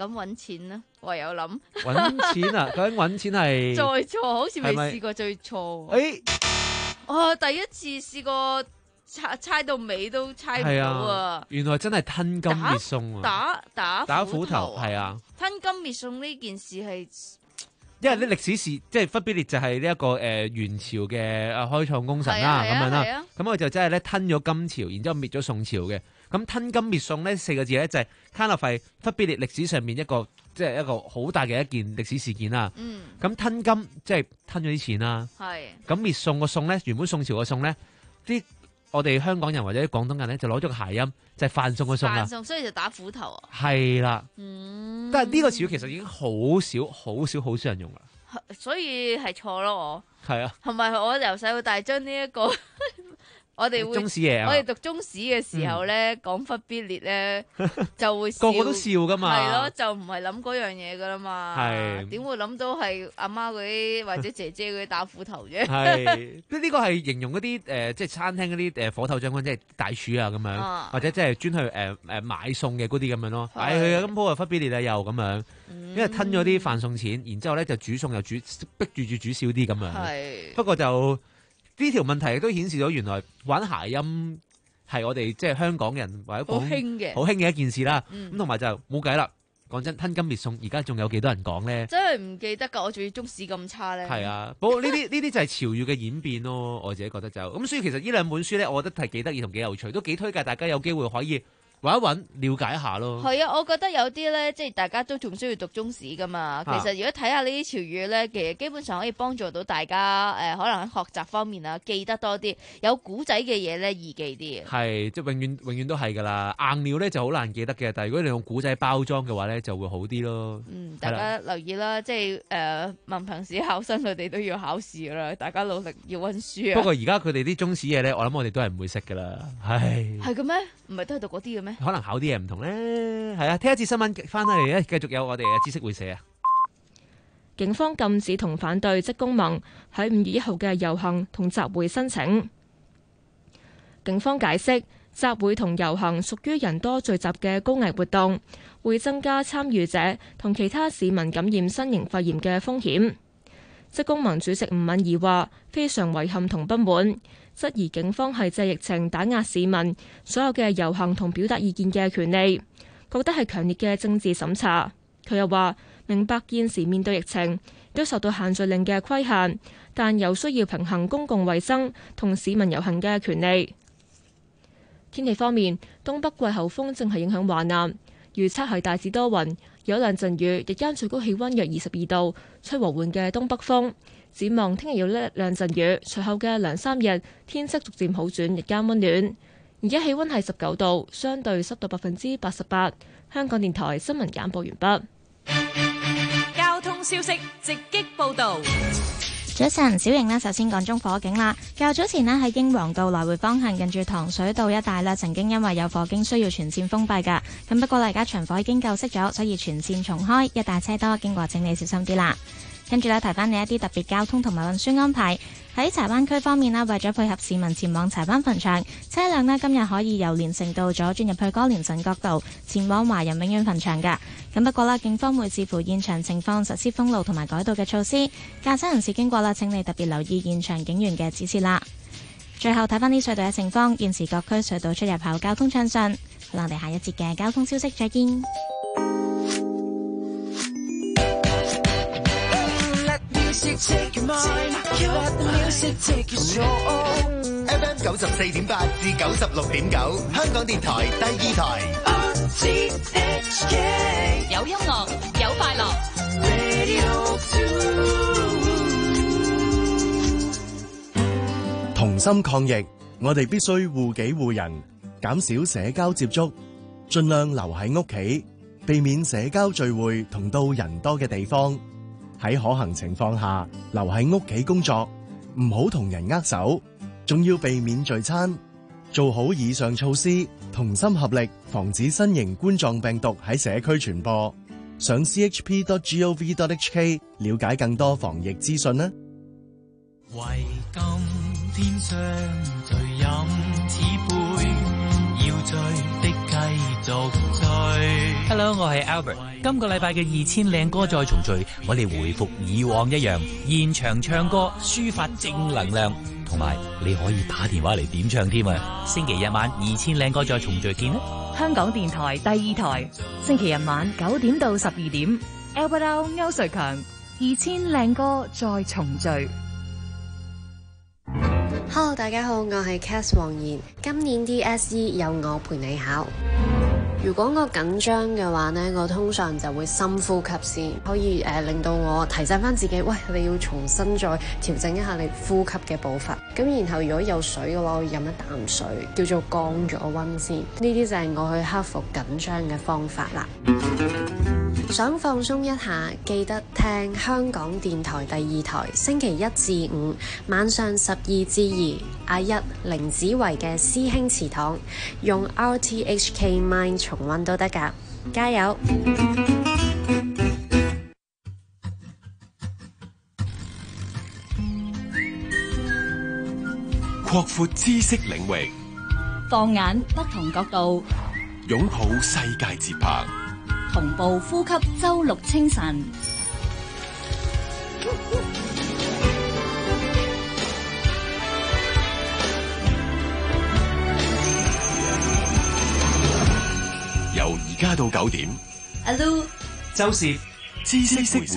咁揾錢啦，唯有諗揾錢啊！究竟揾錢係再錯，好似未試過最錯。誒，我第一次試過猜猜到尾都猜唔到啊！ 原來真係吞金滅宋啊！ 打打打斧頭係啊！ 吞金滅宋呢件事係。 因為啲歷史事，即係忽必烈就係呢一個誒、呃、元朝嘅啊開創功臣啦，咁、啊、樣啦。咁佢、啊、就真係咧吞咗金朝，然之後滅咗宋朝嘅。咁吞金滅宋呢四個字咧就係卡納費忽必烈歷史上面一個即係一個好大嘅一件歷史事件啦。嗯。咁吞金即係吞咗啲錢啦。係。咁滅宋個宋咧，原本宋朝個宋咧，啲我哋香港人或者啲廣東人咧就攞咗個諧音，就係、是、范宋個宋啦。范宋，所以就打斧頭啊。係啦。嗯。 但係呢個詞其實已經好少、好少、好少人用啦。 所以係錯咯，我係啊。同埋我由細到大將呢一個。我哋會， 中史嘢啊！ 我哋讀中史嘅時候咧，講忽必烈咧就會笑個個都笑噶嘛， 係咯，就唔係諗嗰樣嘢噶啦嘛，係點會諗到係阿媽嗰啲或者姐姐嗰啲打斧頭啫？ 係呢個係形容嗰啲誒，即係餐廳嗰啲誒火頭將軍，即係大廚啊咁樣，啊、或者即係專去誒誒、呃、買餸嘅嗰啲咁樣咯。唉，佢啊，咁鋪啊忽必烈啊又咁樣，因為吞咗啲飯餸錢，然之後咧就煮餸又煮逼住住煮少啲咁樣。係不過就。呢條問題亦都顯示咗原來玩諧音係我哋即係香港人或者講好興嘅好興嘅一件事啦。咁同埋就冇計啦。講真，吞金滅宋而家仲有幾多人講咧？ 真係唔記得㗎，我仲要中史咁差咧。 係啊，不過呢啲呢啲就係潮語嘅演變咯。我自己覺得就咁，所以其實呢兩本書咧，我覺得係幾得意同幾有趣，都幾推介大家有機會可以揾一揾，了解一下咯。 係啊，我覺得有啲咧，即係大家都仲需要讀中史噶嘛。其實如果睇下呢啲潮語咧，其實基本上可以幫助到大家誒、呃，可能喺學習方面啊，記得多啲。有古仔嘅嘢咧，易記啲。 係，即係永遠永遠都係噶啦。硬料咧就好難記得嘅，但係如果你用古仔包裝嘅話咧，就會好啲咯。 嗯，大家留意啦，即係誒、呃、文憑試考生佢哋都要考試噶啦，大家努力要溫書啊。 不過而家佢哋啲中史嘢咧，我諗我哋都係唔會識噶啦。係。 係嘅咩？唔係都係讀嗰啲嘅咩？ 可能考啲嘢唔同咧，係啊！聽一次新聞翻嚟咧，繼續有我哋嘅知識會社啊。 警方禁止同反對職工盟喺五月一號嘅遊行同集會申請。警方解釋，集會同遊行屬於人多聚集嘅高危活動，會增加參與者同其他市民感染新型肺炎嘅風險。職工盟主席吳敏儀話：非常遺憾同不滿。質疑警方係借疫情打壓市民所有嘅遊行同表達意見嘅權利，覺得係強烈嘅政治審查。佢又話明白現時面對疫情都受到限聚令嘅規限，但又需要平衡公共衛生同市民遊行嘅權利。天氣方面，東北季候風正係影響華南，預測係大致多雲，有兩陣雨，日間最高氣溫約二十二度，吹和緩嘅東北風。展望聽日有呢兩陣雨，隨後嘅兩三日天色逐漸好轉，日間溫暖。而家氣溫係十九度，相對濕度百分之八十八。香港電台新聞簡報完畢。交通消息直擊報道。 早晨，小瑩呢，首先講中火警啦。較早前呢，喺英皇道來回方向近住糖水道一帶呢，曾經因為有火警需要全線封閉噶。咁不過呢，而家場火已經救熄咗，所以全線重開，一帶車多，經過請你小心啲啦。跟住咧，提翻你一啲特別交通同埋運輸安排。喺柴灣區方面啦，為咗配合市民前往柴灣墳場，車輛呢今日可以由連城道左轉入去歌連臣角道，前往華人永遠墳場㗎。咁不過啦，警方會視乎現場情況實施封路同埋改道嘅措施。駕駛人士經過啦，請你特別留意現場警員嘅指示啦。最後睇翻啲隧道嘅情況，現時各區隧道出入口交通暢順。好啦，我哋下一節嘅交通消息再見。 Take your mind, let the music take your soul. F M 九十四點八至九十六點九，香港電台第二台。R T H K 有音樂，有快樂。 Radio two 同心抗疫，我哋必須護己護人，減少社交接觸，盡量留喺屋企，避免社交聚會同到人多嘅地方。喺可行情況下，留喺屋企工作，唔好同人握手，仲要避免聚餐。做好以上措施，同心合力，防止新型冠狀病毒喺社區傳播。上 c h p dot gov dot h k 了解更多防疫資訊啦。 為今天相聚飲此杯，要醉的繼續追。Hello， 我係 Albert。今個禮拜嘅二千靚歌再重聚，我哋回復以往一樣，現場唱歌，抒發正能量，同埋你可以打電話嚟點唱添啊！星期日晚二千靚歌再重聚見啦！ 香港電台第二台，星期日晚九點到十二點 ，Albert 歐瑞強，二千靚歌再重聚。 Hello， 大家好，我係 Cass 黃妍。今年 D S E 有我陪你考。如果我緊張嘅話呢，我通常就會深呼吸先，可以誒、呃、令到我提醒翻自己，喂，你要重新再調整一下你呼吸嘅步伐。咁然後如果有水嘅話，我飲一啖水，叫做降咗溫先。呢啲就係我去克服緊張嘅方法啦。想放鬆一下，記得聽香港電台第二台，星期一至五晚上十二至二，阿一凌子維嘅師兄祠堂，用 R T H K Mind 重溫都得㗎，加油！ 擴闊知識領域， 放眼不同角度， 擁抱世界節拍。 同步呼吸周六清晨， 由而家到九點， 阿 Lu 周攝知識會社，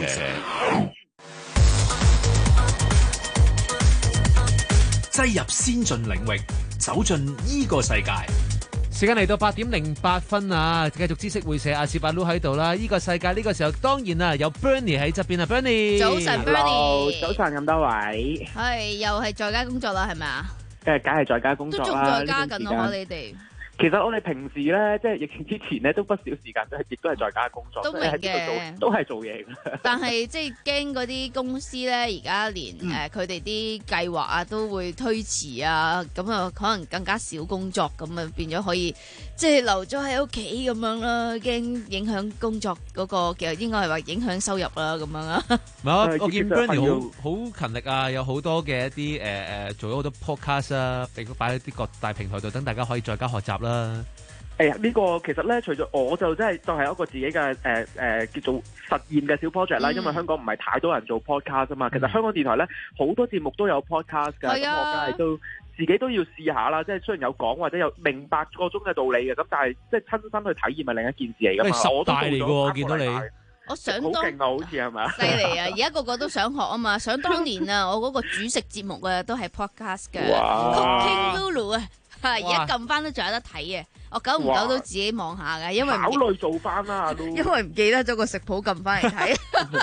擠入先進領域，走進呢個世界。 時間嚟到八點零八分啊！繼續知識會社阿士巴魯喺度啦。呢個世界呢個時候，當然啊有 Bernie 喺側邊啊 ，Bernie。 早晨 ，Bernie。 早晨咁多位。 係又係在家工作啦，係咪啊？ 誒，梗係在家工作啦。 都仲在家緊啊！你哋。 其實我哋平時咧，即係疫情之前咧，都不少時間都係，亦都係在家工作， 都明嘅， 都係做嘢嘅。 但係即係驚嗰啲公司咧，而家連誒佢哋啲計劃啊都會推遲啊，咁啊可能更加少工作，咁啊變咗可以即係留咗喺屋企咁樣啦，驚影響工作嗰個，其實應該係話影響收入啦咁樣啊。 唔係，我見 Bernie 好好勤力啊，有好多嘅一啲誒誒做咗好多 podcast 啊，俾佢擺喺啲各大平台度，等大家可以在家學習啦。 誒呀，呢個其實咧，除咗我就真係當係一個自己嘅誒誒叫做實驗嘅小 project 啦，嗯、因為香港唔係太多人做 podcast 啊嘛。其實香港電台咧好多節目都有 podcast 㗎，咁、嗯、我梗係都自己都要試下啦。即係雖然有講或者有明白個中嘅道理嘅，咁但係即係親身去體驗係另一件事嚟㗎嘛。 十大嚟㗎，我見到你。 我想當好勁啊，好似係咪？ 犀利啊！而家個個都想學啊嘛！想當年啊，我嗰個煮食節目啊都係 podcast 嘅 Cooking Lulu 啊，而家撳翻都仲有得睇嘅。我久唔久都自己望下嘅，因為考慮做翻啦， 因為唔記得咗個食譜撳翻嚟睇。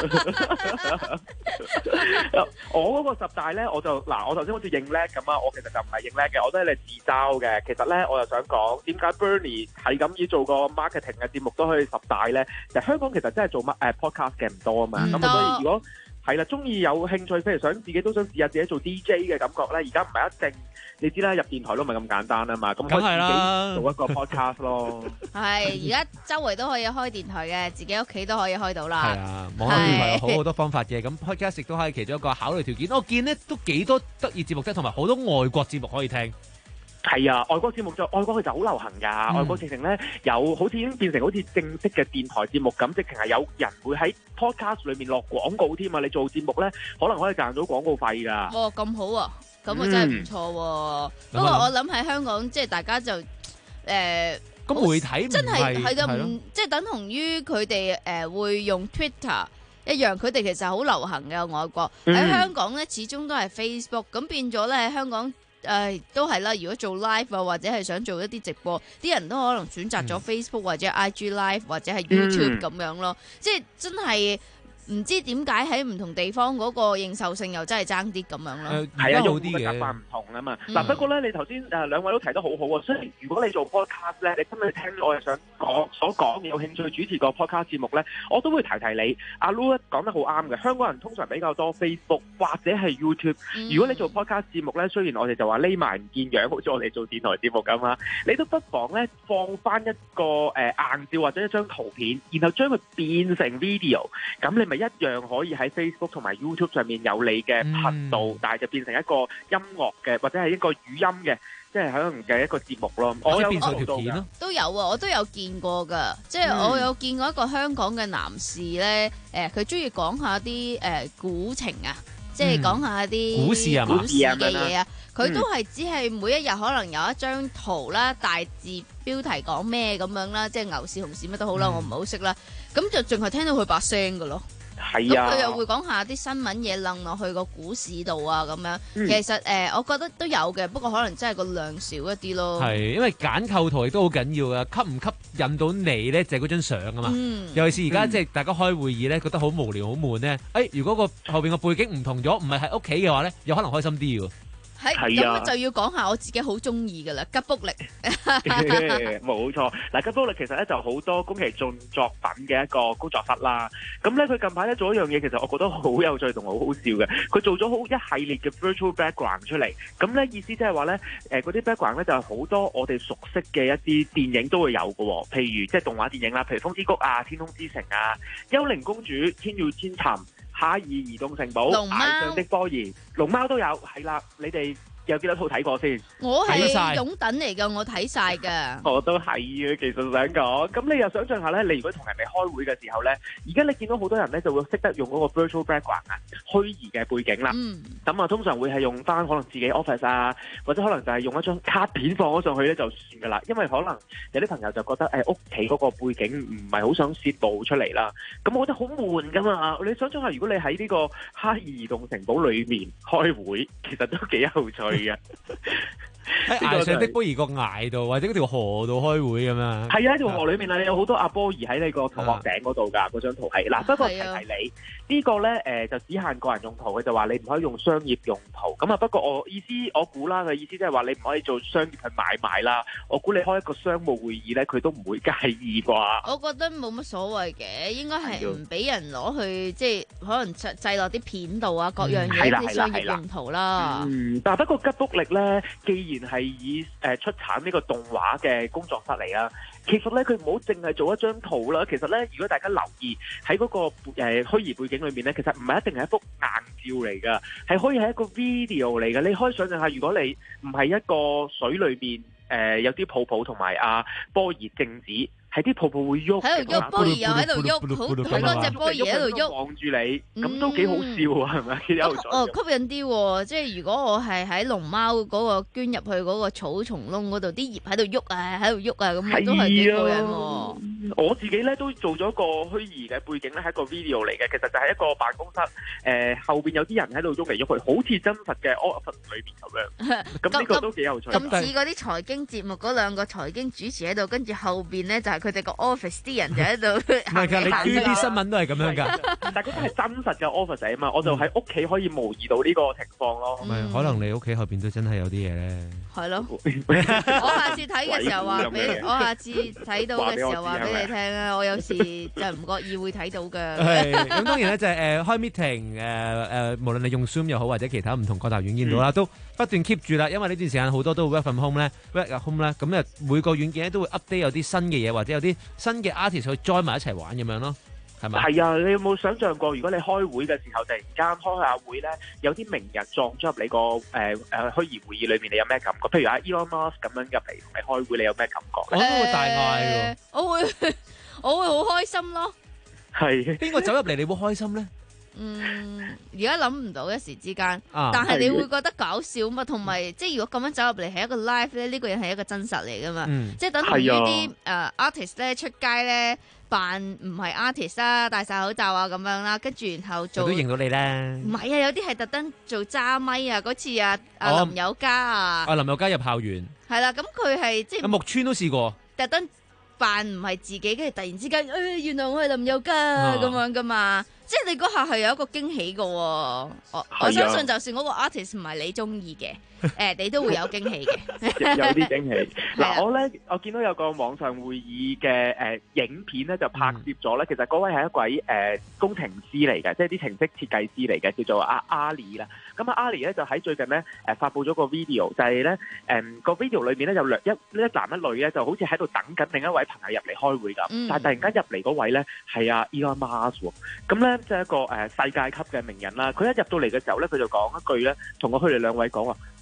我嗰個十大咧，我就嗱，我頭先好似認叻咁啊，我其實就唔係認叻嘅，我都係你自嘲嘅。其實咧，我又想講點解 Bernie 係咁要做個 marketing 嘅節目都可以十大咧？其實香港其實真係做乜誒 podcast 嘅唔多啊嘛，咁所以如果係啦，中意有興趣，譬如想自己都想試下自己做 D J 嘅感覺咧，而家唔係一定，你知啦，入電台都唔係咁簡單啊嘛，咁可以自己做一個 podcast 咯。 係，而家周圍都可以開電台嘅，自己屋企都可以開到啦。 係啊，網絡電台有好好多方法嘅，咁 podcast 亦都係其中一個考慮條件。我見咧都幾多得意節目啫，同埋好多外國節目可以聽。 係啊，外國節目就外國佢就好流行㗎，嗯、外國直情咧有好似已經變成好似正式嘅電台節目咁，直情係有人會喺 podcast 裏面落廣告添啊！你做節目咧，可能可以賺到廣告費㗎。 哦，咁好啊，咁啊真係唔錯喎。嗯、不過我諗喺香港，即係大家就誒，咁、呃、 媒體真係係嘅， 唔即係等同於佢哋誒會用 Twitter 一樣，佢哋其實好流行嘅外國。喺、嗯、香港咧，始終都係 Facebook，咁變咗咧喺香港。誒、呃、都係啦，如果做 live 啊，或者係想做一啲直播，啲人都可能選擇咗 Facebook 或者 I G live 或者係 YouTube 咁、嗯、樣咯，即係真係唔知點解喺唔同地方嗰個認受性又真係爭啲咁樣咯。 係啊，有啲嘅習慣唔同啊嘛。嗱、嗯、不過咧，你頭先誒兩位都提得好好啊。所以如果你做 podcast 咧，你今日聽我係想講所講有興趣主持個 podcast 節目咧，我都會提提你。阿 Lu 講得好啱嘅，香港人通常比較多 Facebook 或者係 YouTube、嗯。如果你做 podcast 節目咧，雖然我哋就話匿埋唔見樣，好似我哋做電台節目咁啊，你都不妨咧放翻一個誒、呃、硬照或者一張圖片，然後將佢變成 video， 咁你咪一樣可以喺 Facebook 同埋 YouTube 上面有你嘅頻道，嗯、但係就變成一個音樂嘅或者係一個語音嘅。 即係可能嘅一個節目咯。 我我有變成條片咯， 都有啊，我都有見過㗎，即係我有見過一個香港嘅男士咧，誒佢中意講下啲誒古情啊，即係講下啲股市啊嘛股市嘅嘢啊，佢嗯都係只係每一日可能有一張圖啦，大字標題講咩咁樣啦，即係牛市、熊市乜都好啦，我唔係好識啦，咁就淨係聽到佢把聲㗎咯。 係啊， 咁佢又會講下啲新聞嘢楞落去個股市度啊，咁樣。 嗯其實誒、呃，我覺得都有嘅，不過可能真係個量少一啲咯。 係因為揀構圖亦都好緊要噶，吸唔吸引到你咧就係嗰張相啊嘛。 嗯尤其是而家嗯即係大家開會議咧，覺得好無聊好悶咧，誒如果個後邊個背景唔同咗，唔係喺屋企嘅話咧，有可能開心啲喎。 係係啊咁就要講下我自己好中意嘅啦，吉卜力。 冇錯，嗱，吉卜力其實咧就好多宮崎駿作品嘅一個工作室啦。咁咧佢近排咧做一樣嘢，其實我覺得好有趣同好好笑嘅。佢做咗好一系列嘅 virtual background 出嚟。咁咧意思即係話咧，誒嗰啲 background 咧就係好多我哋熟悉嘅一啲電影都會有嘅喎。譬如即係動畫電影啦，譬如《風之谷》啊、《天空之城》啊、《幽靈公主》、《天要千尋》、《哈爾移動城堡》、 龍貓 《崖上的波兒》、龍貓都有。係啦，你哋有幾多套睇過先？ 我係睇晒擁躉嚟㗎，我睇晒㗎。 我都係啊，其實想講，咁你又想象下咧，你如果同人哋開會嘅時候咧，而家你見到好多人咧就會識得用嗰個 virtual background 啊，虛擬嘅背景啦。 嗯。 咁啊，通常會係用翻可能自己 office 啊，或者可能就係用一張卡片放咗上去咧就算噶啦，因為可能有啲朋友就覺得誒屋企嗰個背景唔係好想泄露出嚟啦。咁我覺得好悶噶嘛，你想象下，如果你喺呢個哈爾移動城堡裏面開會，其實都幾有趣嘅。 喺崖上的波兒個崖度，或者嗰條河度開會咁樣。 係啊，喺條河裏面啊，你有好多阿波兒喺你個頭殼頂嗰度㗎，嗰張圖係嗱。不過提提你呢個咧誒，就只限個人用途，佢就話你唔可以用商業用途。咁啊，不過我意思我估啦，嘅意思即係話你唔可以做商業去買賣啦。我估你開一個商務會議咧，佢都唔會介意啩。 我覺得冇乜所謂嘅，應該係唔俾人攞去即係可能製製落啲片度啊，各樣嘢啲商業用途啦。 嗯，但係不過吉卜力咧，既然係以誒、呃、出產呢個動畫嘅工作室嚟啊，其實咧佢唔好淨係做一張圖啦。其實咧，如果大家留意喺嗰、那個誒、呃、虛擬背景裏面咧，其實唔係一定係一幅硬照嚟噶，係可以係一個 video 嚟嘅。你可以想象下，如果你唔係一個水裏面誒、呃、有啲泡泡同埋阿波兒靜止。係啲泡泡會喐， 喺度喐，波兒又喺度喐，好好多隻波兒喺度喐， 望住你，咁都幾好笑啊，係咪？幾有趣。 哦，吸引啲喎，即係如果我係喺龍貓嗰個捐入去嗰個草叢窿嗰度，啲葉喺度喐啊，喺度喐啊，咁都係幾過癮喎。 我自己咧都做咗個虛擬嘅背景咧，係一個 video 嚟嘅，其實就係一個辦公室，誒後邊有啲人喺度喐嚟喐去，好似真實嘅 office 裏邊咁樣。咁呢個都幾有趣。 咁似嗰啲財經節目嗰兩個財經主持喺度，跟住後邊咧就係佢哋個 office 啲人就喺度。 唔係㗎，你捐啲新聞都係咁樣㗎。 但係嗰啲係真實嘅 office 啊嘛，我就喺屋企可以模擬到呢個情況咯。 唔係，可能你屋企後邊都真係有啲嘢咧。 係咯，我下次睇嘅時候話俾，我下次睇到嘅時候話俾你聽啊！我有時就唔覺意會睇到㗎。 係咁，當然咧就係誒開 meeting 誒誒，無論你用 Zoom 又好或者其他唔同各大軟件到啦，都不斷 keep 住啦。因為呢段時間好多都 work from home 咧，work at home 咧，咁誒每個軟件咧都會 update 有啲新嘅嘢，或者有啲新嘅 artist 去 join 埋一齊玩咁樣咯。係咪？ 係啊！你有冇想象過，如果你開會嘅時候，突然間開下會咧，有啲名人撞咗入你個誒誒虛擬會議裏面，你有咩感覺？譬如阿 Elon Musk 咁樣入嚟同你開會，你有咩感覺？ 我都會大嗌喎， 我會我會好開心咯。 係邊個走入嚟你會開心咧？ 嗯，而家諗唔到一時之間， 啊但係你會覺得搞笑嘛？同埋即係如果咁樣走入嚟係一個 live 咧，呢個人係一個真實嚟噶嘛？ 嗯即係等同於啲誒 artist 咧出街咧扮唔係 artist 啦，戴晒口罩啊咁樣啦，跟住然後做都認到你咧。 唔係啊，有啲係特登做揸咪啊！嗰次啊，阿哦林宥嘉啊， 啊林宥嘉入校園， 係啦，咁佢係即係阿木村都試過。 特登扮唔係自己，跟住突然之間，誒、哎、原來我係林宥嘉啊咁樣噶嘛，即係你嗰下係有一個驚喜嘅喎、我啊我相信就算嗰個 artist 唔係你中意嘅，誒你都會有驚喜嘅。 有啲驚喜。 係啊嗱，我咧我見到有個網上會議嘅誒影片咧，就拍攝咗咧。其實嗰位係一位誒工程師嚟嘅，即係啲程式設計師嚟嘅，叫做阿阿里啦。咁啊，阿里咧就喺最近咧誒發布咗個 video，就係咧誒個 video 裏面咧有兩一一男一女咧，就好似喺度等緊另一位朋友入嚟開會咁。 嗯但係突然間入嚟嗰位咧係阿 Elon Musk 喎。咁咧即係一個誒世界級嘅名人啦。佢一入到嚟嘅時候咧，佢就講一句咧，同我佢哋兩位講話。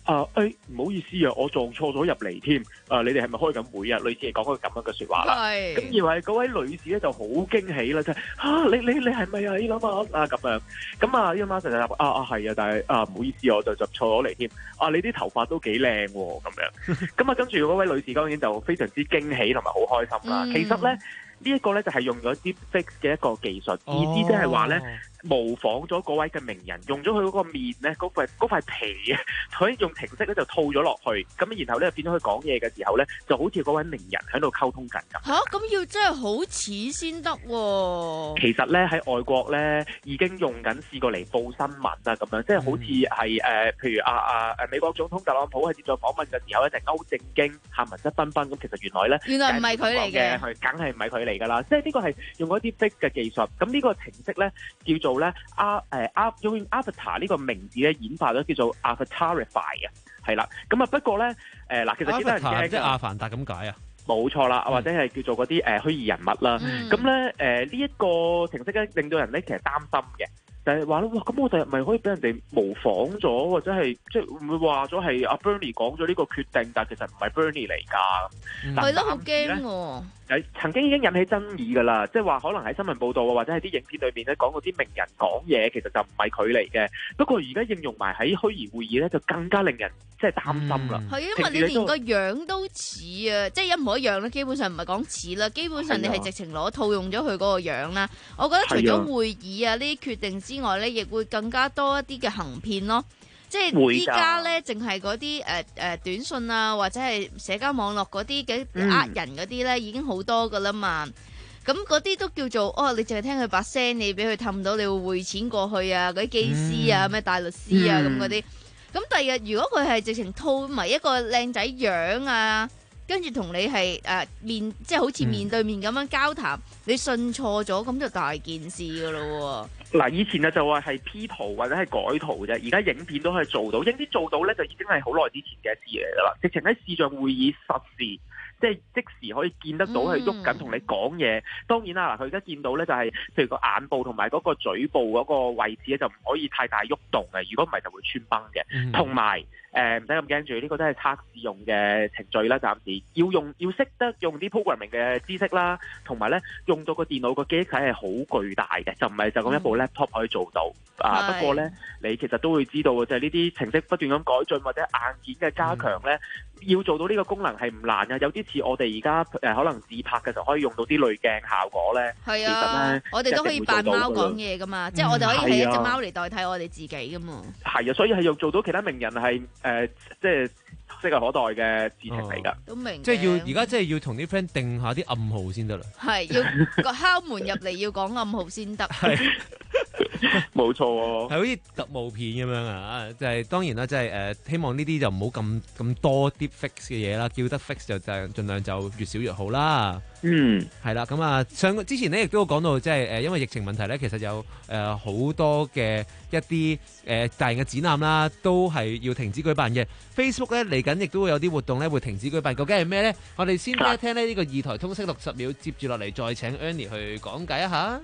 啊誒唔好意思啊，我撞錯咗入嚟添，啊你哋係咪開緊會啊？類似係講個咁樣嘅説話啦。係。咁而係嗰位女士咧就好驚喜啦，即係嚇你你你係咪啊 Elon Musk 啊咁樣？咁啊 Elon Musk就答啊啊係啊，但係啊唔好意思，我就就錯咗嚟添。啊你啲頭髮都幾靚喎咁樣。咁啊跟住嗰位女士當然就非常之驚喜同埋好開心啦。嗯、其實咧。呢一個咧就係用咗 Deepfake 嘅一個技術，意思即係話咧模仿咗嗰位嘅名人，用咗佢嗰個面咧嗰塊嗰塊皮啊，可以用程式咧就套咗落去，咁然後咧變咗佢講嘢嘅時候咧，就好似嗰位名人喺度溝通緊咁。 嚇，咁要真係好似先得喎。其實咧喺外國咧已經用緊試過嚟報新聞啊咁樣，即係好似係誒，譬如啊啊誒美國總統特朗普喺接受訪問嘅時候咧，就歐正經下文質彬彬咁，其實原來咧原來唔係佢嚟嘅， 係梗係唔係佢嚟㗎啦，即係呢個係用嗰啲 fake 嘅技術，咁呢個程式咧叫做咧阿誒阿用 Avatar 呢個名字咧演化咗叫做 Avatarify 嘅，係啦，咁啊不過咧誒嗱，其實幾多人驚即係阿凡達咁解啊？ 冇錯啦，或者係叫做嗰啲誒虛擬人物啦，咁咧誒呢一個程式咧令到人咧其實擔心嘅。就係話咧，哇！咁我第日咪可以俾人哋模仿咗，或者係即係會唔會話咗係阿 Bernie 講咗呢個決定，但係其實唔係 Bernie 嚟㗎。 係咯，好驚喎！ 誒，曾經已經引起爭議㗎啦，即係話可能喺新聞報道啊，或者係啲影片裏面咧講嗰啲名人講嘢，其實就唔係佢嚟嘅。不過而家應用埋喺虛擬會議咧，就更加令人即係擔心啦。係、嗯、 因為你連個樣都似啊，即係一模一樣啦。基本上唔係講似啦，基本上你係直情攞套用咗佢嗰個樣啦。我覺得除咗會議啊呢啲決定之外咧，亦會更加多一啲嘅行騙咯。即係依家咧，淨係嗰啲誒誒短信啊，或者係社交網絡嗰啲嘅呃人嗰啲咧，已經好多噶啦嘛。咁嗰啲都叫做哦，你淨係聽佢把聲，你俾佢氹到，你會匯錢過去啊，嗰啲機師啊，咩、嗯、大律師啊咁嗰啲。咁第二日如果佢係直情套埋一個靚仔樣啊，跟住同你係誒、呃、面，即係好似面對面咁樣交談，嗯、你信錯咗，咁就大件事噶咯喎。 嗱，以前啊就話係 P 圖或者係改圖啫，而家影片都可以做到，影片做到咧就已經係好耐之前嘅事嚟噶啦，直情喺視像會議實時。即係即時可以見得到佢喐緊同你講嘢。當然啦，嗱佢而家見到咧就係、是，譬如個眼部同埋嗰個嘴部嗰個位置咧就唔可以太大喐動嘅，如果唔係就會穿崩嘅。同埋誒唔使咁驚住，呢、呃這個都係測試用嘅程序啦，暫時要用要識得用啲 programming 嘅知識啦，同埋咧用到個電腦個記憶體係好巨大嘅，就唔係就咁一部 laptop 可以做到。嗯、啊不過咧，你其實都會知道嘅，就係呢啲程式不斷咁改進或者硬件嘅加強咧。嗯要做到呢個功能係唔難嘅，有啲似我哋而家誒可能自拍嘅時候可以用到啲濾鏡效果咧。係啊，其實咧我哋都可以扮貓講嘢噶嘛，嗯、即係我哋可以係一隻貓嚟代替我哋自己噶嘛。係啊，所以係要做到其他名人係誒、呃，即係指日可待嘅事情嚟㗎。 都明， 即係要而家即係要同啲 friend 定下啲暗號先得啦。 係要個敲門入嚟要講暗號先得。係。 冇錯喎， 係好似特務片咁樣啊！就係、是、當然啦，即係誒，希望呢啲就唔好咁咁多啲 fix 嘅嘢啦，叫得 fix 就就盡量就越少越好啦。 嗯， 係啦，咁啊，上之前咧亦都講到，即係誒，因為疫情問題咧，其實有誒好、呃、多嘅一啲誒、呃、大型嘅展覽啦，都係要停止舉辦嘅。Facebook 咧嚟緊亦都會有啲活動咧會停止舉辦，究竟係咩咧？我哋先聽一聽咧呢個二台通識六十秒，接住落嚟再請 Ernie 去講解一下。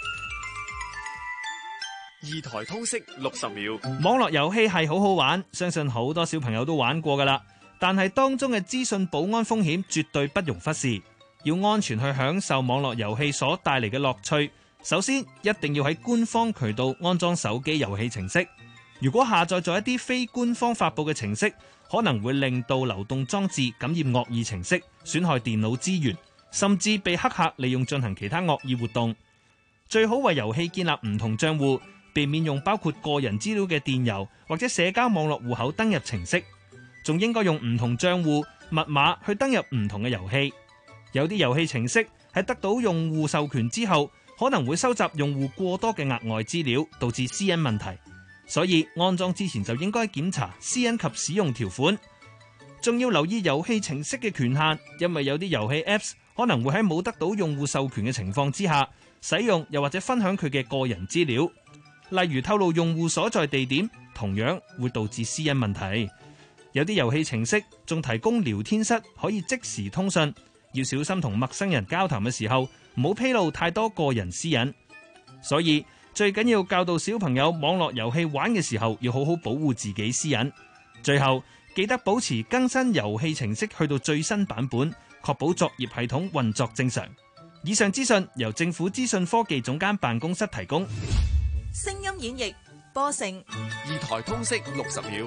二台通識六十秒， 網絡遊戲係好好玩，相信好多小朋友都玩過噶啦。但係當中嘅資訊保安風險絕對不容忽視，要安全去享受網絡遊戲所帶嚟嘅樂趣，首先一定要喺官方渠道安裝手機遊戲程式。如果下載咗一啲非官方發佈嘅程式，可能會令到流動裝置感染惡意程式，損害電腦資源，甚至被黑客利用進行其他惡意活動。最好為遊戲建立唔同賬戶，避免用包括個人資料嘅電郵或者社交網絡戶口登入程式，仲應該用唔同賬戶密碼去登入唔同嘅遊戲。有啲遊戲程式喺得到用戶授權之後，可能會收集用戶過多嘅額外資料，導致私隱問題。所以安裝之前就應該檢查私隱及使用條款，仲要留意遊戲程式嘅權限，因為有啲遊戲 Apps 可能會喺冇得到用戶授權嘅情況之下使用，又或者分享佢嘅個人資料。例如透露用戶所在地點，同樣會導致私隱問題。有啲遊戲程式仲提供聊天室，可以即時通訊，要小心同陌生人交談嘅時候，唔好披露太多個人私隱。所以最緊要教導小朋友網絡遊戲玩嘅時候，要好好保護自己私隱。 最後記得保持更新遊戲程式去到最新版本，確保作業系統運作正常。以上資訊由政府資訊科技總監辦公室提供。 聲音演繹播成二台通識六十秒，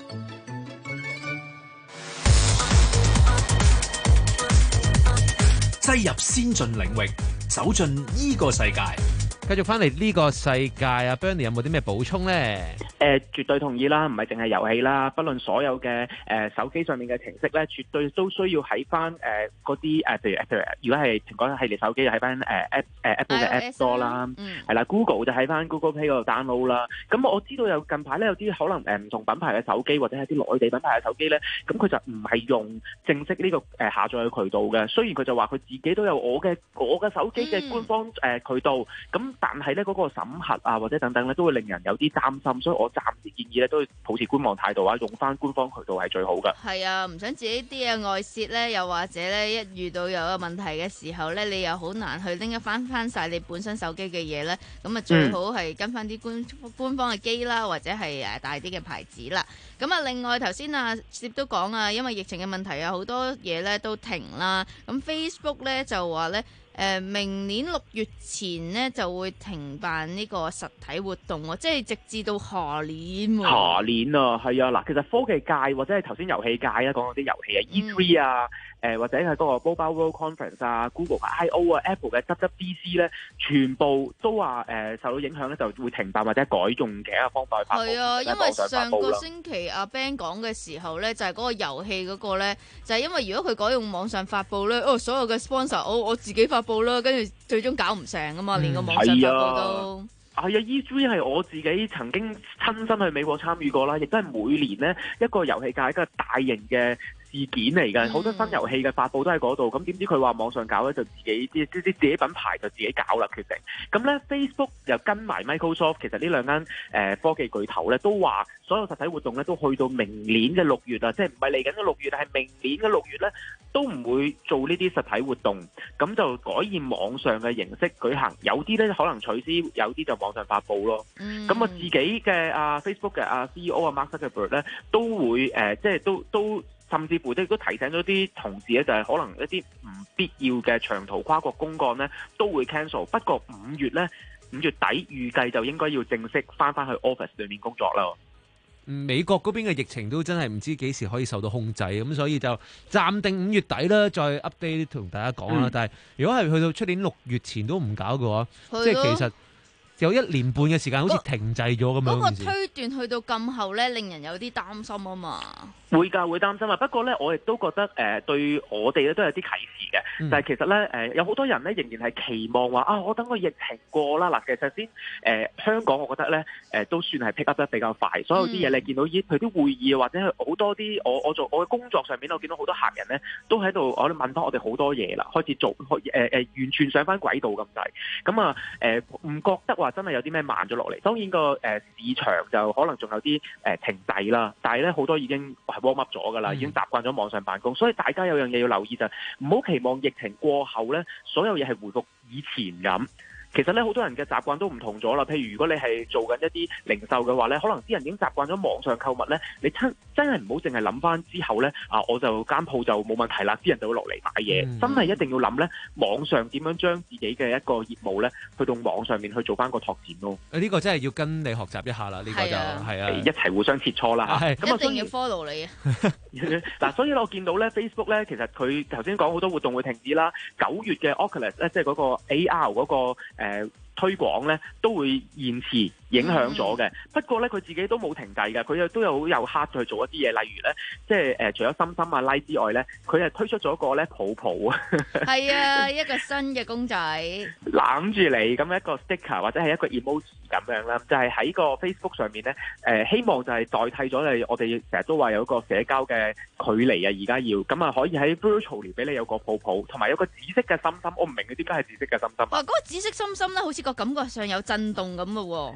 擠入先進領域，走進呢個世界。 繼續翻嚟呢個世界啊 ，Bernie 有冇啲咩補充呢？ 誒、呃，絕對同意啦，唔係淨係遊戲啦，不論所有嘅誒、呃、手機上面嘅程式咧，絕對都需要喺翻誒嗰啲誒，譬如譬如，如果係蘋果系列手機，就喺翻誒 App 誒 Apple 嘅 App Store 啦，係啦 ，Google 就喺翻 Google Play 嗰度 download 啦。咁我知道有近排咧有啲可能誒唔同品牌嘅手機或者係啲內地品牌嘅手機咧，咁佢就唔係用正式呢個誒下載嘅渠道嘅。雖然佢就話佢自己都有我嘅我嘅手機嘅官方誒渠道，咁、嗯、但係咧嗰個審核啊或者等等咧都會令人有啲擔心，所以我暫時建議咧都保持觀望態度啊，用翻官方渠道係最好嘅。 係啊，唔想自己啲嘢外泄咧，又或者咧一遇到有個問題嘅時候咧，你又好難去拎一翻翻晒你本身手機嘅嘢咧，咁啊最好係跟翻啲官官方嘅機啦，或者係誒大啲嘅牌子啦。咁啊，另外頭先啊涉都講啊，因為疫情嘅問題啊，好多嘢咧都停啦。咁 Facebook 咧就話咧。誒、呃、明年六月前呢就會停辦呢個實體活動喎，即係直至到下年喎。 下年啊，係啊，嗱，其實科技界或者係頭先遊戲界咧講嗰啲遊戲啊 ，E 三啊。誒、呃、或者係嗰個 Mobile World Conference 啊、Google 嘅 I O 啊、Apple 嘅 W W D C 咧，全部都話誒、呃、受到影響咧，就會停辦或者改用其他方法去發布。係啊， 因為上個星期阿 Ben 講嘅時候咧，就係、是、嗰個遊戲嗰個咧，就係、是、因為如果佢改用網上發布咧，哦，所有嘅 sponsor 我我自己發布啦，跟住最終搞唔成啊嘛，連個網上發布都。 係啊 ，E 三係我自己曾經親身去美國參與過啦，亦都係每年呢一個遊戲界一個大型嘅事件嚟嘅，好、嗯、多新遊戲嘅發布都喺嗰度。咁點知佢話網上搞咧，就自己啲啲自己品牌就自己搞啦，決定。咁咧 Facebook 又跟埋 Microsoft， 其實呢兩間誒科技巨頭咧都話，所有實體活動咧都去到明年嘅六月啊，即係唔係嚟緊嘅六月，係明年嘅六月咧都唔會做呢啲實體活動，咁就改以網上嘅形式舉行。有啲咧可能取消，有啲就網上發布咯。咁、嗯、我自己嘅啊 Facebook 嘅啊 C E O 啊 Mark Zuckerberg 咧都會誒、呃，即係都都。甚至乎都都提醒咗啲同事咧，就係可能一啲唔必要嘅長途跨國公幹咧，都會 cancel。不過五月咧，五月底預計就應該要正式翻翻去 office 裏面工作啦。 美國嗰邊嘅疫情都真係唔知幾時可以受到控制，咁所以就暫定五月底啦，再 update 同大家講啦。嗯、但係如果係去到出年六月前都唔搞嘅話，即係其實有一年半嘅時間好似停滯咗咁樣。 嗰個推斷去到咁後咧，令人有啲擔心啊嘛。 會㗎，會擔心啊！不過咧，我亦都覺得誒、呃、對我哋咧都有啲啟示嘅。嗯、但係其實咧誒、呃、有好多人咧仍然係期望話啊，我等個疫情過啦。嗱，其實先誒、呃、香港，我覺得咧誒、呃、都算係 pick up 得比較快。所有啲嘢你見到依佢啲會議或者係好多啲我我做我嘅工作上面，我見到好多客人咧都喺度我哋問翻我哋好多嘢啦，開始做開誒誒完全上翻軌道咁滯。咁啊誒唔覺得話真係有啲咩慢咗落嚟。當然個誒、呃、市場就可能仲有啲誒、呃、停滯啦，但係咧好多已經 warm up 咗噶啦，已經習慣咗網上辦公，所以大家有樣嘢要留意就係唔好期望疫情過後咧，所有嘢係回復以前咁。其實咧，好多人嘅習慣都唔同咗啦。譬如如果你係做緊一啲零售嘅話咧，可能啲人已經習慣咗網上購物咧。你真真係唔好淨係諗翻之後咧，啊我就間鋪就冇問題啦，啲人就會落嚟買嘢。嗯、真係一定要諗咧，網上點樣將自己嘅一個業務咧，去到網上面去做翻個拓展咯。 呢、呢個真係要跟你學習一下啦，呢、呢個就係啊， 一齊互相切磋啦嚇。咁啊， 一定要 follow 你啊。 嗱，所以我見到咧 Facebook 咧，其實佢頭先講好多活動會停止啦。九月嘅 Oculus 咧，即係嗰個 A R 嗰、嗰個、呃推廣咧都會延遲影響咗嘅，不過咧佢自己都冇停滯嘅，佢又都有好有 heart 去做一啲嘢，例如咧即係誒、呃、除咗心心啊 like 之外咧，佢係推出咗個咧抱抱啊，係啊一個新嘅公仔攬住你咁一個 sticker 或者係一個 emoji 咁樣啦，就係、是、喺個 Facebook 上面咧誒、呃、希望就係代替咗你我哋成日都話有一個社交嘅距離啊，而家要咁啊可以喺 virtual 俾你有個抱抱，同埋有個紫色嘅心心，我唔明佢點解係紫色嘅心心啊？ 哇！嗰、那個紫色心心咧，好似個感覺上有震動咁嘅喎。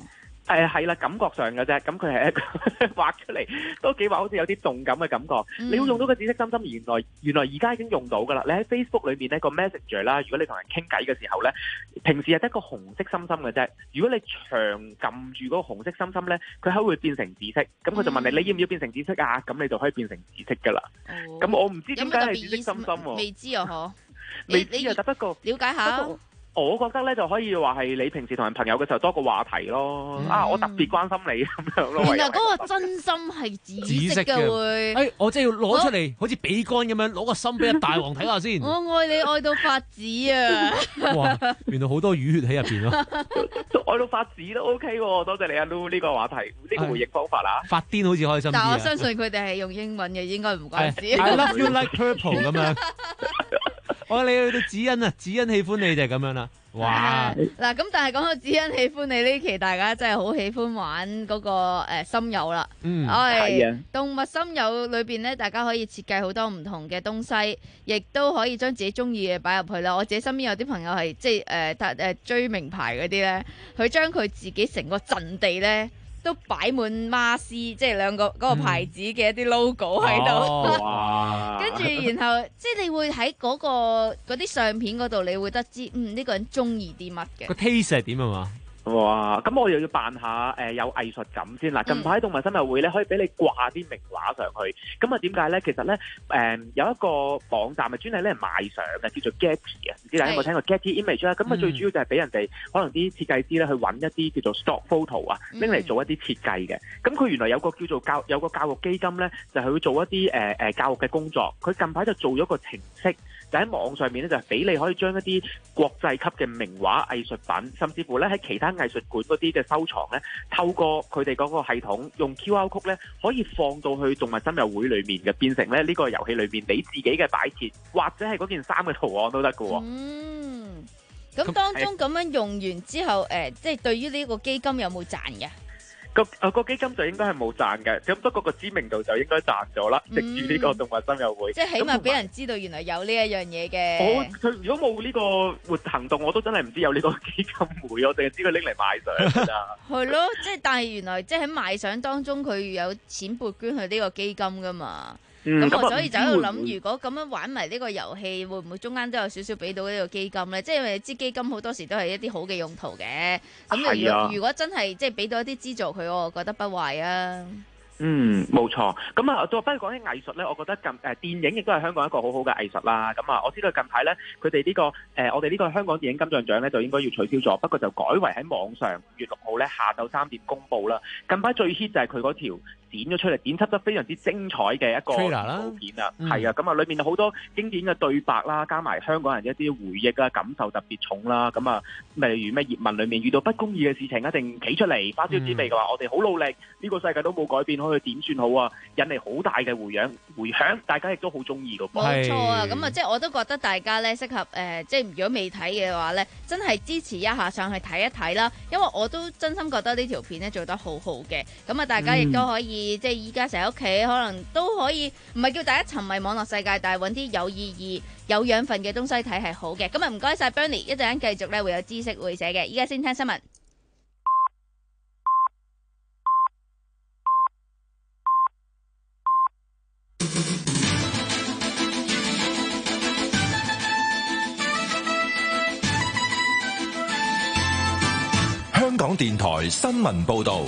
誒係啦，感覺上嘅啫，咁佢係一個畫出嚟都幾話好似有啲動感嘅感覺。嗯、你會用到個紫色心心，原來原來而家已經用到噶啦。你喺 Facebook 裏面呢個 Messenger 啦，如果你同人傾偈嘅時候咧，平時係得個紅色心心嘅啫。如果你長撳住嗰個紅色心心咧，佢係會變成紫色。咁佢就問你，你要唔要變成紫色啊？咁你就可以變成紫色噶啦。咁、哦、我唔知點解係紫色心心喎。 未知啊，嗬？ 未知啊，但不過了解下。 我覺得咧就可以話係你平時同人朋友嘅時候多個話題咯。嗯、啊，我特別關心你咁樣咯。 原來嗰個真心係紫色嘅會。 誒、哎，我真係要攞出嚟，好似比干咁樣攞個心俾阿大王睇下先。 我愛你愛到發紫啊！ 哇，原來好多淤血喺入邊咯。 愛到發紫都 OK 喎，多謝你阿 Lu 呢個話題，呢、呢個回應方法啦。 發癲好似開心啲。 但我相信佢哋係用英文嘅，應該唔關事。 I love you like purple 咁樣。我你去到子欣啊，子欣喜歡你就係咁樣啦。哇！ 嗱咁，但係講到子欣喜歡你呢期，大家真係好喜歡玩嗰、那個誒、呃、心友啦。嗯，係啊。動物心友裏邊咧，大家可以設計好多唔同嘅東西，亦都可以將自己中意嘅擺入去啦。我自己身邊有啲朋友係即係誒誒追名牌嗰啲咧，佢將佢自己成個陣地咧，都擺滿孖絲，即係兩個嗰個牌子嘅一啲 logo 喺度，跟住、哦、然後即係你會喺嗰、嗰個嗰啲相片嗰度，你會得知嗯呢、呢個人中意啲乜嘅。 個 taste 係點啊嘛？ 哇！咁我又要扮下誒、呃、有藝術感先嗱。近排動物森友會咧，可以俾你掛啲名畫上去。咁啊點解咧？其實咧誒、呃、有一個網站係專係咧賣相嘅，叫做 Getty 啊。唔知大家有冇聽過 Getty Image 啦？咁啊最主要就係俾人哋可能啲設計師咧去揾一啲叫做 stock photo 啊，拎嚟做一啲設計嘅。咁佢原來有個叫做教有個教育基金咧，就係、是、會做一啲誒誒教育嘅工作。佢近排就做咗個程式。就喺網上面咧，就係俾你可以將一啲國際級嘅名畫藝術品，甚至乎咧喺其他藝術館嗰啲嘅收藏咧，透過佢哋嗰個系統用 Q R code 咧，可以放到去動物森友會裏面嘅，變成咧呢個遊戲裏面你自己嘅擺設，或者係嗰件衫嘅圖案都得㗎喎。 嗯，咁當中咁樣用完之後，誒，即係對於呢個基金有冇賺嘅？ 個誒個基金就應該係冇賺嘅，咁不過個知名度就應該賺咗啦。藉住呢個動物森友會， 即係起碼俾人知道原來有呢一樣嘢嘅。 我佢如果冇呢個活行動，我都真係唔知有呢個基金會，我淨係知佢拎嚟賣相㗎咋。 係咯，即係但係原來即係喺賣相當中，佢有錢撥捐去呢個基金㗎嘛。咁、嗯、我所以就喺度諗，如果咁樣玩埋呢個遊戲，會唔會中間都有少少俾到呢個基金咧？即係因為你知基金好多時都係一啲好嘅用途嘅。咁如果如果真係即係俾到一啲資助佢，我覺得不壞啊。 嗯，冇錯。咁啊，不過講起藝術咧，我覺得近誒、呃、電影亦都係香港一個好好嘅藝術啦。咁啊，我知道近排咧，佢哋呢個誒、呃、我哋呢個香港電影金像獎咧就應該要取消咗，不過就改為喺網上月六號咧下晝三點公佈啦。近排最 hit 就係佢嗰條剪咗出嚟，剪輯得非常之精彩嘅一個圖片啊，係啊，咁啊，裏面好多經典嘅對白啦，加埋香港人一啲回憶啦，感受特別重啦。咁啊，例如咩葉問裏面遇到不公義嘅事情，一定企出嚟花椒之味嘅話，嗯、我哋好努力，呢、呢個世界都冇改變，可以點算好啊？引嚟好大嘅回響，回響大家亦都好中意嘅噃。 冇錯啊，咁啊，即係我都覺得大家咧適合誒、呃，即係如果未睇嘅話咧，真係支持一下上去睇一睇啦。因為我都真心覺得呢條片咧做得好好嘅，咁啊，大家亦都可以、嗯、即係依家成日喺屋企，可能都可以唔係叫大家沉迷網絡世界，但係揾啲有意義、有養分嘅東西睇係好嘅。咁啊，唔該晒 Bernie，一陣間繼續咧會有知識會寫嘅。依家先聽新聞。 香港電台新聞報道。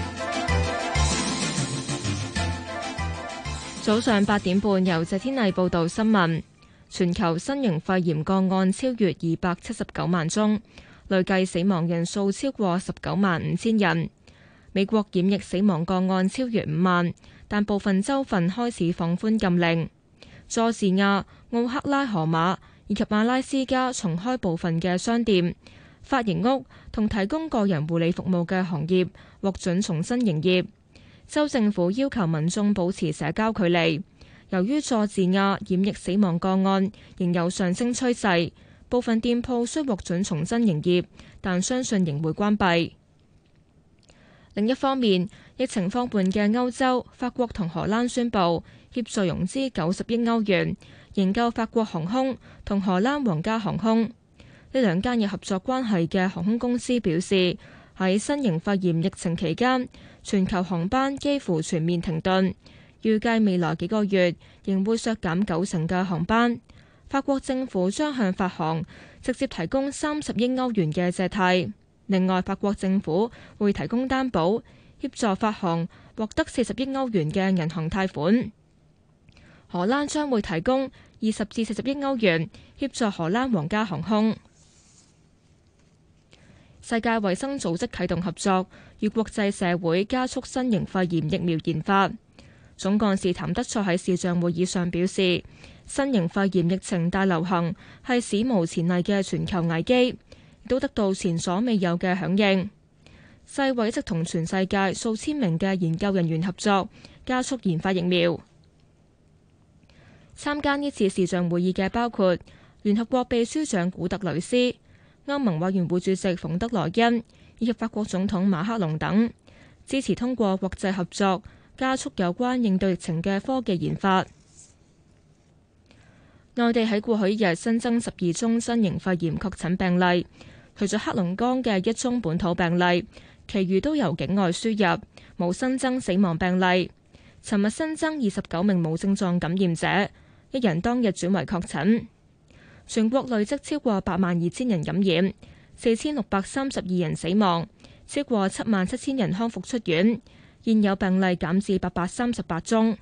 早上八點半，由謝天麗報道新聞。全球新型肺炎個案超越二百七十九萬宗，累計死亡人數超過十九萬五千人。美國染疫死亡個案超越五萬，但部分州份開始放寬禁令。佐治亞、奧克拉荷馬以及阿拉斯加重開部分嘅商店、髮型屋同提供個人護理服務嘅行業獲准重新營業。州政府要求民眾保持社交距離。由於佐治亞染疫死亡個案仍有上升趨勢，部分店鋪雖獲准重新營業，但相信仍會關閉。另一方面，疫情放緩嘅歐洲，法國同荷蘭宣布協助融資九十億歐元，營救法國航空同荷蘭皇家航空。呢兩間有合作關係嘅航空公司表示， 喺新型肺炎疫情期間，全球航班幾乎全面停頓，預計未來幾個月仍會削減九成嘅航班。法國政府將向法航直接提供三十億歐元嘅借貸，另外法國政府會提供擔保，協助法航獲得四十億歐元嘅銀行貸款。荷蘭將會提供二十至四十億歐元，協助荷蘭皇家航空。世界衛生組織啟動合作，與國際社會加速新型肺炎疫苗研發。總幹事譚德塞喺視像會議上表示，新型肺炎疫情大流行係史無前例嘅全球危機，亦都得到前所未有嘅響應。世衛一直同全世界數千名嘅研究人員合作，加速研發疫苗。參加呢次視像會議嘅包括聯合國秘書長古特雷斯、歐盟委員會主席馮德萊恩以及法國總統馬克龍等，支持通過國際合作加速有關應對疫情嘅科技研發。內地喺過去一日新增十二宗新型肺炎確診病例，除咗黑龍江嘅一宗本土病例，其餘都由境外輸入，冇新增死亡病例。尋日新增二十九名無症狀感染者，一人當日轉為確診。全國累積超過八萬二千人感染，四千六百三十二人死亡，超過七萬七千人康復出院。現有病例減至八百三十八宗。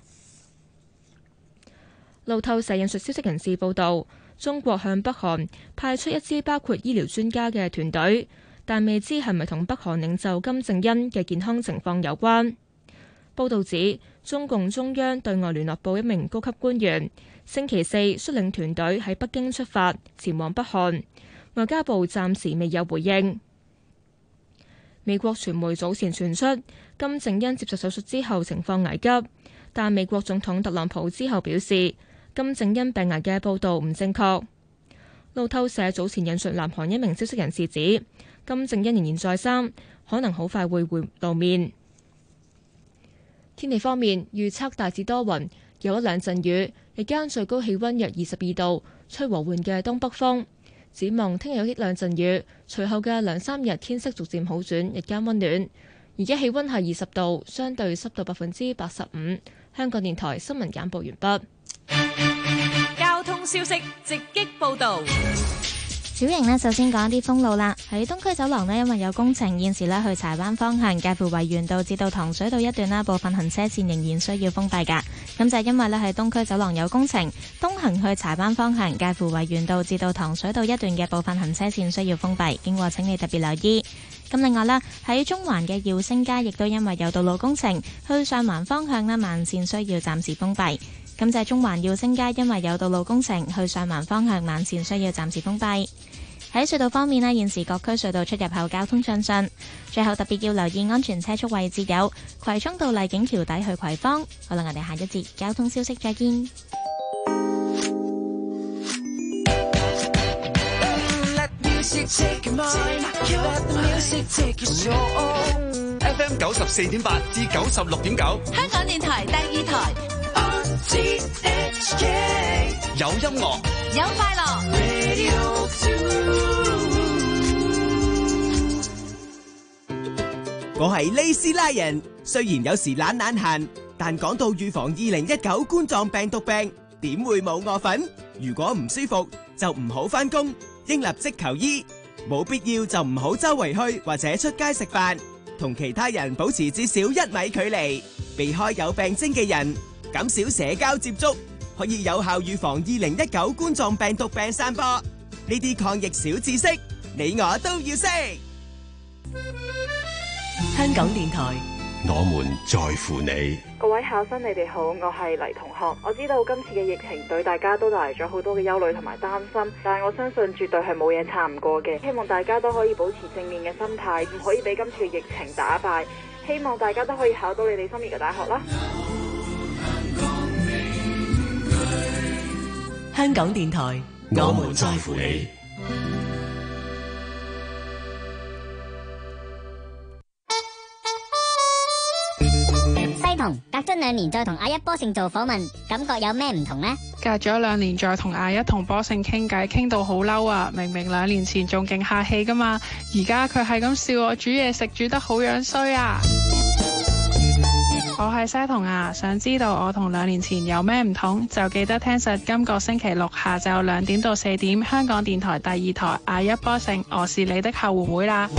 路透社引述消息人士報道，中國向北韓派出一支包括醫療專家嘅團隊，但未知係咪同北韓領袖金正恩嘅健康情況有關。報道指，中共中央對外聯絡部一名高級官員星期四率領團隊喺北京出發，前往北韓。外交部暫時未有回應。美國傳媒早前傳出金正恩接受手術之後情況危急，但美國總統特朗普之後表示金正恩病危嘅報導唔正確。路透社早前引述南韓一名消息人士指，金正恩仍然在生，可能好快會會露面。天氣方面，預測大致多雲，有一兩陣雨，日間最高氣溫約二十二度，吹和緩嘅東北風。展望聽日有一兩陣雨，隨後嘅兩三日天色逐漸好轉，日間溫暖。而家氣溫係二十度，相對濕度百分之八十五。香港電台新聞簡報完畢。 交通消息直擊報道。 小型呢，首先講一啲封路啦。喺東區走廊呢，因為有工程，現時呢去柴灣方向介乎維園道至到糖水道一段啦，部分行車線仍然需要封閉噶。咁就係因為呢喺東區走廊有工程，東行去柴灣方向介乎維園道至到糖水道一段嘅部分行車線需要封閉，經過請你特別留意。咁另外啦，喺中環嘅耀星街亦都因為有道路工程，去上環方向呢慢線需要暫時封閉。咁就係中環耀星街，因為有道路工程，去上環方向慢線需要暫時封閉。喺隧道方面呢，現時各區隧道出入口交通暢順。最後特別要留意安全車速位置有葵涌道麗景橋底去葵芳。好啦，我哋下一節交通消息再見。 F M 九十四點八至九十六點九， 香港電台第二台。 有音樂， 有快樂。 我係利斯拉人，雖然有時懶懶閒，但講到預防二零一九冠狀病毒病，點會冇我份？如果唔舒服就唔好返工，應立即求醫。冇必要就唔好周圍去或者出街食飯，同其他人保持至少一米距離，避開有病徵嘅人，減少社交接觸，可以有效預防二零一九冠狀病毒病散播。呢啲抗疫小知識，你我都要識。 香港電台， 我們在乎你。 各位考生，你哋好，我係黎同學。我知道今次嘅疫情對大家都帶嚟咗好多嘅憂慮同埋擔心，但係我相信絕對係冇嘢撐唔過嘅。希望大家都可以保持正面嘅心態，唔可以俾今次嘅疫情打敗。希望大家都可以考到你哋心儀嘅大學啦。 香港電台， 我們在乎你。 西同同，隔咗兩年再同阿一波勝做訪問，感覺有咩唔同呢？ 隔咗兩年再同阿一同波勝傾偈，傾到好嬲啊！明明兩年前仲勁客氣噶嘛，而家佢係咁笑我煮嘢食煮得好樣衰啊！我係西彤啊，想知道我同兩年前有咩唔同，就記得聽實今個星期六下晝兩點到四點，香港電台第二台阿一波勝，我是你的後援會啦。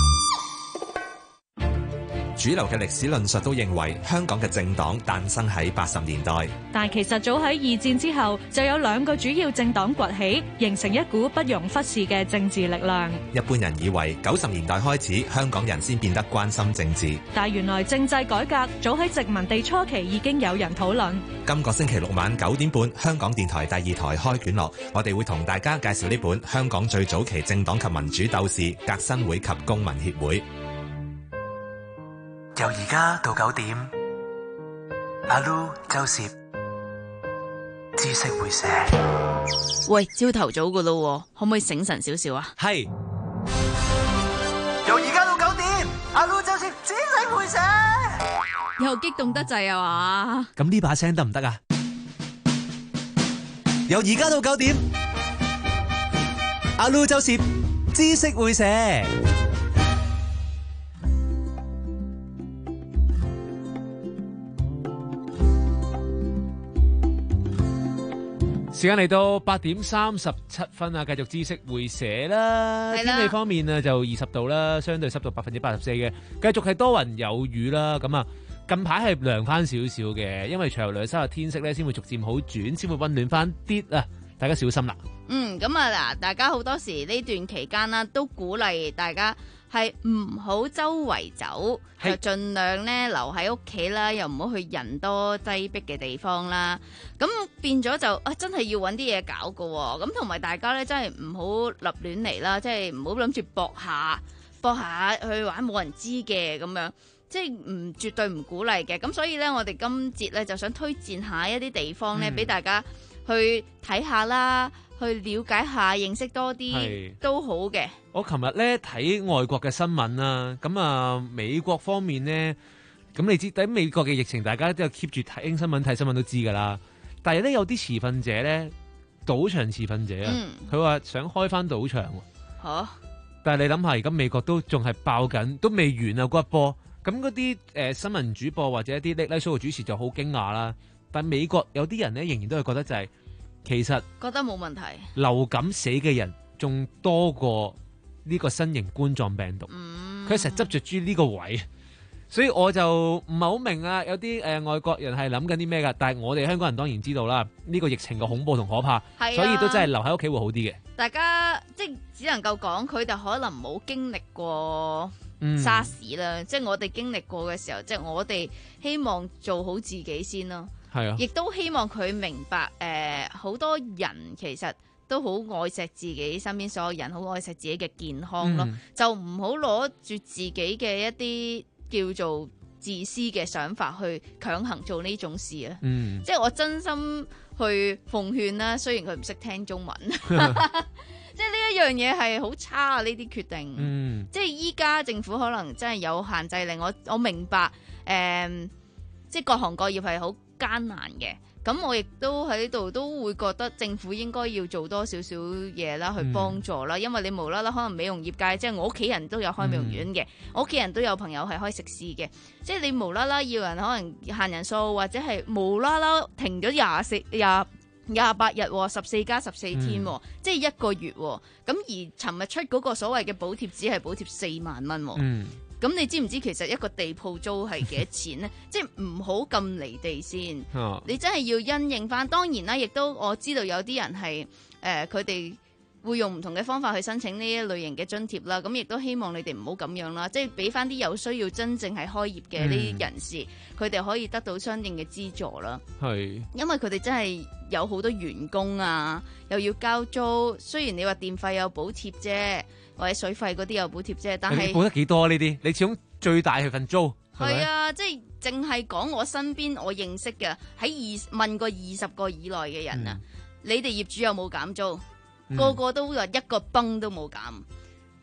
主流嘅歷史論述都認為香港嘅政黨誕生喺八十年代， 但其實早喺二戰之後就有兩個主要政黨崛起，形成一股不容忽視嘅政治力量。 一般人以為九十年代開始香港人先變得關心政治， 但原來政制改革早喺殖民地初期已經有人討論。 今個星期六晚九點半，香港電台第二台開卷樂，我哋會同大家介紹呢本香港最早期政黨及民主鬥士革新會及公民協會。 由而家到九點，阿 Lu 周攝知識會寫。 喂，朝頭早噶咯，可唔可以醒神少少啊？ 係。 由而家到九點，阿 Lu 周攝知識會寫。 又激動得滯啊嘛？ 咁呢把聲得唔得啊？由而家到九點，阿 Lu 周攝知識會寫。 時間嚟到八點三十七分啊，繼續知識會寫啦。天氣方面啊，就二十度啦，相對濕度百分之八十四嘅，繼續係多雲有雨啦。咁啊，近排係涼翻少少嘅，因為隨後兩三日天色咧，先會逐漸好轉，先會溫暖翻啲啊。大家小心啦。 嗯，咁啊嗱，大家好多時呢段期間啦，都鼓勵大家係唔好周圍走，就盡量咧留喺屋企啦，又唔好去人多擠迫嘅地方啦。咁變咗就啊，真係要揾啲嘢搞㗎喎。咁同埋大家咧，真係唔好立亂嚟啦，即係唔好諗住搏下搏下去玩冇人知嘅咁樣，即係唔絕對唔鼓勵嘅。咁所以咧，我哋今節咧就想推薦下一啲地方咧，俾、嗯、大家去睇下啦。去了解下、認識多啲都好嘅。 我琴日咧睇外國嘅新聞啦，咁啊美國方面咧，咁你知喺美國嘅疫情，大家都有 keep 住睇新聞、睇新聞都知噶啦。但係咧有啲持份者咧，賭場持份者啊，佢、嗯、話想開翻賭場喎。嚇！但係你諗下，而家美國都仲係爆緊，都未完啊嗰一波。咁嗰啲誒新聞主播或者一啲 late night show 嘅主持就好驚訝啦。但係美國有啲人咧，仍然都係覺得就係、是。其實覺得冇問題， 流感死嘅人仲多過呢個新型冠狀病毒，佢成日執着住呢個位，所以我就唔係好明啊。有啲誒、呃、外國人係諗緊啲咩㗎？但係我哋香港人當然知道啦，呢、這個疫情嘅恐怖同可怕，啊、所以都真係留喺屋企會好啲嘅。 大家即係只能夠講佢哋可能冇經歷過沙士啦，嗯、即係我哋經歷過嘅時候，即係我哋希望做好自己先咯。係啊，亦都希望佢明白，誒、呃，好多人其實都好愛惜自己身邊所有人，好愛惜自己嘅健康咯，嗯、就唔好攞住自己嘅一啲叫做自私嘅想法去強行做呢種事啊。嗯，即係我真心去奉勸啦，雖然佢唔識聽中文，即係呢一樣嘢係好差啊！呢啲決定，嗯、即係依家政府可能真係有限制令我，我明白，誒、呃，即係各行各業係好艱難嘅，咁我亦都喺度都會覺得政府應該要做多少少嘢啦，去幫助啦。嗯、因為你無啦啦可能美容業界，即係我屋企人都有開美容院嘅，嗯、我屋企人都有朋友係開食肆嘅，即係你無啦啦要人可能限人數，或者係無啦啦停咗廿四廿廿八日，十四加十四天，嗯、即係一個月。咁而尋日出嗰個所謂嘅補貼只係補貼四萬蚊。嗯咁你知唔知其實一個地鋪租係幾多錢呢？即係唔好咁離地先，哦、你真係要因應翻。當然啦，亦都我知道有啲人係誒佢哋會用唔同嘅方法去申請呢一類型嘅津貼啦。咁亦都希望你哋唔好咁樣啦，即係俾翻啲有需要真正係開業嘅呢啲人士，佢哋、嗯、可以得到相應嘅資助啦。係，因為佢哋真係有好多員工啊，又要交租。雖然你話電費有補貼啫，或者水費嗰啲有補貼啫，但係補得幾多呢啲？你始終最大係份租。係啊，即係淨係講我身邊我認識嘅喺二問過二十個以內嘅人啊，嗯、你哋業主有冇減租？嗯、個個都話一個崩都冇減。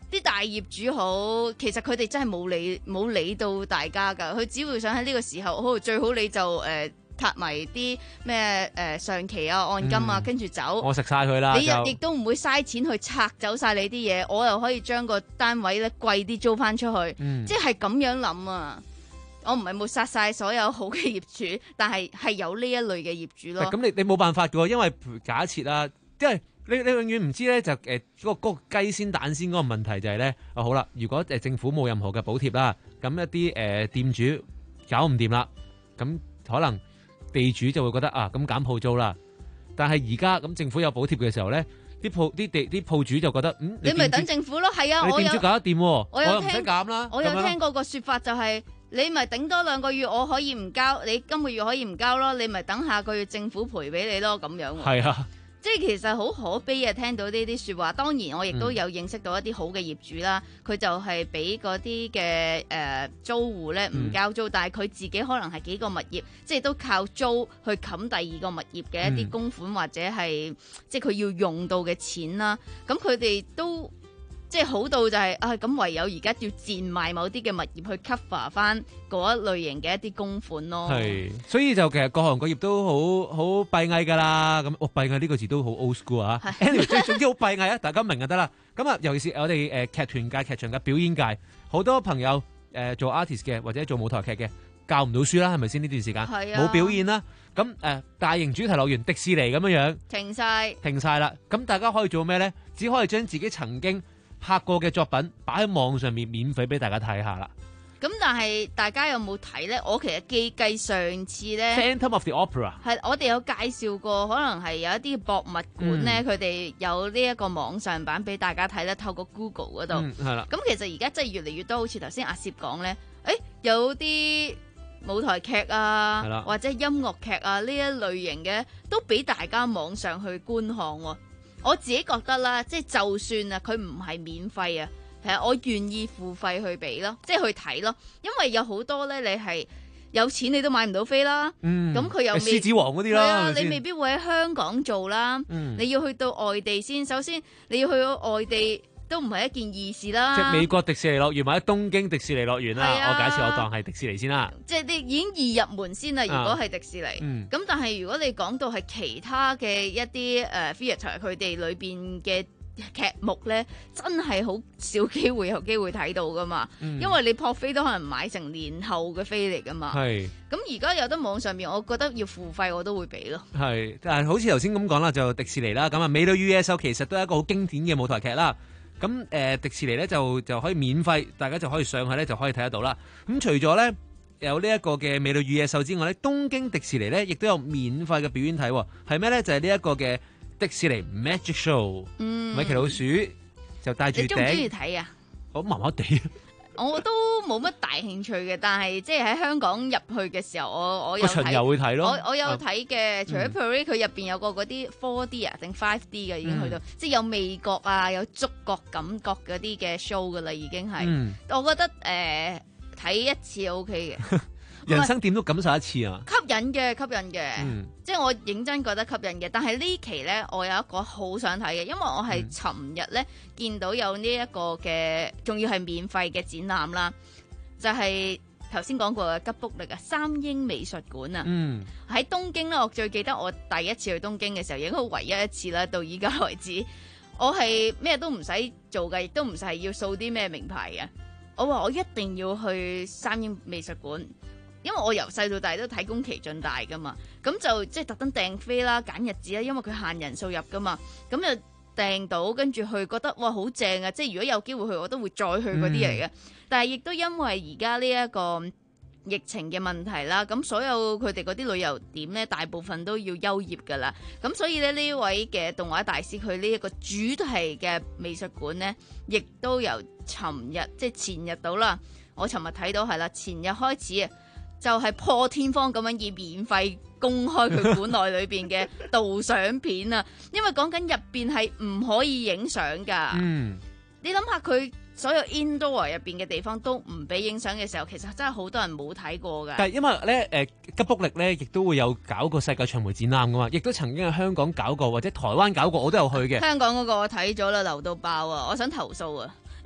啲大業主好，其實佢哋真係冇理冇理到大家㗎，佢只會想喺呢個時候，好最好你就誒。呃撻埋啲咩誒上期啊按金啊，跟、嗯、住走， 我食晒佢啦。 你亦都唔會嘥錢去拆走晒你啲嘢，我又可以將個單位咧貴啲租翻出去，嗯、即係咁樣諗啊！我唔係抹殺晒所有好嘅業主，但係係有呢一類嘅業主咯。 咁你你冇辦法嘅喎，因為假設啊，因為你你永遠唔知咧，就誒嗰、呃嗰個嗰個雞先蛋先嗰個問題就係、是、咧，啊好啦，如果誒政府冇任何嘅補貼啦，咁一啲誒、呃、店主搞唔掂啦，咁可能。地主就會覺得啊，咁減鋪租啦。但係而家咁政府有補貼嘅時候咧，啲鋪啲地啲鋪主就覺得，嗯， 你咪等政府咯。係啊， 你店主搞得掂， 我有唔使減啦。 我有聽過個説法就係、是，你咪頂多兩個月，我可以唔交，你今個月可以唔交咯，你咪等下個月政府賠俾你咯，咁樣。 係啊。 即係其實好可悲啊！聽到呢啲説話，當然我亦都有認識到一啲好嘅業主啦。佢、嗯、就係俾嗰啲嘅誒租戶咧唔交租，嗯、但係佢自己可能係幾個物業，即係都靠租去冚第二個物業嘅一啲供款、嗯、或者係即係佢要用到嘅錢啦。咁佢哋都即係好到就係、是、啊咁，唯有而家要賤賣某啲嘅物業去 cover 翻嗰一類型嘅一啲供款咯。 係，所以就其實各行各業都好好閉翳㗎啦。咁哦，閉翳呢個字都好 old school 啊。anyway， 最總之好閉翳啊，大家明就得啦。咁啊，尤其是我哋誒、呃、劇團界、劇場界、表演界，好多朋友誒、呃、做 artist 嘅或者做舞台劇嘅，教唔到書啦，係咪先呢段時間？係啊。冇表演啦。咁誒、呃、大型主題樂園迪士尼咁樣樣停晒， 停晒啦。咁大家可以做咩咧？只可以將自己曾經拍過嘅作品擺喺網上面免費俾大家睇下啦。 咁但係大家有冇睇咧？我其實記計上次咧 Phantom of the Opera 係我哋有介紹過，可能係有一啲博物館咧，佢、嗯、哋有呢一個網上版俾大家睇咧，透過 Google 嗰度。係、嗯、啦。咁其實而家真係越嚟越多，好似頭先阿攝講咧，誒有啲舞台劇啊，或者音樂劇啊呢一類型嘅，都俾大家網上去觀看喎。我自己覺得啦，即係就算啊，佢唔係免費啊，其實我願意付費去俾咯，即係去睇咯，因為有好多咧，你係有錢你都買唔到飛啦。嗯，咁佢又未獅子王嗰啲啦， 啊，你未必會喺香港做啦。嗯，你要去到外地先，首先你要去到外地都唔係一件易事啦。 即係美國迪士尼樂園或者東京迪士尼樂園啦，啊，我假設我當係迪士尼先啦。 即係你已經易入門先啦。如果係迪士尼，咁，嗯，但係如果你講到係其他嘅一啲誒 theatre 佢哋裏邊嘅劇目咧，真係好少機會有機會睇到噶嘛。嗯，因為你撲飛都可能買成年後嘅飛嚟噶嘛。係。咁而家有得網上面，我覺得要付費我都會俾咯。係， 但係好似頭先咁講啦，就迪士尼啦，咁啊美女與野獸其實都係一個好經典嘅舞台劇啦。咁誒、呃、迪士尼咧就就可以免費，大家就可以上去咧就可以睇得到啦。咁除咗咧有呢一個嘅美女與野獸之外咧，東京迪士尼咧亦都有免費嘅表演睇，係咩咧？就係呢一個嘅迪士尼 Magic Show。嗯，米奇老鼠就戴住頂。你中唔中意睇啊？我麻麻地。 我都冇乜大興趣嘅，但係即係喺香港入去嘅時候，我我有睇。 遊會睇咯。 我我有睇嘅，除咗 Parade 佢入邊有個嗰啲 four D 啊定 five D 嘅已經去到，嗯、即係有味覺啊，有觸覺感覺嗰啲嘅 show 噶啦，已經係。嗯、我覺得誒睇、呃、一次 OK 嘅。 人生點都感受一次啊！ 吸引嘅，吸引嘅，嗯、即係我認真覺得吸引嘅。但係呢期呢，我有一個好想睇嘅，因為我係尋日呢見到有呢一個嘅，仲要係免費嘅展覽啦，就係頭先講過嘅吉卜力啊，三英美術館啊，喺、嗯、東京呢，我最記得我第一次去東京嘅時候，應該唯一一次啦，到依家為止，我係咩都唔使做嘅，亦都唔使要掃啲咩名牌嘅。我話我一定要去三英美術館。因為我由細到大都睇宮崎駿大噶嘛，咁就即係特登訂飛啦，揀日子啦，因為佢限人數入噶嘛，咁就訂到，跟住去覺得哇好正啊！即係如果有機會去，我都會再去嗰啲嚟嘅。嗯、但係亦都因為而家呢一個疫情嘅問題啦，咁所有佢哋嗰啲旅遊點咧，大部分都要休業噶啦。咁所以咧呢位嘅動畫大師，佢呢一個主題嘅美術館咧，亦都由尋日即係前日到啦，我尋日睇到係啦，前日開始啊。就係破天荒咁樣以免費公開佢館內裏邊嘅導賞片啊！因為講緊入邊係唔可以影相噶。嗯，你諗下佢所有 indoor 入邊嘅地方都唔俾影相嘅時候，其實真係好多人冇睇過噶。 但係因為咧，誒吉卜力咧，亦都會有搞過世界巡迴展覽噶嘛，亦都曾經喺香港搞過或者台灣搞過，我都有去嘅。 香港嗰個我睇咗啦，流到爆啊！我想投訴啊！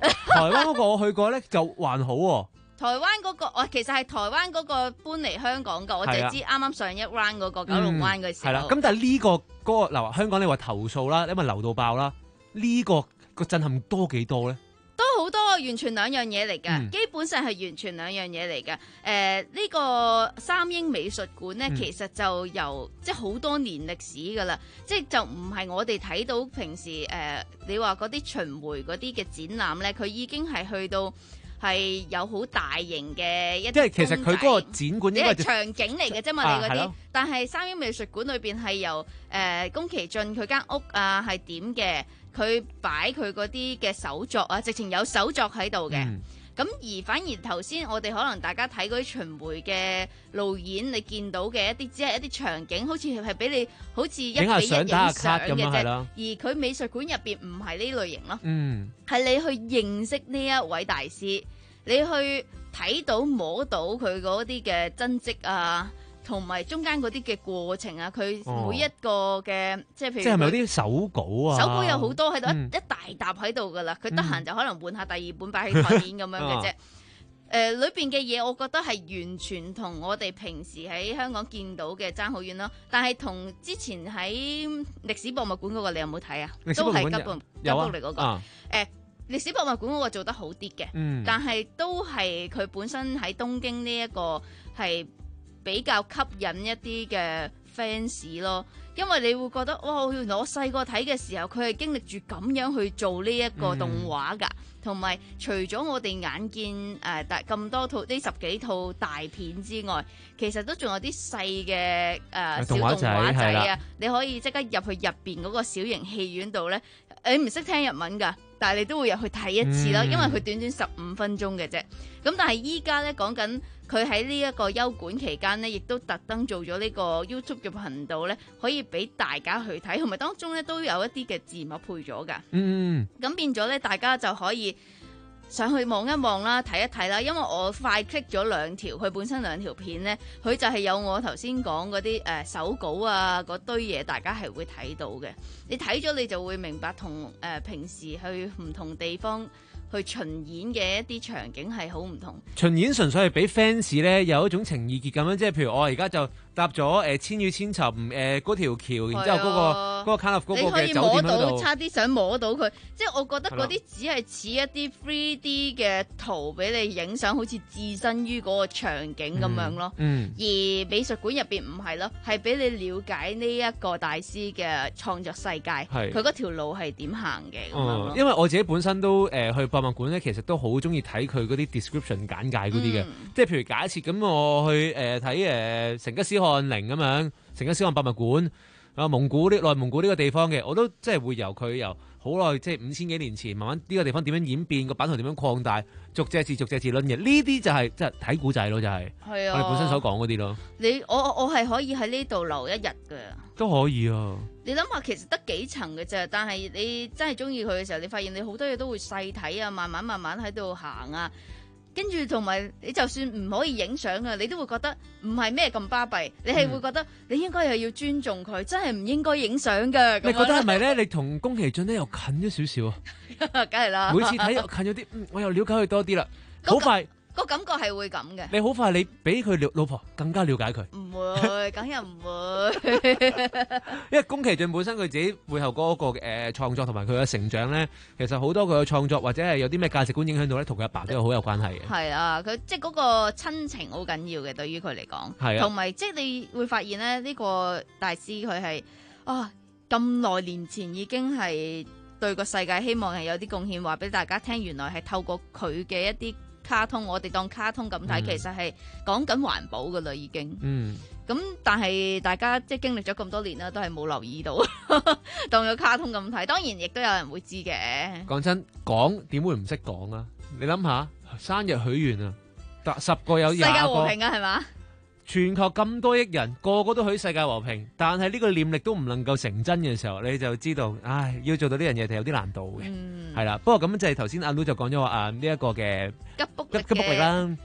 台灣嗰個我去過咧就還好喎。 台灣嗰、那個，我其實係台灣嗰個搬嚟香港㗎，我淨係知啱啱上一 round 嗰個九龍灣嘅時候。係啦、 嗯，咁但係、這、呢個嗰、那個嗱香港你話投訴啦，因為流到爆啦，呢、這個個震撼多幾多咧？ 都好多，完全兩樣嘢嚟㗎，嗯、基本上係完全兩樣嘢嚟㗎。誒、呃，呢、這個三英美術館咧，嗯、其實就由即係好多年歷史㗎啦，即係就唔係我哋睇到平時誒、呃，你話嗰啲巡迴嗰啲嘅展覽咧，佢已經係去到。係有好大型嘅一啲，即係其實佢嗰個展館應該係場景嚟嘅啫嘛，你嗰啲。但係三英美術館裏邊係由誒宮崎駿佢間屋啊係點嘅，佢擺佢嗰啲嘅手作啊，直情有手作喺度嘅。咁、嗯、而反而頭先我哋可能大家睇嗰啲巡迴嘅路演，你見到嘅一啲只係一啲場景，好似係俾你好似一比一影相嘅啫。而佢美術館入邊唔係呢類型咯，係、嗯、你去認識呢一位大師。你去睇到摸到佢嗰啲嘅真跡啊，同埋中間嗰啲嘅過程啊，佢每一個嘅、哦、即係譬如即係咪有啲手稿啊？手稿有好多喺度、嗯，一一大沓喺度噶啦。佢得閒就可能換下第二本擺喺台面咁樣嘅啫。誒、哦呃，裏邊嘅嘢，我覺得係完全同我哋平時喺香港見到嘅爭好遠咯。但係同之前喺歷史博物館嗰個，你有冇睇啊？都係吉布吉布力嗰個誒。啊呃歷史博物館嗰個做得好啲嘅、嗯，但係都係佢本身喺東京呢一個係比較吸引一啲嘅 fans 咯，因為你會覺得哇，原來我細個睇嘅時候，佢係經歷住咁樣去做呢一個動畫㗎，同、嗯、埋除咗我哋眼見誒大咁多套呢十幾套大片之外，其實都仲有啲細嘅誒小動畫仔啊，你可以即刻入去入邊嗰個小型戲院度咧，你唔識聽日文㗎。但係你都會入去睇一次啦，因為佢短短十五分鐘嘅啫。咁但係依家咧講緊佢喺呢一個休館期間咧，亦都特登做咗呢個 YouTube 嘅頻道咧，可以俾大家去睇，同埋當中咧都有一啲嘅字幕配咗㗎。嗯，咁變咗咧，大家就可以上去望一望啦，睇一睇啦。因為我快 click 咗兩條，佢本身兩條片咧，佢就係有我頭先講嗰啲誒手稿啊，嗰堆嘢，大家係會睇到嘅。你睇咗你就會明白同誒、呃、平時去唔同地方去巡演嘅一啲場景係好唔同。 巡演純粹係俾 fans 咧有一種情意結咁樣，即係譬如我而家就搭咗誒、呃、千與千尋誒嗰條橋，然之後嗰、那個嗰、那個卡納嗰個嘅酒店喺度， 差啲想摸到佢。即係我覺得嗰啲只係似一啲 three D 嘅圖俾你影相，好似置身於嗰個場景咁樣咯。嗯。而美術館入邊唔係咯，係俾你了解呢一個大師嘅創作世界，佢嗰條路係點行嘅咁樣咯。 因為我自己本身都誒、呃、去博物館咧，其實都好中意睇佢嗰啲 description 簡介嗰啲嘅。即係譬如假設咁，我去誒睇誒成吉思汗陵咁樣，成吉思汗博物館啊，蒙古呢內蒙古呢個地方嘅，我都即係會由佢由好耐即係五千幾年前，慢慢呢個地方點樣演變，個版圖點樣擴大，逐隻字逐隻字論嘅，呢啲就係即係睇古仔咯，就係、係啊、我哋本身所講嗰啲咯。 你我我係可以喺呢度留一日嘅， 都可以啊。 你諗下，其實得幾層嘅啫，但係你真係中意佢嘅時候，你發現你好多嘢都會細睇啊，慢慢慢慢喺度行啊。跟住同埋你就算唔可以影相啊，你都會覺得唔係咩咁巴閉，你係會覺得你應該係要尊重佢，真係唔應該影相㗎。 你覺得係咪咧？你同宮崎駿咧又近咗少少啊？梗係啦， 每次睇又近咗啲、嗯，我又了解佢多啲啦，好快。 個感覺係會咁嘅， 你好快你比佢老婆更加了解佢， 唔會，梗係唔會， 因為宮崎駿本身佢自己背後嗰個誒創作同埋佢嘅成長咧，其實好多佢嘅創作或者係有啲咩價值觀影響到咧，同佢阿爸都有好有關係嘅。係啊，佢即係嗰個親情好緊要嘅，對於佢嚟講，係啊，同埋即係你會發現咧，呢個大師佢係啊咁耐年前已經係對個世界希望係有啲貢獻，話俾大家聽，原來係透過佢嘅一啲卡通，我哋當卡通咁睇、嗯，其實係講緊環保噶啦，已經。嗯。咁但係大家即係經歷咗咁多年啦，都係冇留意到，當咗卡通咁睇。當然亦都有人會知嘅。 講真，講點會唔識講啊？你諗下，生日許願啊，得十個有廿個。世界和平啊，係嘛？ 全球咁多億人，個個都許世界和平，但係呢個念力都唔能夠成真嘅時候，你就知道，唉，要做到呢樣嘢係有啲難度嘅，係啦、嗯。不過咁就係頭先阿 Lu 就講咗話啊，呢、這、一個嘅吉卜吉吉卜力啦。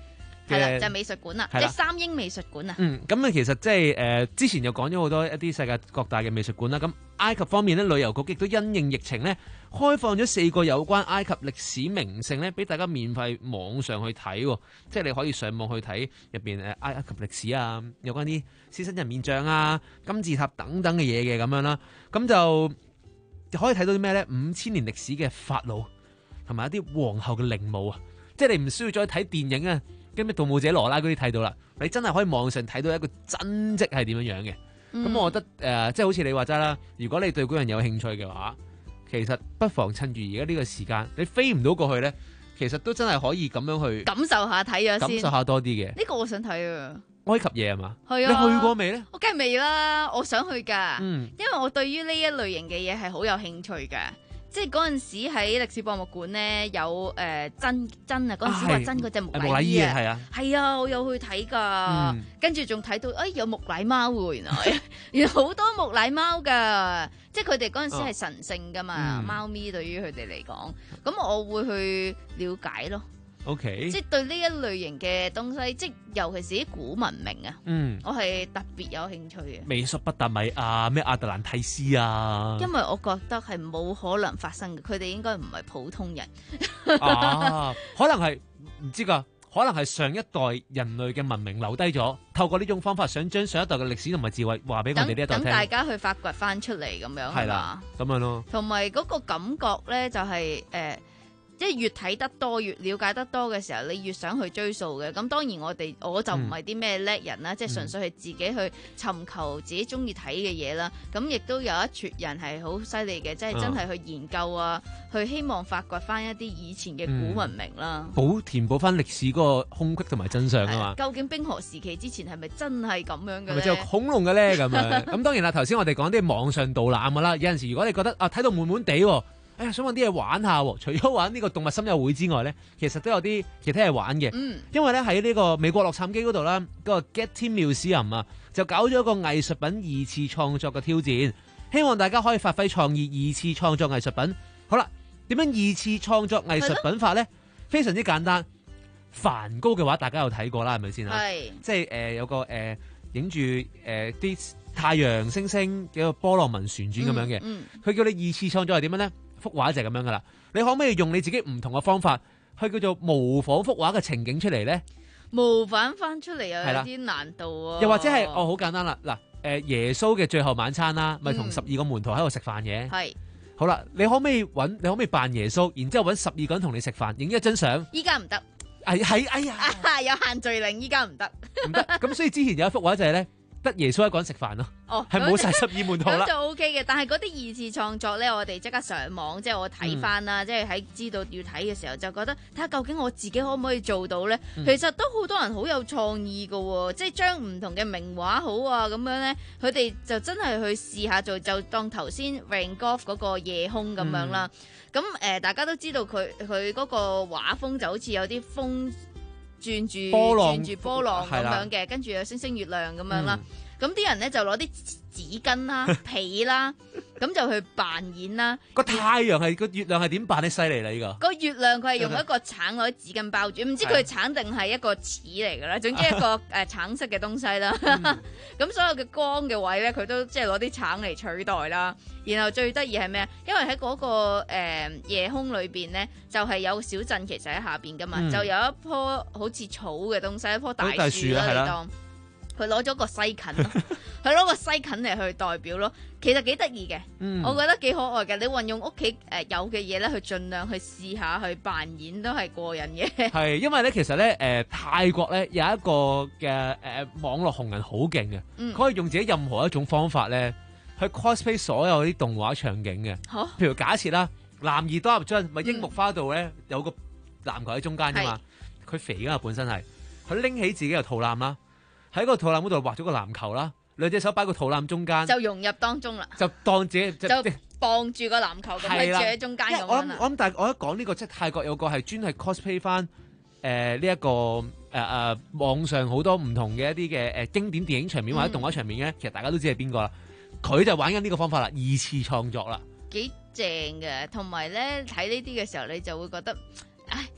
係啦，就係美術館啦，即係三英美術館啊。 嗯，咁啊，其實即係誒，之前又講咗好多一啲世界各大嘅美術館啦。咁埃及方面咧，旅遊局亦都因應疫情咧，開放咗四個有關埃及歷史名勝咧，俾大家免費網上去睇，即係你可以上網去睇入邊誒埃及歷史啊，有關啲獅身人面像啊、金字塔等等嘅嘢嘅咁樣啦。咁就可以睇到啲咩咧？五千年歷史嘅法老同埋一啲皇后嘅陵墓啊，即係你唔需要再睇電影啊。跟住《盜墓者羅拉》嗰啲睇到啦，你真係可以網上睇到一個真跡係點樣樣嘅。咁、嗯、我覺得誒、呃，即係好似你話齋啦，如果你對嗰樣有興趣嘅話，其實不妨趁住而家呢個時間，你飛唔到過去咧，其實都真係可以咁樣去感受下睇咗先， 感受下多啲嘅。 呢個我想睇啊！ 埃及嘢係嘛？ 係啊！ 你去過未咧？ 我梗係未啦，我想去㗎。 嗯， 因為我對於呢一類型嘅嘢係好有興趣嘅。即係嗰陣時喺歷史博物館咧有誒、呃、真真啊，嗰陣時話真嗰隻木乃伊啊，係啊，係啊，我有去睇噶，嗯、跟住仲睇到誒、哎、有木乃貓喎，原來原來好多木乃貓噶，即係佢哋嗰陣時係神聖噶嘛，貓、哦、咪對於佢哋嚟講，咁我會去了解咯。 Okay. 即係對呢一類型嘅東西，即係尤其是啲古文明啊，嗯，我係特別有興趣嘅。 美索不達米亞咩亞特蘭蒂斯啊， 因為我覺得係冇可能發生嘅，佢哋應該唔係普通人。 啊，可能係唔知㗎，可能係上一代人類嘅文明留低咗，透過呢種方法想將上一代嘅歷史同埋智慧話俾我哋呢一代聽。等大家去發掘翻出嚟咁樣係嘛？ 咁樣咯。 同埋嗰個感覺咧，就係、是、誒。呃即係越睇得多，越了解得多嘅時候，你越想去追溯嘅。咁當然我哋我就唔係啲咩叻人啦，嗯、即係純粹係自己去尋求自己中意睇嘅嘢啦。咁亦都有一撮人係好犀利嘅，即係真係去研究啊，去希望發掘翻一啲以前嘅古文明啦，補、 嗯、填補翻歷史嗰個空隙同埋真相啊嘛。 究竟冰河時期之前係咪真係咁樣嘅咧？ 係咪就恐龍嘅咧？咁樣咁當然啦，頭先我哋講啲網上導覽噶啦，有陣時如果你覺得啊睇到悶悶地。哎呀，想揾啲嘢玩下喎！除咗玩呢個動物森友會之外咧，其實都有啲其他嘢玩嘅。嗯，因為咧喺呢個美國洛杉磯嗰度啦，嗰個 Getty Museum 啊，就搞咗一個藝術品二次創作嘅挑戰，希望大家可以發揮創意，二次創作藝術品。好啦，點樣二次創作藝術品法咧？非常之簡單。梵高嘅話，大家有睇過啦，係咪先啊？係。即係誒、呃、有個誒影住誒啲太陽星星嘅個波浪紋旋轉咁樣嘅。嗯。佢、嗯、叫你二次創作係點樣咧？幅畫就係咁樣噶啦，你可唔可以用你自己唔同嘅方法去叫做模仿幅畫嘅情景出嚟咧？ 模仿翻出嚟又有啲難度啊！ 又或者係哦，好簡單啦，嗱，誒耶穌嘅最後晚餐啦，咪同十二個門徒喺度食飯嘅。係、嗯，好啦，你可唔可以揾？你可唔可以扮耶穌，然之後揾十二個人同你食飯，影一張相？ 依家唔得， 係係哎呀， 啊、有限聚令，依家唔得， 唔得。咁所以之前有一幅畫就係咧。得耶穌一個人食飯咯，哦，係冇晒十二門徒啦， 咁就 O K 嘅。但係嗰啲二次創作咧，我哋即刻上網，即係我睇翻啦，嗯、即係喺知道要睇嘅時候，就覺得睇下究竟我自己可唔可以做到咧？嗯、其實都好多人好有創意噶、哦，即係將唔同嘅名畫好啊咁樣咧，佢哋就真係去試下做，就當頭先 Van Gogh 嗰個夜空咁樣啦。咁誒、嗯呃，大家都知道佢佢嗰個畫風就好似有啲風。轉住轉住波浪咁樣嘅，跟住有星星月亮咁樣啦。咁啲、嗯、人咧就攞啲紙巾啦、被啦，咁就去扮演啦。個太陽係個月亮係點扮？你犀利啦呢個。 個月亮佢係用一個橙攞啲紙巾包住，唔知佢係橙定係一個紙嚟㗎啦。總之一個誒橙色嘅東西啦。咁、嗯、所有嘅光嘅位咧，佢都即係攞啲橙嚟取代啦。然後最得意係咩啊？因為喺嗰、那個誒、呃、夜空裏邊咧，就係、是、有小鎮其實喺下邊噶嘛，嗯、就有一棵好似草嘅東西，一棵大樹啦，你當佢攞咗個西芹咯，佢攞個西芹嚟去代表咯，其實幾得意嘅，嗯、我覺得幾可愛嘅。你運用屋企誒有嘅嘢咧，去盡量去試下去扮演都係過癮嘅。 係因為咧，其實咧誒、呃、泰國咧有一個嘅誒、呃、網絡紅人好勁嘅，佢、嗯、可以用自己任何一種方法咧。去 cosplay 所有啲動畫場景嘅，啊、譬如假設啦，男兒當入樽，咪櫻木花道咧有個籃球喺中間噶嘛，佢是肥噶嘛本身係，佢拎起自己嘅肚腩啦，喺個肚腩嗰度畫咗個籃球啦，兩隻手擺個肚腩中間， 就融入當中啦， 就當自己就綁住個籃球咁喺住喺中間咁樣啦。 我諗我諗，但係我一講呢、這個即係泰國有個係專係 cosplay 翻誒呢一個誒誒、呃、網上好多唔同嘅一啲嘅誒經典電影場面或者動畫場面嘅，嗯、其實大家都知係邊個啦。佢就玩緊呢個方法啦，二次創作啦， 幾正嘅。同埋咧睇呢啲嘅時候，你就會覺得，唉，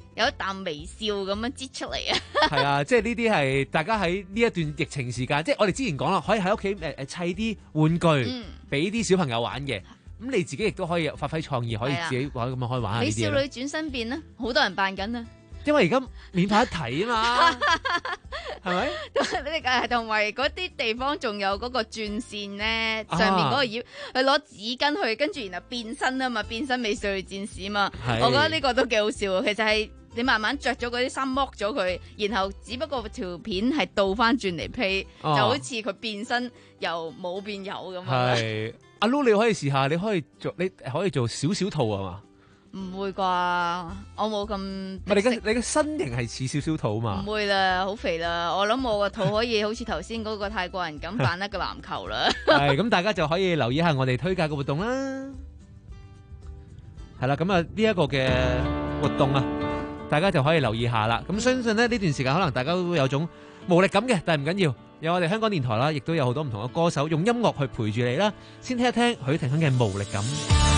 有一啖微笑咁樣擠出嚟啊！ 係啊，即係呢啲係大家喺呢一段疫情時間，即係我哋之前講啦，可以喺屋企誒誒砌啲玩具，俾啲、嗯、小朋友玩嘅。咁你自己亦都可以發揮創意，可以自己玩咁樣可以玩下呢啲。 美少女轉身變啦，好多人扮緊啊！ 因為而家免費一睇啊嘛，係咪？ 誒，同埋嗰啲地方仲有嗰個轉線咧，上面嗰個葉，佢攞紙巾去，跟住然後變身啊嘛，變身美少女戰士啊嘛，我覺得呢個都幾好笑。其實係你慢慢着咗嗰啲衫，剝咗佢，然後只不過條片係倒翻轉嚟披，哦、就好似佢變身由冇變有咁樣。 係阿 Lu， 你可以試下，你可以做，你可以做少少兔啊嘛。 唔會啩？我冇咁。唔係你嘅你嘅身形係似少少肚嘛？ 唔會啦，好肥啦。我諗我個肚可以好似頭先嗰個泰國人咁扮一個籃球啦。 係咁，大家就可以留意下我哋推介嘅活動啦。係啦，咁啊呢一個嘅活動啊，大家就可以留意下啦。咁相信咧呢段時間可能大家都會有種無力感嘅，但係唔緊要，有我哋香港電台啦，亦都有好多唔同嘅歌手用音樂去陪住你啦。先聽一聽許廷鏗嘅《無力感》。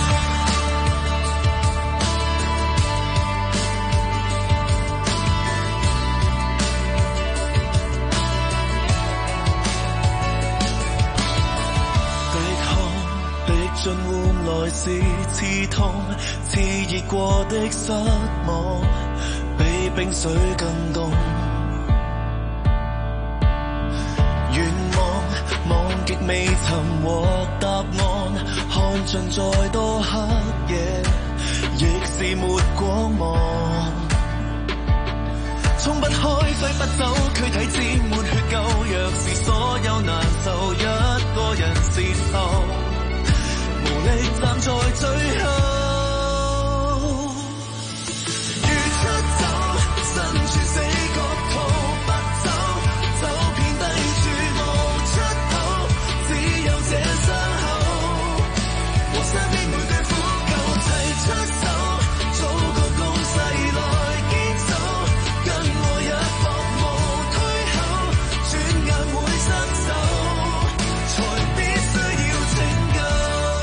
盡換來是刺痛，熾熱過的失望，比冰水更凍。願望望極未尋獲答案，看盡再多黑夜，亦是沒光芒。衝不開，揮不走，軀體沾滿血垢。若是所有難受一個人接受，無力站在最後，如出走，身處死角逃不走，走遍低處無出口，只有這傷口，和身邊每對苦舊齊出手，做個共勢來堅守，跟我一搏無退後，轉眼會失手，才必須要拯救。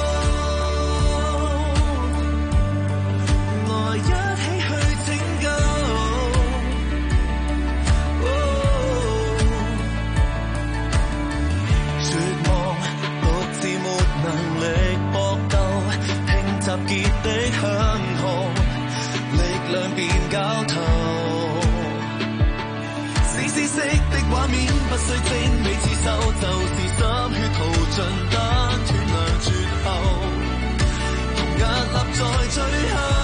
集結的香號，力量變絞頭，史詩式的畫面不需精美刺繡，就是心血淘盡得斷糧絕後，同屹立在最後。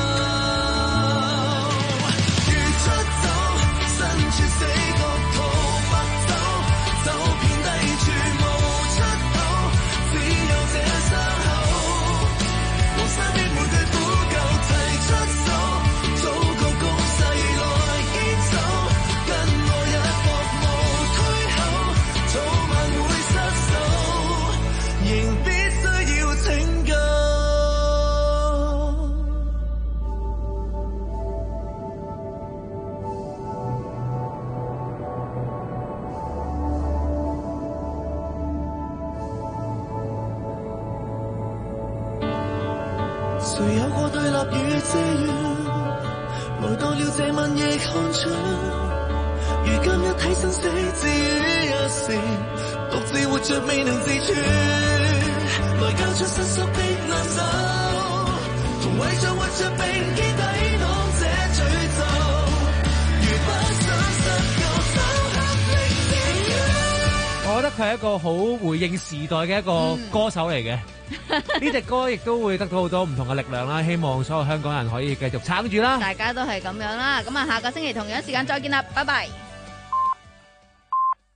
如出走，身處死角逃不走，走遍低處無出口，只有這傷口。身邊每句苦舊齊出手，做個共勢來堅守，跟我一搏無退後，早晚會失手，仍必須要拯救。誰有過對立與遮掩，來到了這晚亦看出，如今一體生死置於一線，獨自活着未能自處，來交出失縮的兩手，同為着活着並肩抵擋這詛咒，如不想失救手合力自救。 我覺得佢係一個好回應時代嘅一個歌手嚟嘅。呢隻歌亦都會得到好多唔同嘅力量啦，希望所有香港人可以繼續撐住啦。 大家都係咁樣啦，咁啊下個星期同樣時間再見啦，拜拜。